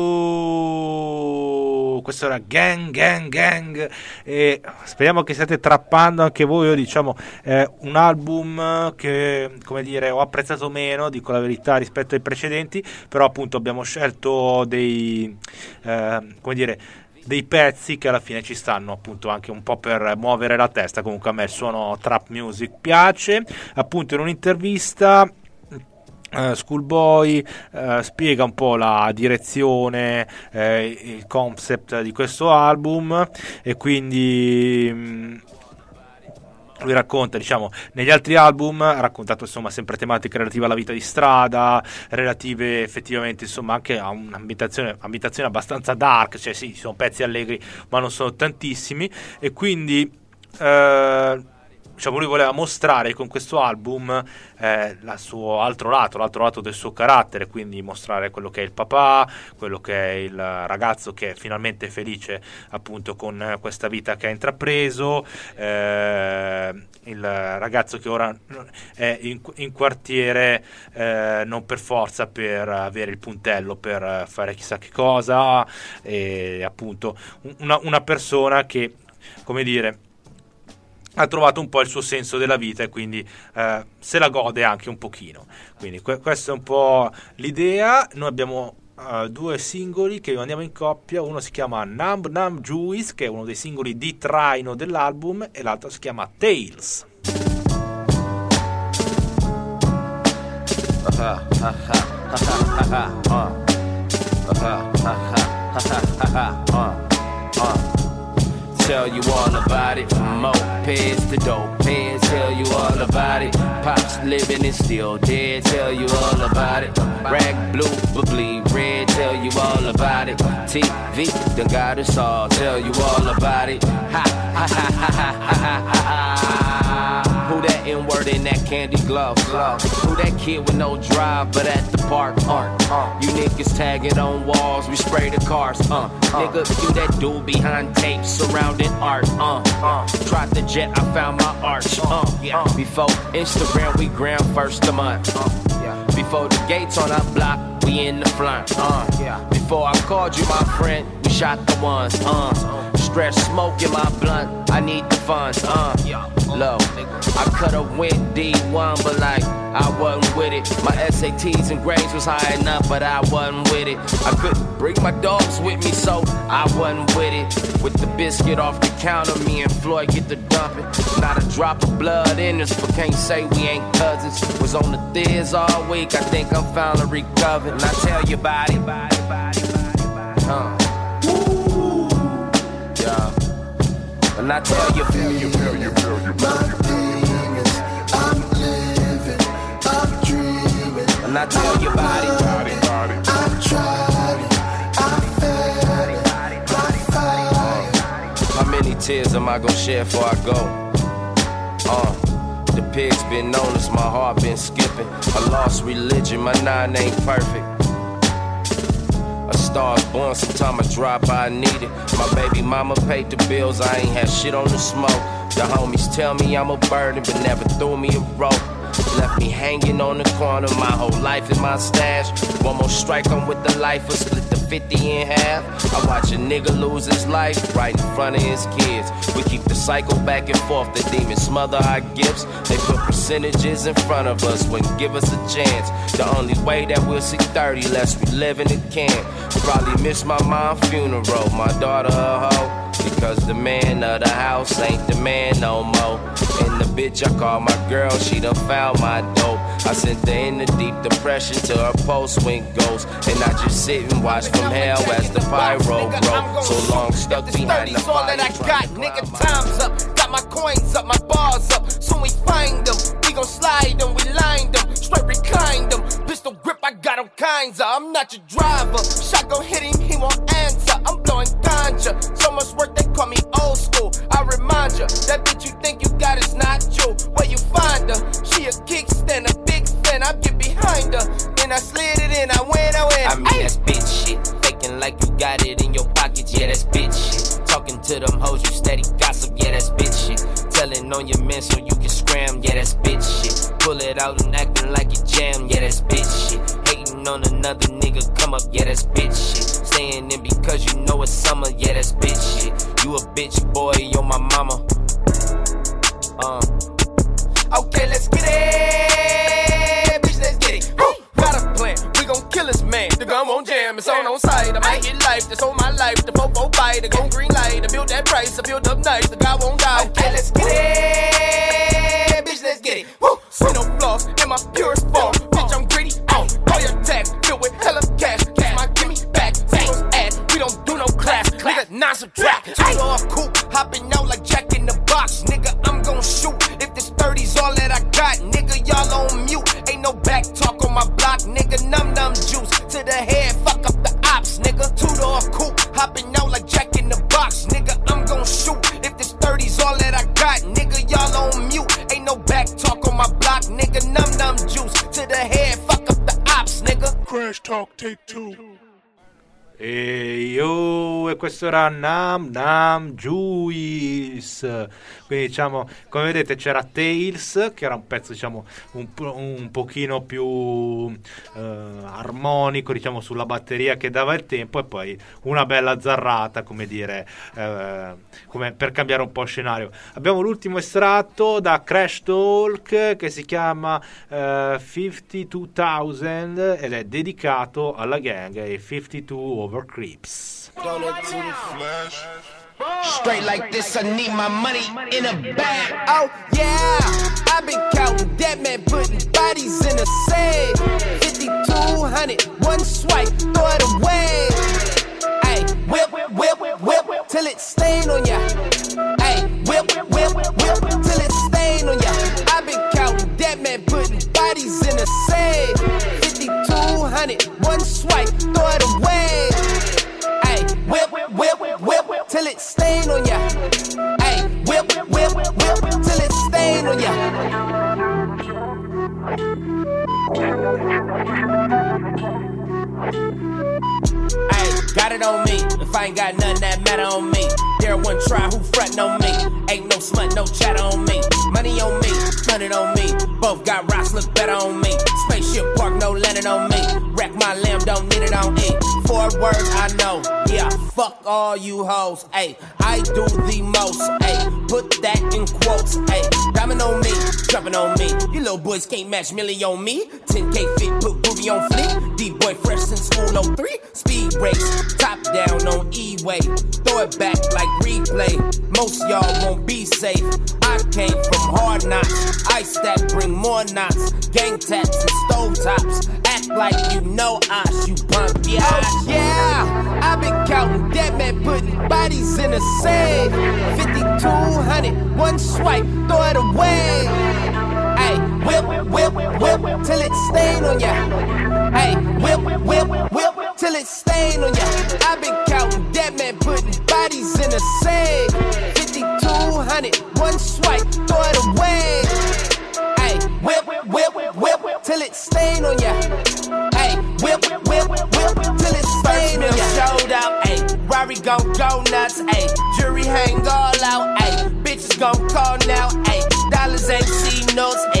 yo, questo era Gang Gang Gang e speriamo che stiate trappando anche voi. Io, diciamo, è un album che, come dire, ho apprezzato meno, dico la verità, rispetto ai precedenti, però appunto abbiamo scelto dei eh, come dire dei pezzi che alla fine ci stanno appunto anche un po' per muovere la testa. Comunque a me il suono trap music piace. Appunto in un'intervista Uh, Schoolboy uh, spiega un po' la direzione, eh, il concept di questo album, e quindi mh, lui racconta, diciamo, negli altri album ha raccontato insomma sempre tematiche relative alla vita di strada, relative effettivamente insomma anche a un'ambientazione ambientazione abbastanza dark, cioè sì, ci sono pezzi allegri ma non sono tantissimi, e quindi uh, diciamo lui voleva mostrare con questo album eh, il suo altro lato, l'altro lato del suo carattere, quindi mostrare quello che è il papà, quello che è il ragazzo che è finalmente felice appunto con questa vita che ha intrapreso, eh, il ragazzo che ora è in, in quartiere eh, non per forza per avere il puntello per fare chissà che cosa, e appunto una, una persona che, come dire, ha trovato un po' il suo senso della vita e quindi eh, se la gode anche un pochino. Quindi que- questa è un po' l'idea. Noi abbiamo uh, due singoli che andiamo in coppia, uno si chiama Numb Numb Juice, che è uno dei singoli di traino dell'album, e l'altro si chiama Tales. Tell you all about it, from mopeds to dope heads. Tell you all about it, pops living and still dead. Tell you all about it, rag blue but bleed red. Tell you all about it, T V done got us all. Tell you all about it, ha ha ha ha ha ha ha ha. Who that N-word in that candy glove? Who that kid with no drive but at the park? Uh, uh. You niggas tagging on walls, we spray the cars. Uh, uh. Nigga, you that dude behind tapes surrounding art. Uh, uh. Tried the jet, I found my arch. Uh, yeah. Before Instagram, we gram first a month. Uh, yeah. Before the gates on our block, we in the front. Uh, yeah. Before I called you my friend, we shot the ones. Uh, stress smoke in my blunt, I need the funds. Uh, low. I could've went D one, but like, I wasn't with it. My S A Ts and grades was high enough, but I wasn't with it. I couldn't bring my dogs with me, so I wasn't with it. With the biscuit off the counter, me and Floyd get the dumping. Not a drop of blood in us, but can't say we ain't cousins. Was on the Thiz all week, I think I'm finally recovered. And I tell you about it, uh. Yeah. And I tell you, tell you, tell you, tell you, tell you. And I tell you about it, about it, about it. I tried it, I felt it, body fire. How many tears am I gonna shed before I go? Uh, the pig's been honest, my heart been skipping. I lost religion, my nine ain't perfect. A star's born, sometime I drop, I need it. My baby mama paid the bills, I ain't had shit on the smoke. The homies tell me I'm a burden, but never threw me a rope. Left me hanging on the corner, my whole life in my stash. One more strike, I'm with the life, or split the fifty in half. I watch a nigga lose his life right in front of his kids. We keep the cycle back and forth, the demons smother our gifts. They put percentages in front of us, wouldn't give us a chance. The only way that we'll see thirty, less we live in the can. Probably miss my mom's funeral, my daughter a hoe. Because the man of the house ain't the man no more. And the bitch I call my girl, she done found my dope. I sent her in the deep depression till her pulse went ghost. And I just sit and watch from hell as the pyro broke. So long stuck behind the all fire. that I got, nigga, time's up. Got my coins up, my bars up. Soon we find them. We gon' slide them, we lined them. Straight reclined them. Pistol grip, I got all kinds of. I'm not your driver. Shot gon' hit him, he won't answer. I'm blowing ganja. So much work, they call me old school. I remind ya, that bitch you think you got is not you. Where you find her? She a kickstand, a big fan. I get behind her. Then I slid it in, I went, I went. I mean, that's bitch shit. Faking like you got it in your pockets, yeah, that's bitch shit. Talking to them hoes, you steady gossip, yeah, that's bitch shit. Telling on your men so you can scram, yeah, that's bitch shit. Pull it out and acting like you jam, yeah, that's bitch shit. Hating on another nigga, come up, yeah, that's bitch shit. Staying in because you know it's summer, yeah, that's bitch shit. You a bitch boy, you're my mama. Uh. Okay, let's get it, bitch, let's get it. Woo! Got a plan, we gon' kill this man. The gun won't jam, it's on on sight. I might get life, that's on my life. The fofo bite, the go green light. I build that price, I build up nice. The guy won't die. Okay, let's get it, bitch, let's get it. Woo! See no flaws in my purest form. Bitch, I'm greedy, oh, call your tax. Filled with hella cash, cash my gimme back. Zero's ass, we don't do no class. Nigga, non-subtract. Two off coupe, hopping out like Jack in the box. Nigga, I'm gon' shoot. If this thirty's all that I got, nigga, y'all on mute. Ain't no back talk on my block, nigga. Num num juice to the head, fuck up the ops, nigga. Two door coupe, hopping out like Jack in the box, nigga. I'm gon' shoot. If this thirty's all that I got, nigga, y'all on mute. Ain't no back talk on my block, nigga. Num num juice to the head, fuck up the ops, nigga. Crash Talk Take Two. E io, e questo era Nam Nam Juice. Quindi diciamo, come vedete c'era Tails, che era un pezzo diciamo un, un pochino più eh, armonico diciamo sulla batteria, che dava il tempo, e poi una bella zarrata, come dire, eh, come per cambiare un po' scenario. Abbiamo l'ultimo estratto da Crash Talk che si chiama eh, cinquantaduemila ed è dedicato alla gang e cinquantadue Over Creeps. Straight like this, I need my money in a bag. Oh yeah, I've been counting dead men, putting bodies in a safe. fifty-two hundred, one swipe, throw it away. Ay, whip, whip, whip, till it stain on ya. Ay, whip, whip, whip, till it stain on ya. I've been counting dead men, putting bodies in a safe. fifty-two hundred, one swipe, throw it away. Ay, whip, whip, whip, till it stain on ya. Ay, whip, whip, whip, till it stain on ya. Ay, got it on me. If I ain't got nothing that matter on me, there one try who frontin' on me. Ain't no smut, no chatter on me. Money on me, hundred on me. Both got rocks, look better on me. Spaceship park, no landing on me. Wreck my lamb, don't need it on E. Four words I know, yeah, fuck all you hoes. Ayy, I do the most, ayy, put that in quotes, ayy. Diamond on me, jumping on me. You little boys can't match Millie on me. ten K fit, put booty on fleek. D-boy fresh since school oh three. Speed race, top down on E-way. Throw it back like replay. Most y'all won't be safe. I came from hard knocks. I stack, bring more knots. Gang taps and stove tops. Act like you know us, you punk, yeah. Oh, yeah, I've been counting dead men, putting bodies in a safe. fifty-two hundred, one swipe, throw it away. Ay, whip, whip, whip, till it stain on ya. Ay, whip, whip, whip, till it stain on ya. I've been counting dead men, putting bodies in a safe. fifty-two hundred, one swipe, throw it away. Ay, whip, whip, whip, till it stain on ya. Ay, whip, whip, whip, till it stain on ya. Showed out, ayy, Rari gon' go nuts, ayy. Jury hang all out, ayy. Bitches gon' call now, ayy. Dollars ain't C notes, ayy.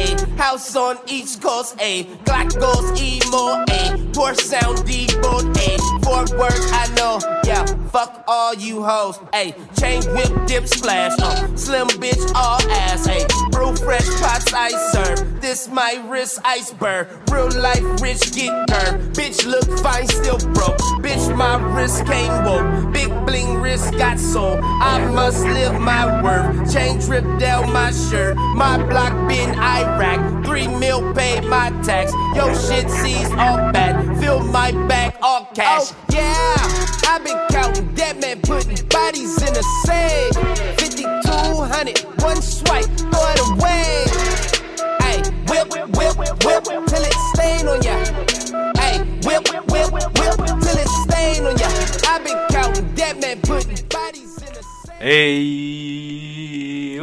house on East Coast, ayy. Glock goes emo, ayy. Door sound deboed, ayy. For work, I know, yeah. Fuck all you hoes, ayy. Chain whip, dip, splash, uh. Slim bitch, all ass, ayy. Brew fresh pots, I serve. This my wrist iceberg. Real life rich get curved. Bitch look fine, still broke. Bitch, my wrist came woke. Big bling wrist got soul. I must live my worth. Chain drip down my shirt. My block been Iraq. Three mil paid my tax. Yo shit sees all bad. Fill my bag all cash. Oh, yeah, I been counting dead man putting bodies in a safe. fifty-two hundred, one swipe, throw it away. Ay, whip, whip, whip, till it stain on ya. Ay, whip, whip, whip, till it stain on ya. I been counting dead men putting bodies in a safe. Ehi,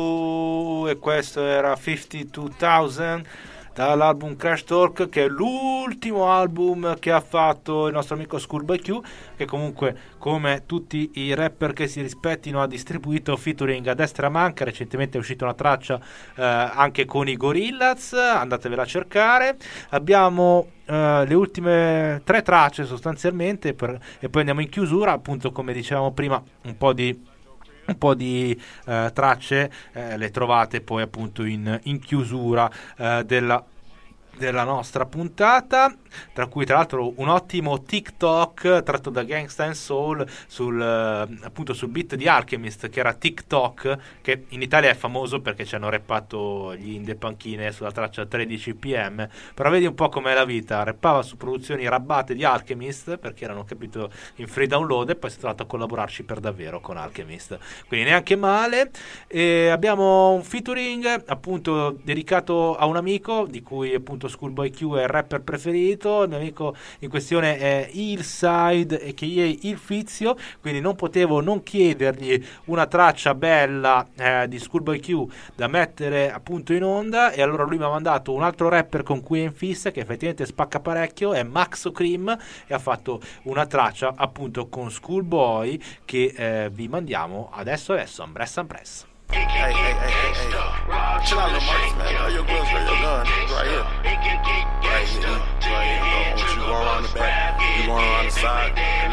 oh, e questo era fifty-two thousand dall'album Crash Talk, che è l'ultimo album che ha fatto il nostro amico Schoolboy Q, che comunque, come tutti i rapper che si rispettino, ha distribuito featuring a destra e a manca. Recentemente è uscita una traccia eh, anche con i Gorillaz, andatevela a cercare. Abbiamo eh, le ultime tre tracce sostanzialmente per, e poi andiamo in chiusura, appunto, come dicevamo prima, un po' di un po' di eh, tracce eh, le trovate poi appunto in, in chiusura eh, della della nostra puntata, tra cui tra l'altro un ottimo TikTok tratto da Gangsta and Soul sul, eh, appunto sul beat di Alchemist, che era TikTok, che in Italia è famoso perché ci hanno rappato gli Inde Panchine sulla traccia tredici P M, però vedi un po' com'è la vita, rappava su produzioni rabbate di Alchemist perché erano, capito, in free download, e poi si è trovato a collaborarci per davvero con Alchemist, quindi neanche male. E abbiamo un featuring appunto dedicato a un amico di cui appunto Schoolboy Q è il rapper preferito. Il mio amico in questione è Hillside, e che è il Fizio, quindi non potevo non chiedergli una traccia bella eh, di Schoolboy Q da mettere appunto in onda, e allora lui mi ha mandato un altro rapper con cui è in fissa, che effettivamente spacca parecchio, è Maxo Cream, e ha fatto una traccia appunto con Schoolboy che eh, vi mandiamo adesso adesso, Ambress Ambress. Hey, hey, hey, hey, hey. Chill out, little Marcus, man. Throw your gloves, throw your gun. Right here. Right here. Right here. Don't want you going around the back. You going around the side.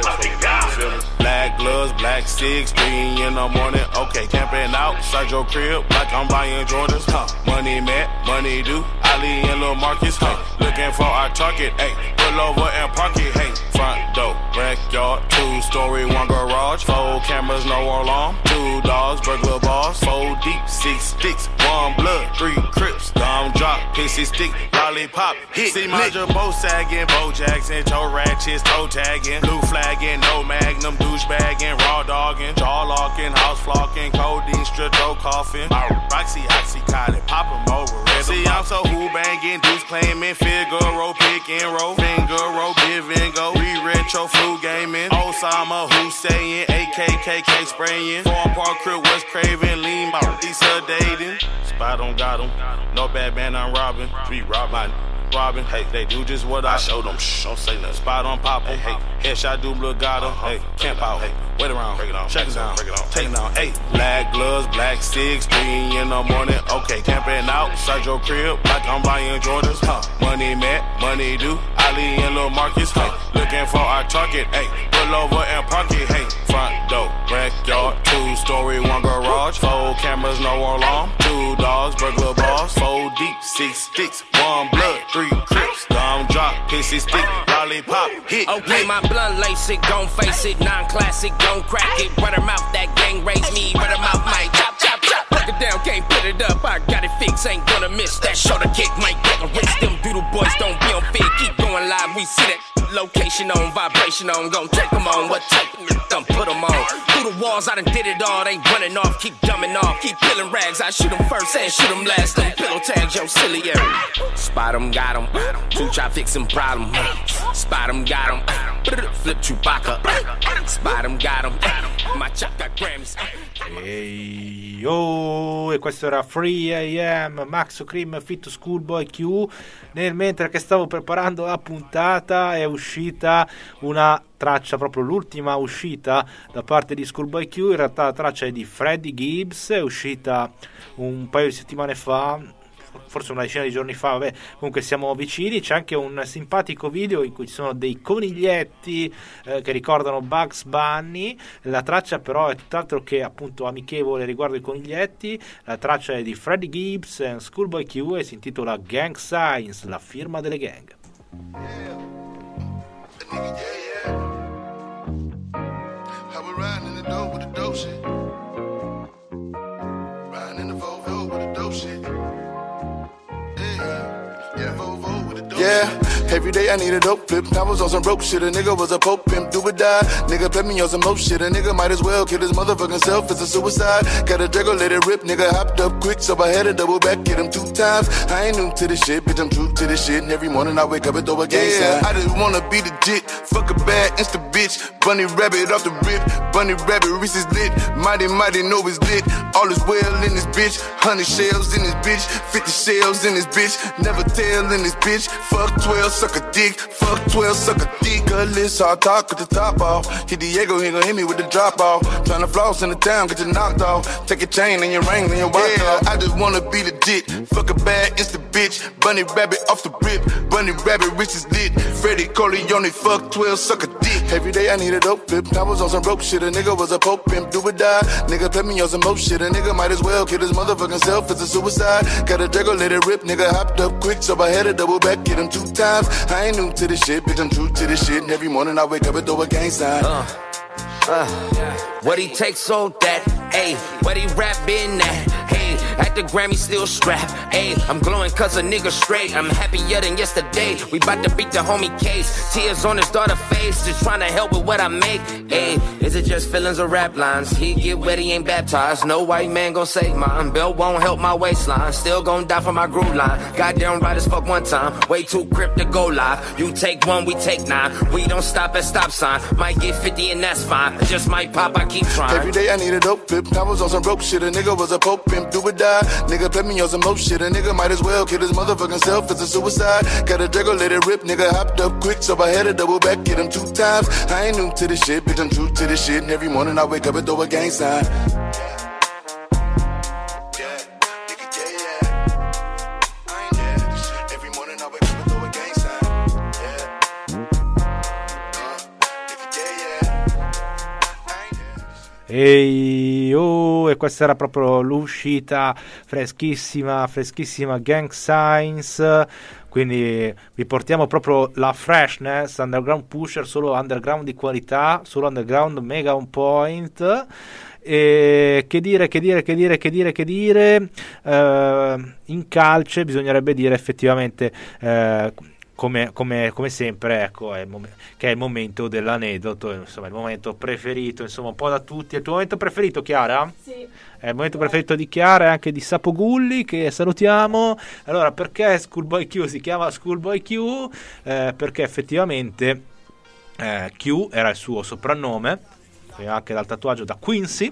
Look, black gloves, black six, three in the morning. Okay, camping outside your crib like I'm buying Jordans. Huh. Money met, money due. Ali and Lil Marcus. Huh. Looking for our target. Hey, pull over and park it. Hey, front door, backyard, two story, one garage, four cameras, no alarm, two dogs, burglar bars. Four deep, six sticks, one blood, three crips, thumb drop, pissy stick, lollipop, hit. See my jabot sagging, Bo Jackson, toe ratchets, toe tagging, blue flagging, no magnum, douchebagging, raw dogging, jaw locking, house flocking, codeine, strip, coughing, Roxy, oxycontin, pop 'em over. See, I'm so who banging, dudes claiming, Figaro, pick and roll, finger roll, give and go, we retro flu gaming, Osama Hussein, A K K K spraying, Foreign Park Crip, West Craven, lean by Lisa dating, spot on got 'em, no bad man, I'm robbing, we rob my robbing, hey, they do just what I, I showed them, shh, don't say nothing, spot on pop, hey, hey, headshot do blood got 'em, hey, camp out, hey, wait around, break it on, check it down, break it on, take it down, hey, black gloves, black six, three in the morning, okay, camping outside your crib like I'm buying Jordans, huh, money met, money due, Ali and Lil Marcus, huh, looking for our target, hey, pull over and park it, hey, front door, backyard, two story, one garage, four cameras, no alarm, two dogs, burglar bars, four deep, six sticks, one blood, three crips, thumb drop, pissy stick, lollipop, hit. Okay, my blunt lace it, gon' face it, non-classic, gon' crack it, run her mouth, that gang raise me, run her mouth, might chop, chop, chop, break it down, can't put it up, I got it fixed, ain't gonna miss that, shoulder kick, might get a wrist, them doodle boys don't be on fit, keep going live, we see that location on, vibration on, gon' take them on, what take them, done put them on, through the walls, I done did it all, they running off, keep dumbing off, keep peeling rags, I shoot them first and shoot them last, them pillow tags, yo, silly area, spot them, got them, two try fixing problem, spot them, got them, flip Chewbacca, spot them, got them, my chop got Grammys. Ehi, oh, e questo era three A M, Maxo Cream fit Schoolboy Q. Nel mentre che stavo preparando la puntata è uscita una traccia, proprio l'ultima uscita da parte di Schoolboy Q. In realtà la traccia è di Freddie Gibbs, è uscita un paio di settimane fa, forse una decina di giorni fa, vabbè, comunque siamo vicini. C'è anche un simpatico video in cui ci sono dei coniglietti eh, che ricordano Bugs Bunny. La traccia però è tutt'altro che appunto amichevole riguardo i coniglietti. La traccia è di Freddie Gibbs e Schoolboy Q e si intitola Gang Signs, la firma delle gang. How we riding in the dope with the dope shit. Riding in the Volvo with the dope shit. Yeah, yeah, Volvo with the dope yeah. shit. Every day I need a dope flip. I was on some broke shit. A nigga was a pope pimp. Do or die. Nigga put me on some more shit. A nigga might as well kill his motherfucking self. It's a suicide. Got a Draco, let it rip. Nigga hopped up quick, so I had to double back. Get him two times. I ain't new to this shit, bitch. I'm true to this shit. And every morning I wake up and throw a gang sign. I just wanna be legit. Fuck a bad insta bitch. Bunny rabbit off the rip. Bunny rabbit, Reese's lit. Mighty, mighty, know it's lit. All is well in this bitch. Hundred shells in this bitch. Fifty shells in this bitch. Never tell in this bitch. Fuck twelve, suck a dick. Fuck twelve, suck a dick. Gutless, hard talk with the top off. Hit Diego, he gon' hit me with the drop off. Tryna floss in the town, get you knocked off. Take your chain and your ring and your watch yeah, off. I just wanna be legit. Fuck a bad insta bitch. Bunny rabbit off the rip. Bunny rabbit, Reese's lit. Freddie Corleone, fuck twelve, suck a dick. Every day I need a dope flip. I was on some broke shit. A nigga was a pope pimp. Do or die. Nigga put me on some more shit. A nigga might as well kill his motherfucking self. It's a suicide. Got a Draco, let it rip. Nigga hopped up quick, so I had to double back. Get him two times. I ain't new to this shit, bitch. I'm true to this shit. And every morning I wake up and throw a gang sign. Uh, uh, what he takes so that, ayy, what he rap in that, hey, at the Grammy still strapped, ayy, I'm glowing cause a nigga straight, I'm happier than yesterday, we bout to beat the homie case, tears on his daughter face, just trying to help with what I make, ayy, is it just feelings or rap lines, he get wet, he ain't baptized, no white man gon' save mine, belt won't help my waistline, still gon' die for my groove line, goddamn right as fuck one time, way too crip to go live, you take one, we take nine, we don't stop at stop sign, might get fifty and that's fine, just might pop, I keep trying. Every day I need a dope flip, I was on some broke shit, a nigga was a pope pimp, do or die, nigga put me on some more shit, a nigga might as well kill his motherfucking self, it's a suicide, got a Draco, let it rip, nigga hopped up quick, so I had to double back, get him two times, I ain't new to this shit, bitch, I'm true to this shit, and every morning I wake up and throw a gang sign. Ehi, oh, e questa era proprio l'uscita freschissima, freschissima Gang Signs. Quindi vi portiamo proprio la freshness, Underground Pusher, solo underground di qualità, solo underground mega on point. E che dire, che dire, che dire, che dire, che dire. Uh, in calce bisognerebbe dire effettivamente. Uh, Come, come, come sempre, ecco, è il mom- che è il momento dell'aneddoto, insomma, il momento preferito, insomma, un po' da tutti. È il tuo momento preferito, Chiara? Sì. È il momento preferito di Chiara e anche di Sapo Gulli, che salutiamo. Allora, perché Schoolboy Q si chiama Schoolboy Q? Eh, perché effettivamente eh, Q era il suo soprannome, anche dal tatuaggio da Quincy,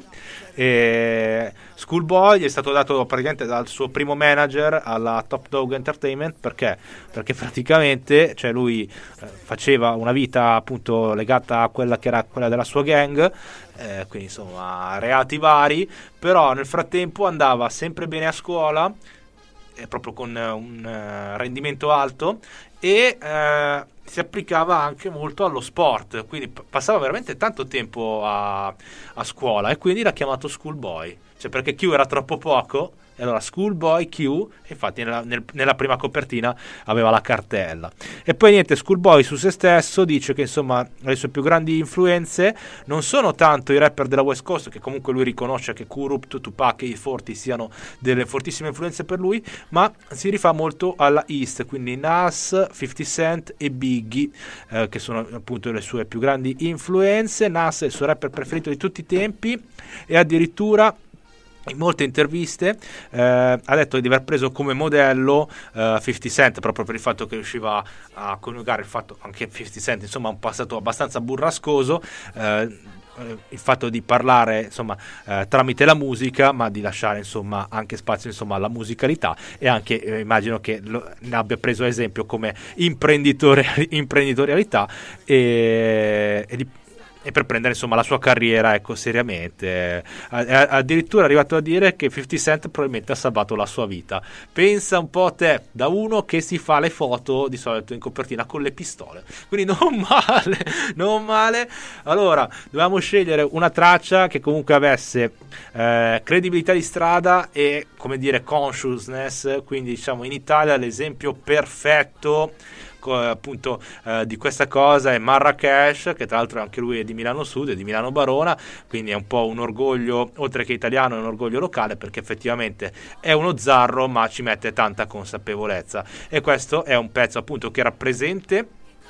e Schoolboy gli è stato dato praticamente dal suo primo manager alla Top Dog Entertainment. Perché? Perché praticamente, cioè, lui eh, faceva una vita appunto legata a quella che era quella della sua gang, eh, quindi insomma reati vari, però nel frattempo andava sempre bene a scuola, eh, proprio con uh, un uh, rendimento alto, e uh, si applicava anche molto allo sport, quindi p- passava veramente tanto tempo a, a scuola, e quindi l'ha chiamato Schoolboy, cioè perché Q era troppo poco, e allora Schoolboy Q, infatti nella, nel, nella prima copertina aveva la cartella. E poi niente, Schoolboy su se stesso dice che insomma le sue più grandi influenze non sono tanto i rapper della West Coast, che comunque lui riconosce che Kurupt, Tupac e i Forti siano delle fortissime influenze per lui, ma si rifà molto alla East, quindi Nas, fifty Cent e Biggie, eh, che sono appunto le sue più grandi influenze. Nas è il suo rapper preferito di tutti i tempi, e addirittura in molte interviste eh, ha detto di aver preso come modello eh, fifty Cent, proprio per il fatto che riusciva a coniugare il fatto, anche fifty Cent insomma ha un passato abbastanza burrascoso, eh, il fatto di parlare insomma eh, tramite la musica, ma di lasciare insomma anche spazio insomma alla musicalità, e anche eh, immagino che lo, ne abbia preso esempio come imprenditore, imprenditorialità, e, e di e per prendere insomma la sua carriera, ecco, seriamente. Eh, addirittura è arrivato a dire che fifty Cent probabilmente ha salvato la sua vita. Pensa un po' a te, da uno che si fa le foto di solito in copertina con le pistole, quindi non male, non male. Allora dovevamo scegliere una traccia che comunque avesse eh, credibilità di strada e, come dire, consciousness, quindi diciamo in Italia l'esempio perfetto appunto eh, di questa cosa è Marracash, che tra l'altro anche lui è di Milano Sud, è di Milano Barona, quindi è un po' un orgoglio, oltre che italiano, è un orgoglio locale, perché effettivamente è uno zarro ma ci mette tanta consapevolezza, e questo è un pezzo appunto che era presente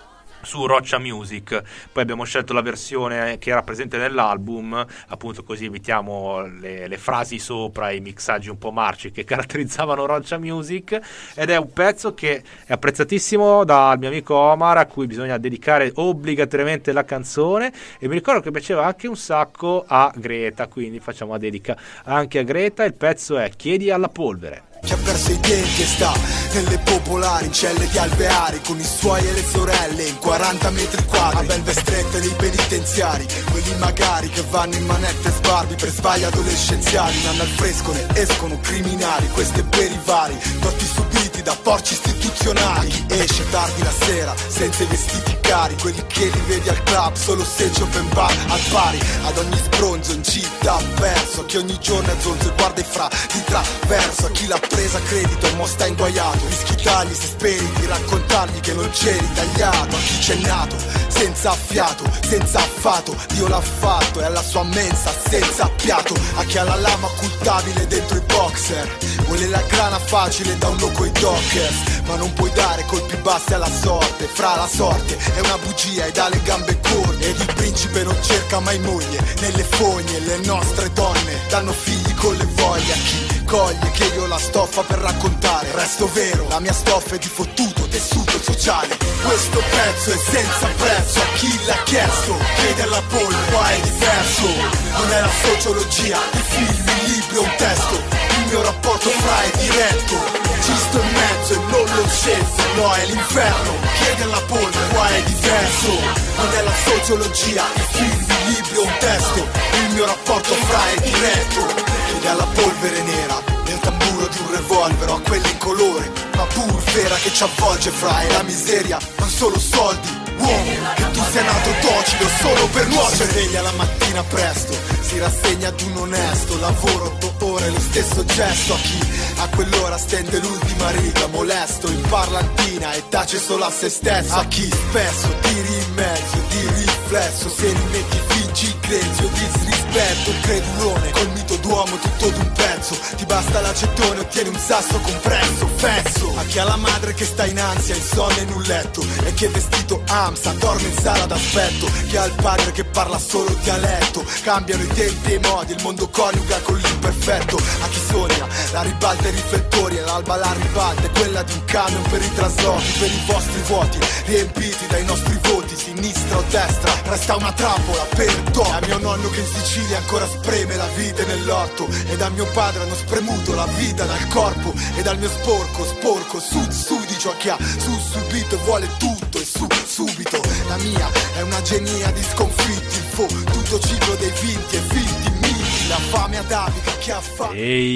su Roccia Music. Poi abbiamo scelto la versione che era presente nell'album, appunto così evitiamo le, le frasi sopra, i mixaggi un po' marci che caratterizzavano Roccia Music, ed è un pezzo che è apprezzatissimo dal mio amico Omar, a cui bisogna dedicare obbligatoriamente la canzone, e mi ricordo che piaceva anche un sacco a Greta, quindi facciamo la dedica anche a Greta. Il pezzo è Chiedi alla polvere. Chi ha perso i denti e sta nelle popolari, in celle di alveari, con i suoi e le sorelle in quaranta metri quadri, a belve strette dei penitenziari, quelli magari che vanno in manette e sbarbi per sbagli adolescenziali, nanno al fresco ne escono criminali, queste per i vari, torti subiti da porci istituzionali. Chi esce tardi la sera, senza i vestiti cari, quelli che li vedi al club solo se c'è open bar al pari, ad ogni sbronzo in città perso, chi ogni giorno è zonzo e guarda i fra di traverso, a chi l'ha presa a credito e mo sta inguaiato, rischi tagli se speri di raccontargli che non c'eri tagliato, a chi c'è nato senza affiato, senza affato, Dio l'ha fatto e alla sua mensa senza piato, a chi ha la lama occultabile dentro i boxer, vuole la grana facile da un loco i dockers, ma non puoi dare colpi bassi alla sorte, fra la sorte è una bugia e dà le gambe corte, ed il principe non cerca mai moglie nelle fogne, le nostre donne danno figli con le voglie, a chi coglie che io la stoffa per raccontare, resto vero, la mia stoffa è di fottuto tessuto sociale, questo pezzo è senza prezzo, a chi l'ha chiesto chiede alla polvere, qua è diverso, non è la sociologia, i film, i libri o un testo, il mio rapporto fra è diretto, ci sto in mezzo e non lo scelgo, no è l'inferno, chiede alla polvere, qua è diverso, non è la sociologia, i film, i libri o un testo, il mio rapporto fra è diretto, chiede alla polvere nera, nel tamburo di un revolver o a quelli in colore, ma pur vera che ci avvolge fra è la miseria, non solo soldi, uomo, che tu sei nato docile solo per nuocere, sveglia la mattina presto, si rassegna ad un onesto lavoro, otto ore, lo stesso gesto, a chi a quell'ora stende l'ultima riga, molesto in parlantina e tace solo a se stesso, a chi spesso tiri in mezzo, di riflesso, se rimetti vinci il grezio, disrispetto, il credulone, col mito d'uomo tutto d'un pezzo, ti basta l'acettone, ottieni un sasso compresso, fesso, a chi ha la madre che sta in ansia, insonne in un letto, e che vestito amsa, dorme in sala d'aspetto, chi ha il padre che parla solo dialetto, cambiano i tempi e i modi, il mondo coniuga con l'imperfetto, a chi sogna la ribalta i riflettori e l'alba la ribalta è quella di un camion per i traslochi, per i vostri vuoti riempiti dai nostri voti, sinistra o destra resta una trappola per dopo, a mio nonno che in Sicilia ancora spreme la vite nell'orto, e da mio padre hanno spremuto la vita dal corpo, e dal mio sporco sporco sud sudicio, a chi ha su subito e vuole tutto e su subito, la mia è una genia di sconfitti, il fo tutto ciclo dei vinti e finti miti, la fame atavica che ha fatto.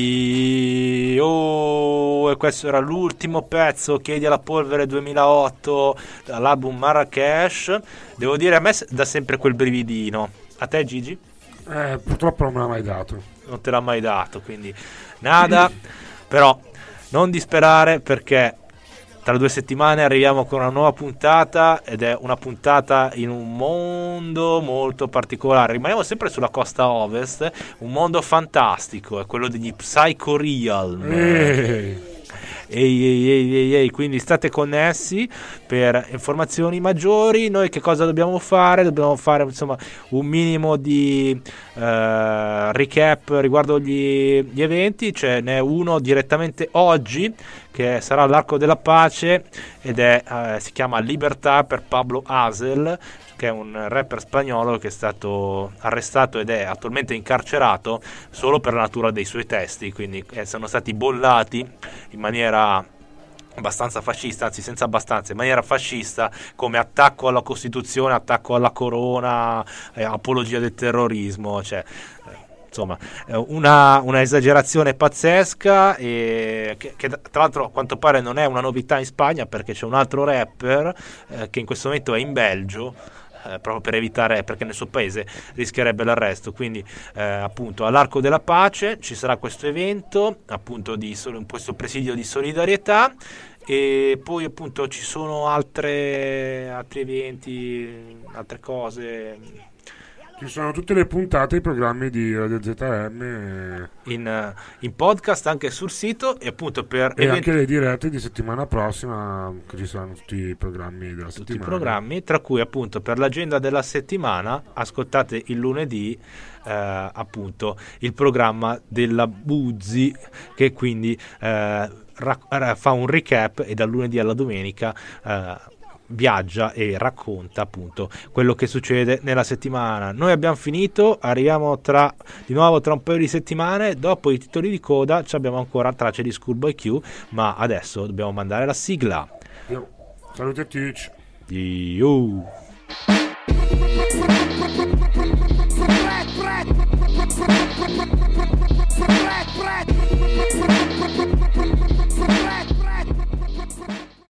Ehi, oh, e questo era l'ultimo pezzo, Chiedi alla polvere duemilaotto, dall'album Marracash. Devo dire, a me dà sempre quel brividino. A te, Gigi? Eh, purtroppo non me l'ha mai dato. Non te l'ha mai dato, quindi nada. Però non disperare, perché tra due settimane arriviamo con una nuova puntata, ed è una puntata in un mondo molto particolare. Rimaniamo sempre sulla costa ovest, un mondo fantastico, è quello degli Psycho Real. Ehi. Ehi, ehi, ehi, ehi, ehi, quindi state connessi per informazioni maggiori. Noi che cosa dobbiamo fare? Dobbiamo fare insomma un minimo di uh, recap riguardo gli, gli eventi. Ce n'è uno direttamente oggi che sarà l'Arco della Pace, ed è uh, si chiama Libertà per Pablo Hasél, che è un rapper spagnolo che è stato arrestato ed è attualmente incarcerato solo per la natura dei suoi testi, quindi eh, sono stati bollati in maniera abbastanza fascista, anzi senza abbastanza, in maniera fascista, come attacco alla Costituzione, attacco alla corona, eh, apologia del terrorismo, cioè eh, insomma una, una esagerazione pazzesca, e che, che tra l'altro a quanto pare non è una novità in Spagna, perché c'è un altro rapper eh, che in questo momento è in Belgio, eh, proprio per evitare, perché nel suo paese rischierebbe l'arresto. Quindi eh, appunto all'Arco della Pace ci sarà questo evento, appunto di questo presidio di solidarietà, e poi appunto ci sono altre altri eventi, altre cose. Ci sono tutte le puntate, i programmi di Radio Z M in, in podcast anche sul sito, e appunto per e eventi... anche le dirette di settimana prossima, che ci saranno tutti i programmi della tutti settimana. i programmi, tra cui appunto per l'agenda della settimana ascoltate il lunedì eh, appunto il programma della Buzzi, che quindi eh, rac- fa un recap, e dal lunedì alla domenica eh, viaggia e racconta appunto quello che succede nella settimana. Noi abbiamo finito, arriviamo tra di nuovo tra un paio di settimane. Dopo i titoli di coda ci abbiamo ancora tracce di Schoolboy Q, ma adesso dobbiamo mandare la sigla. Io. Salute a tutti. Io.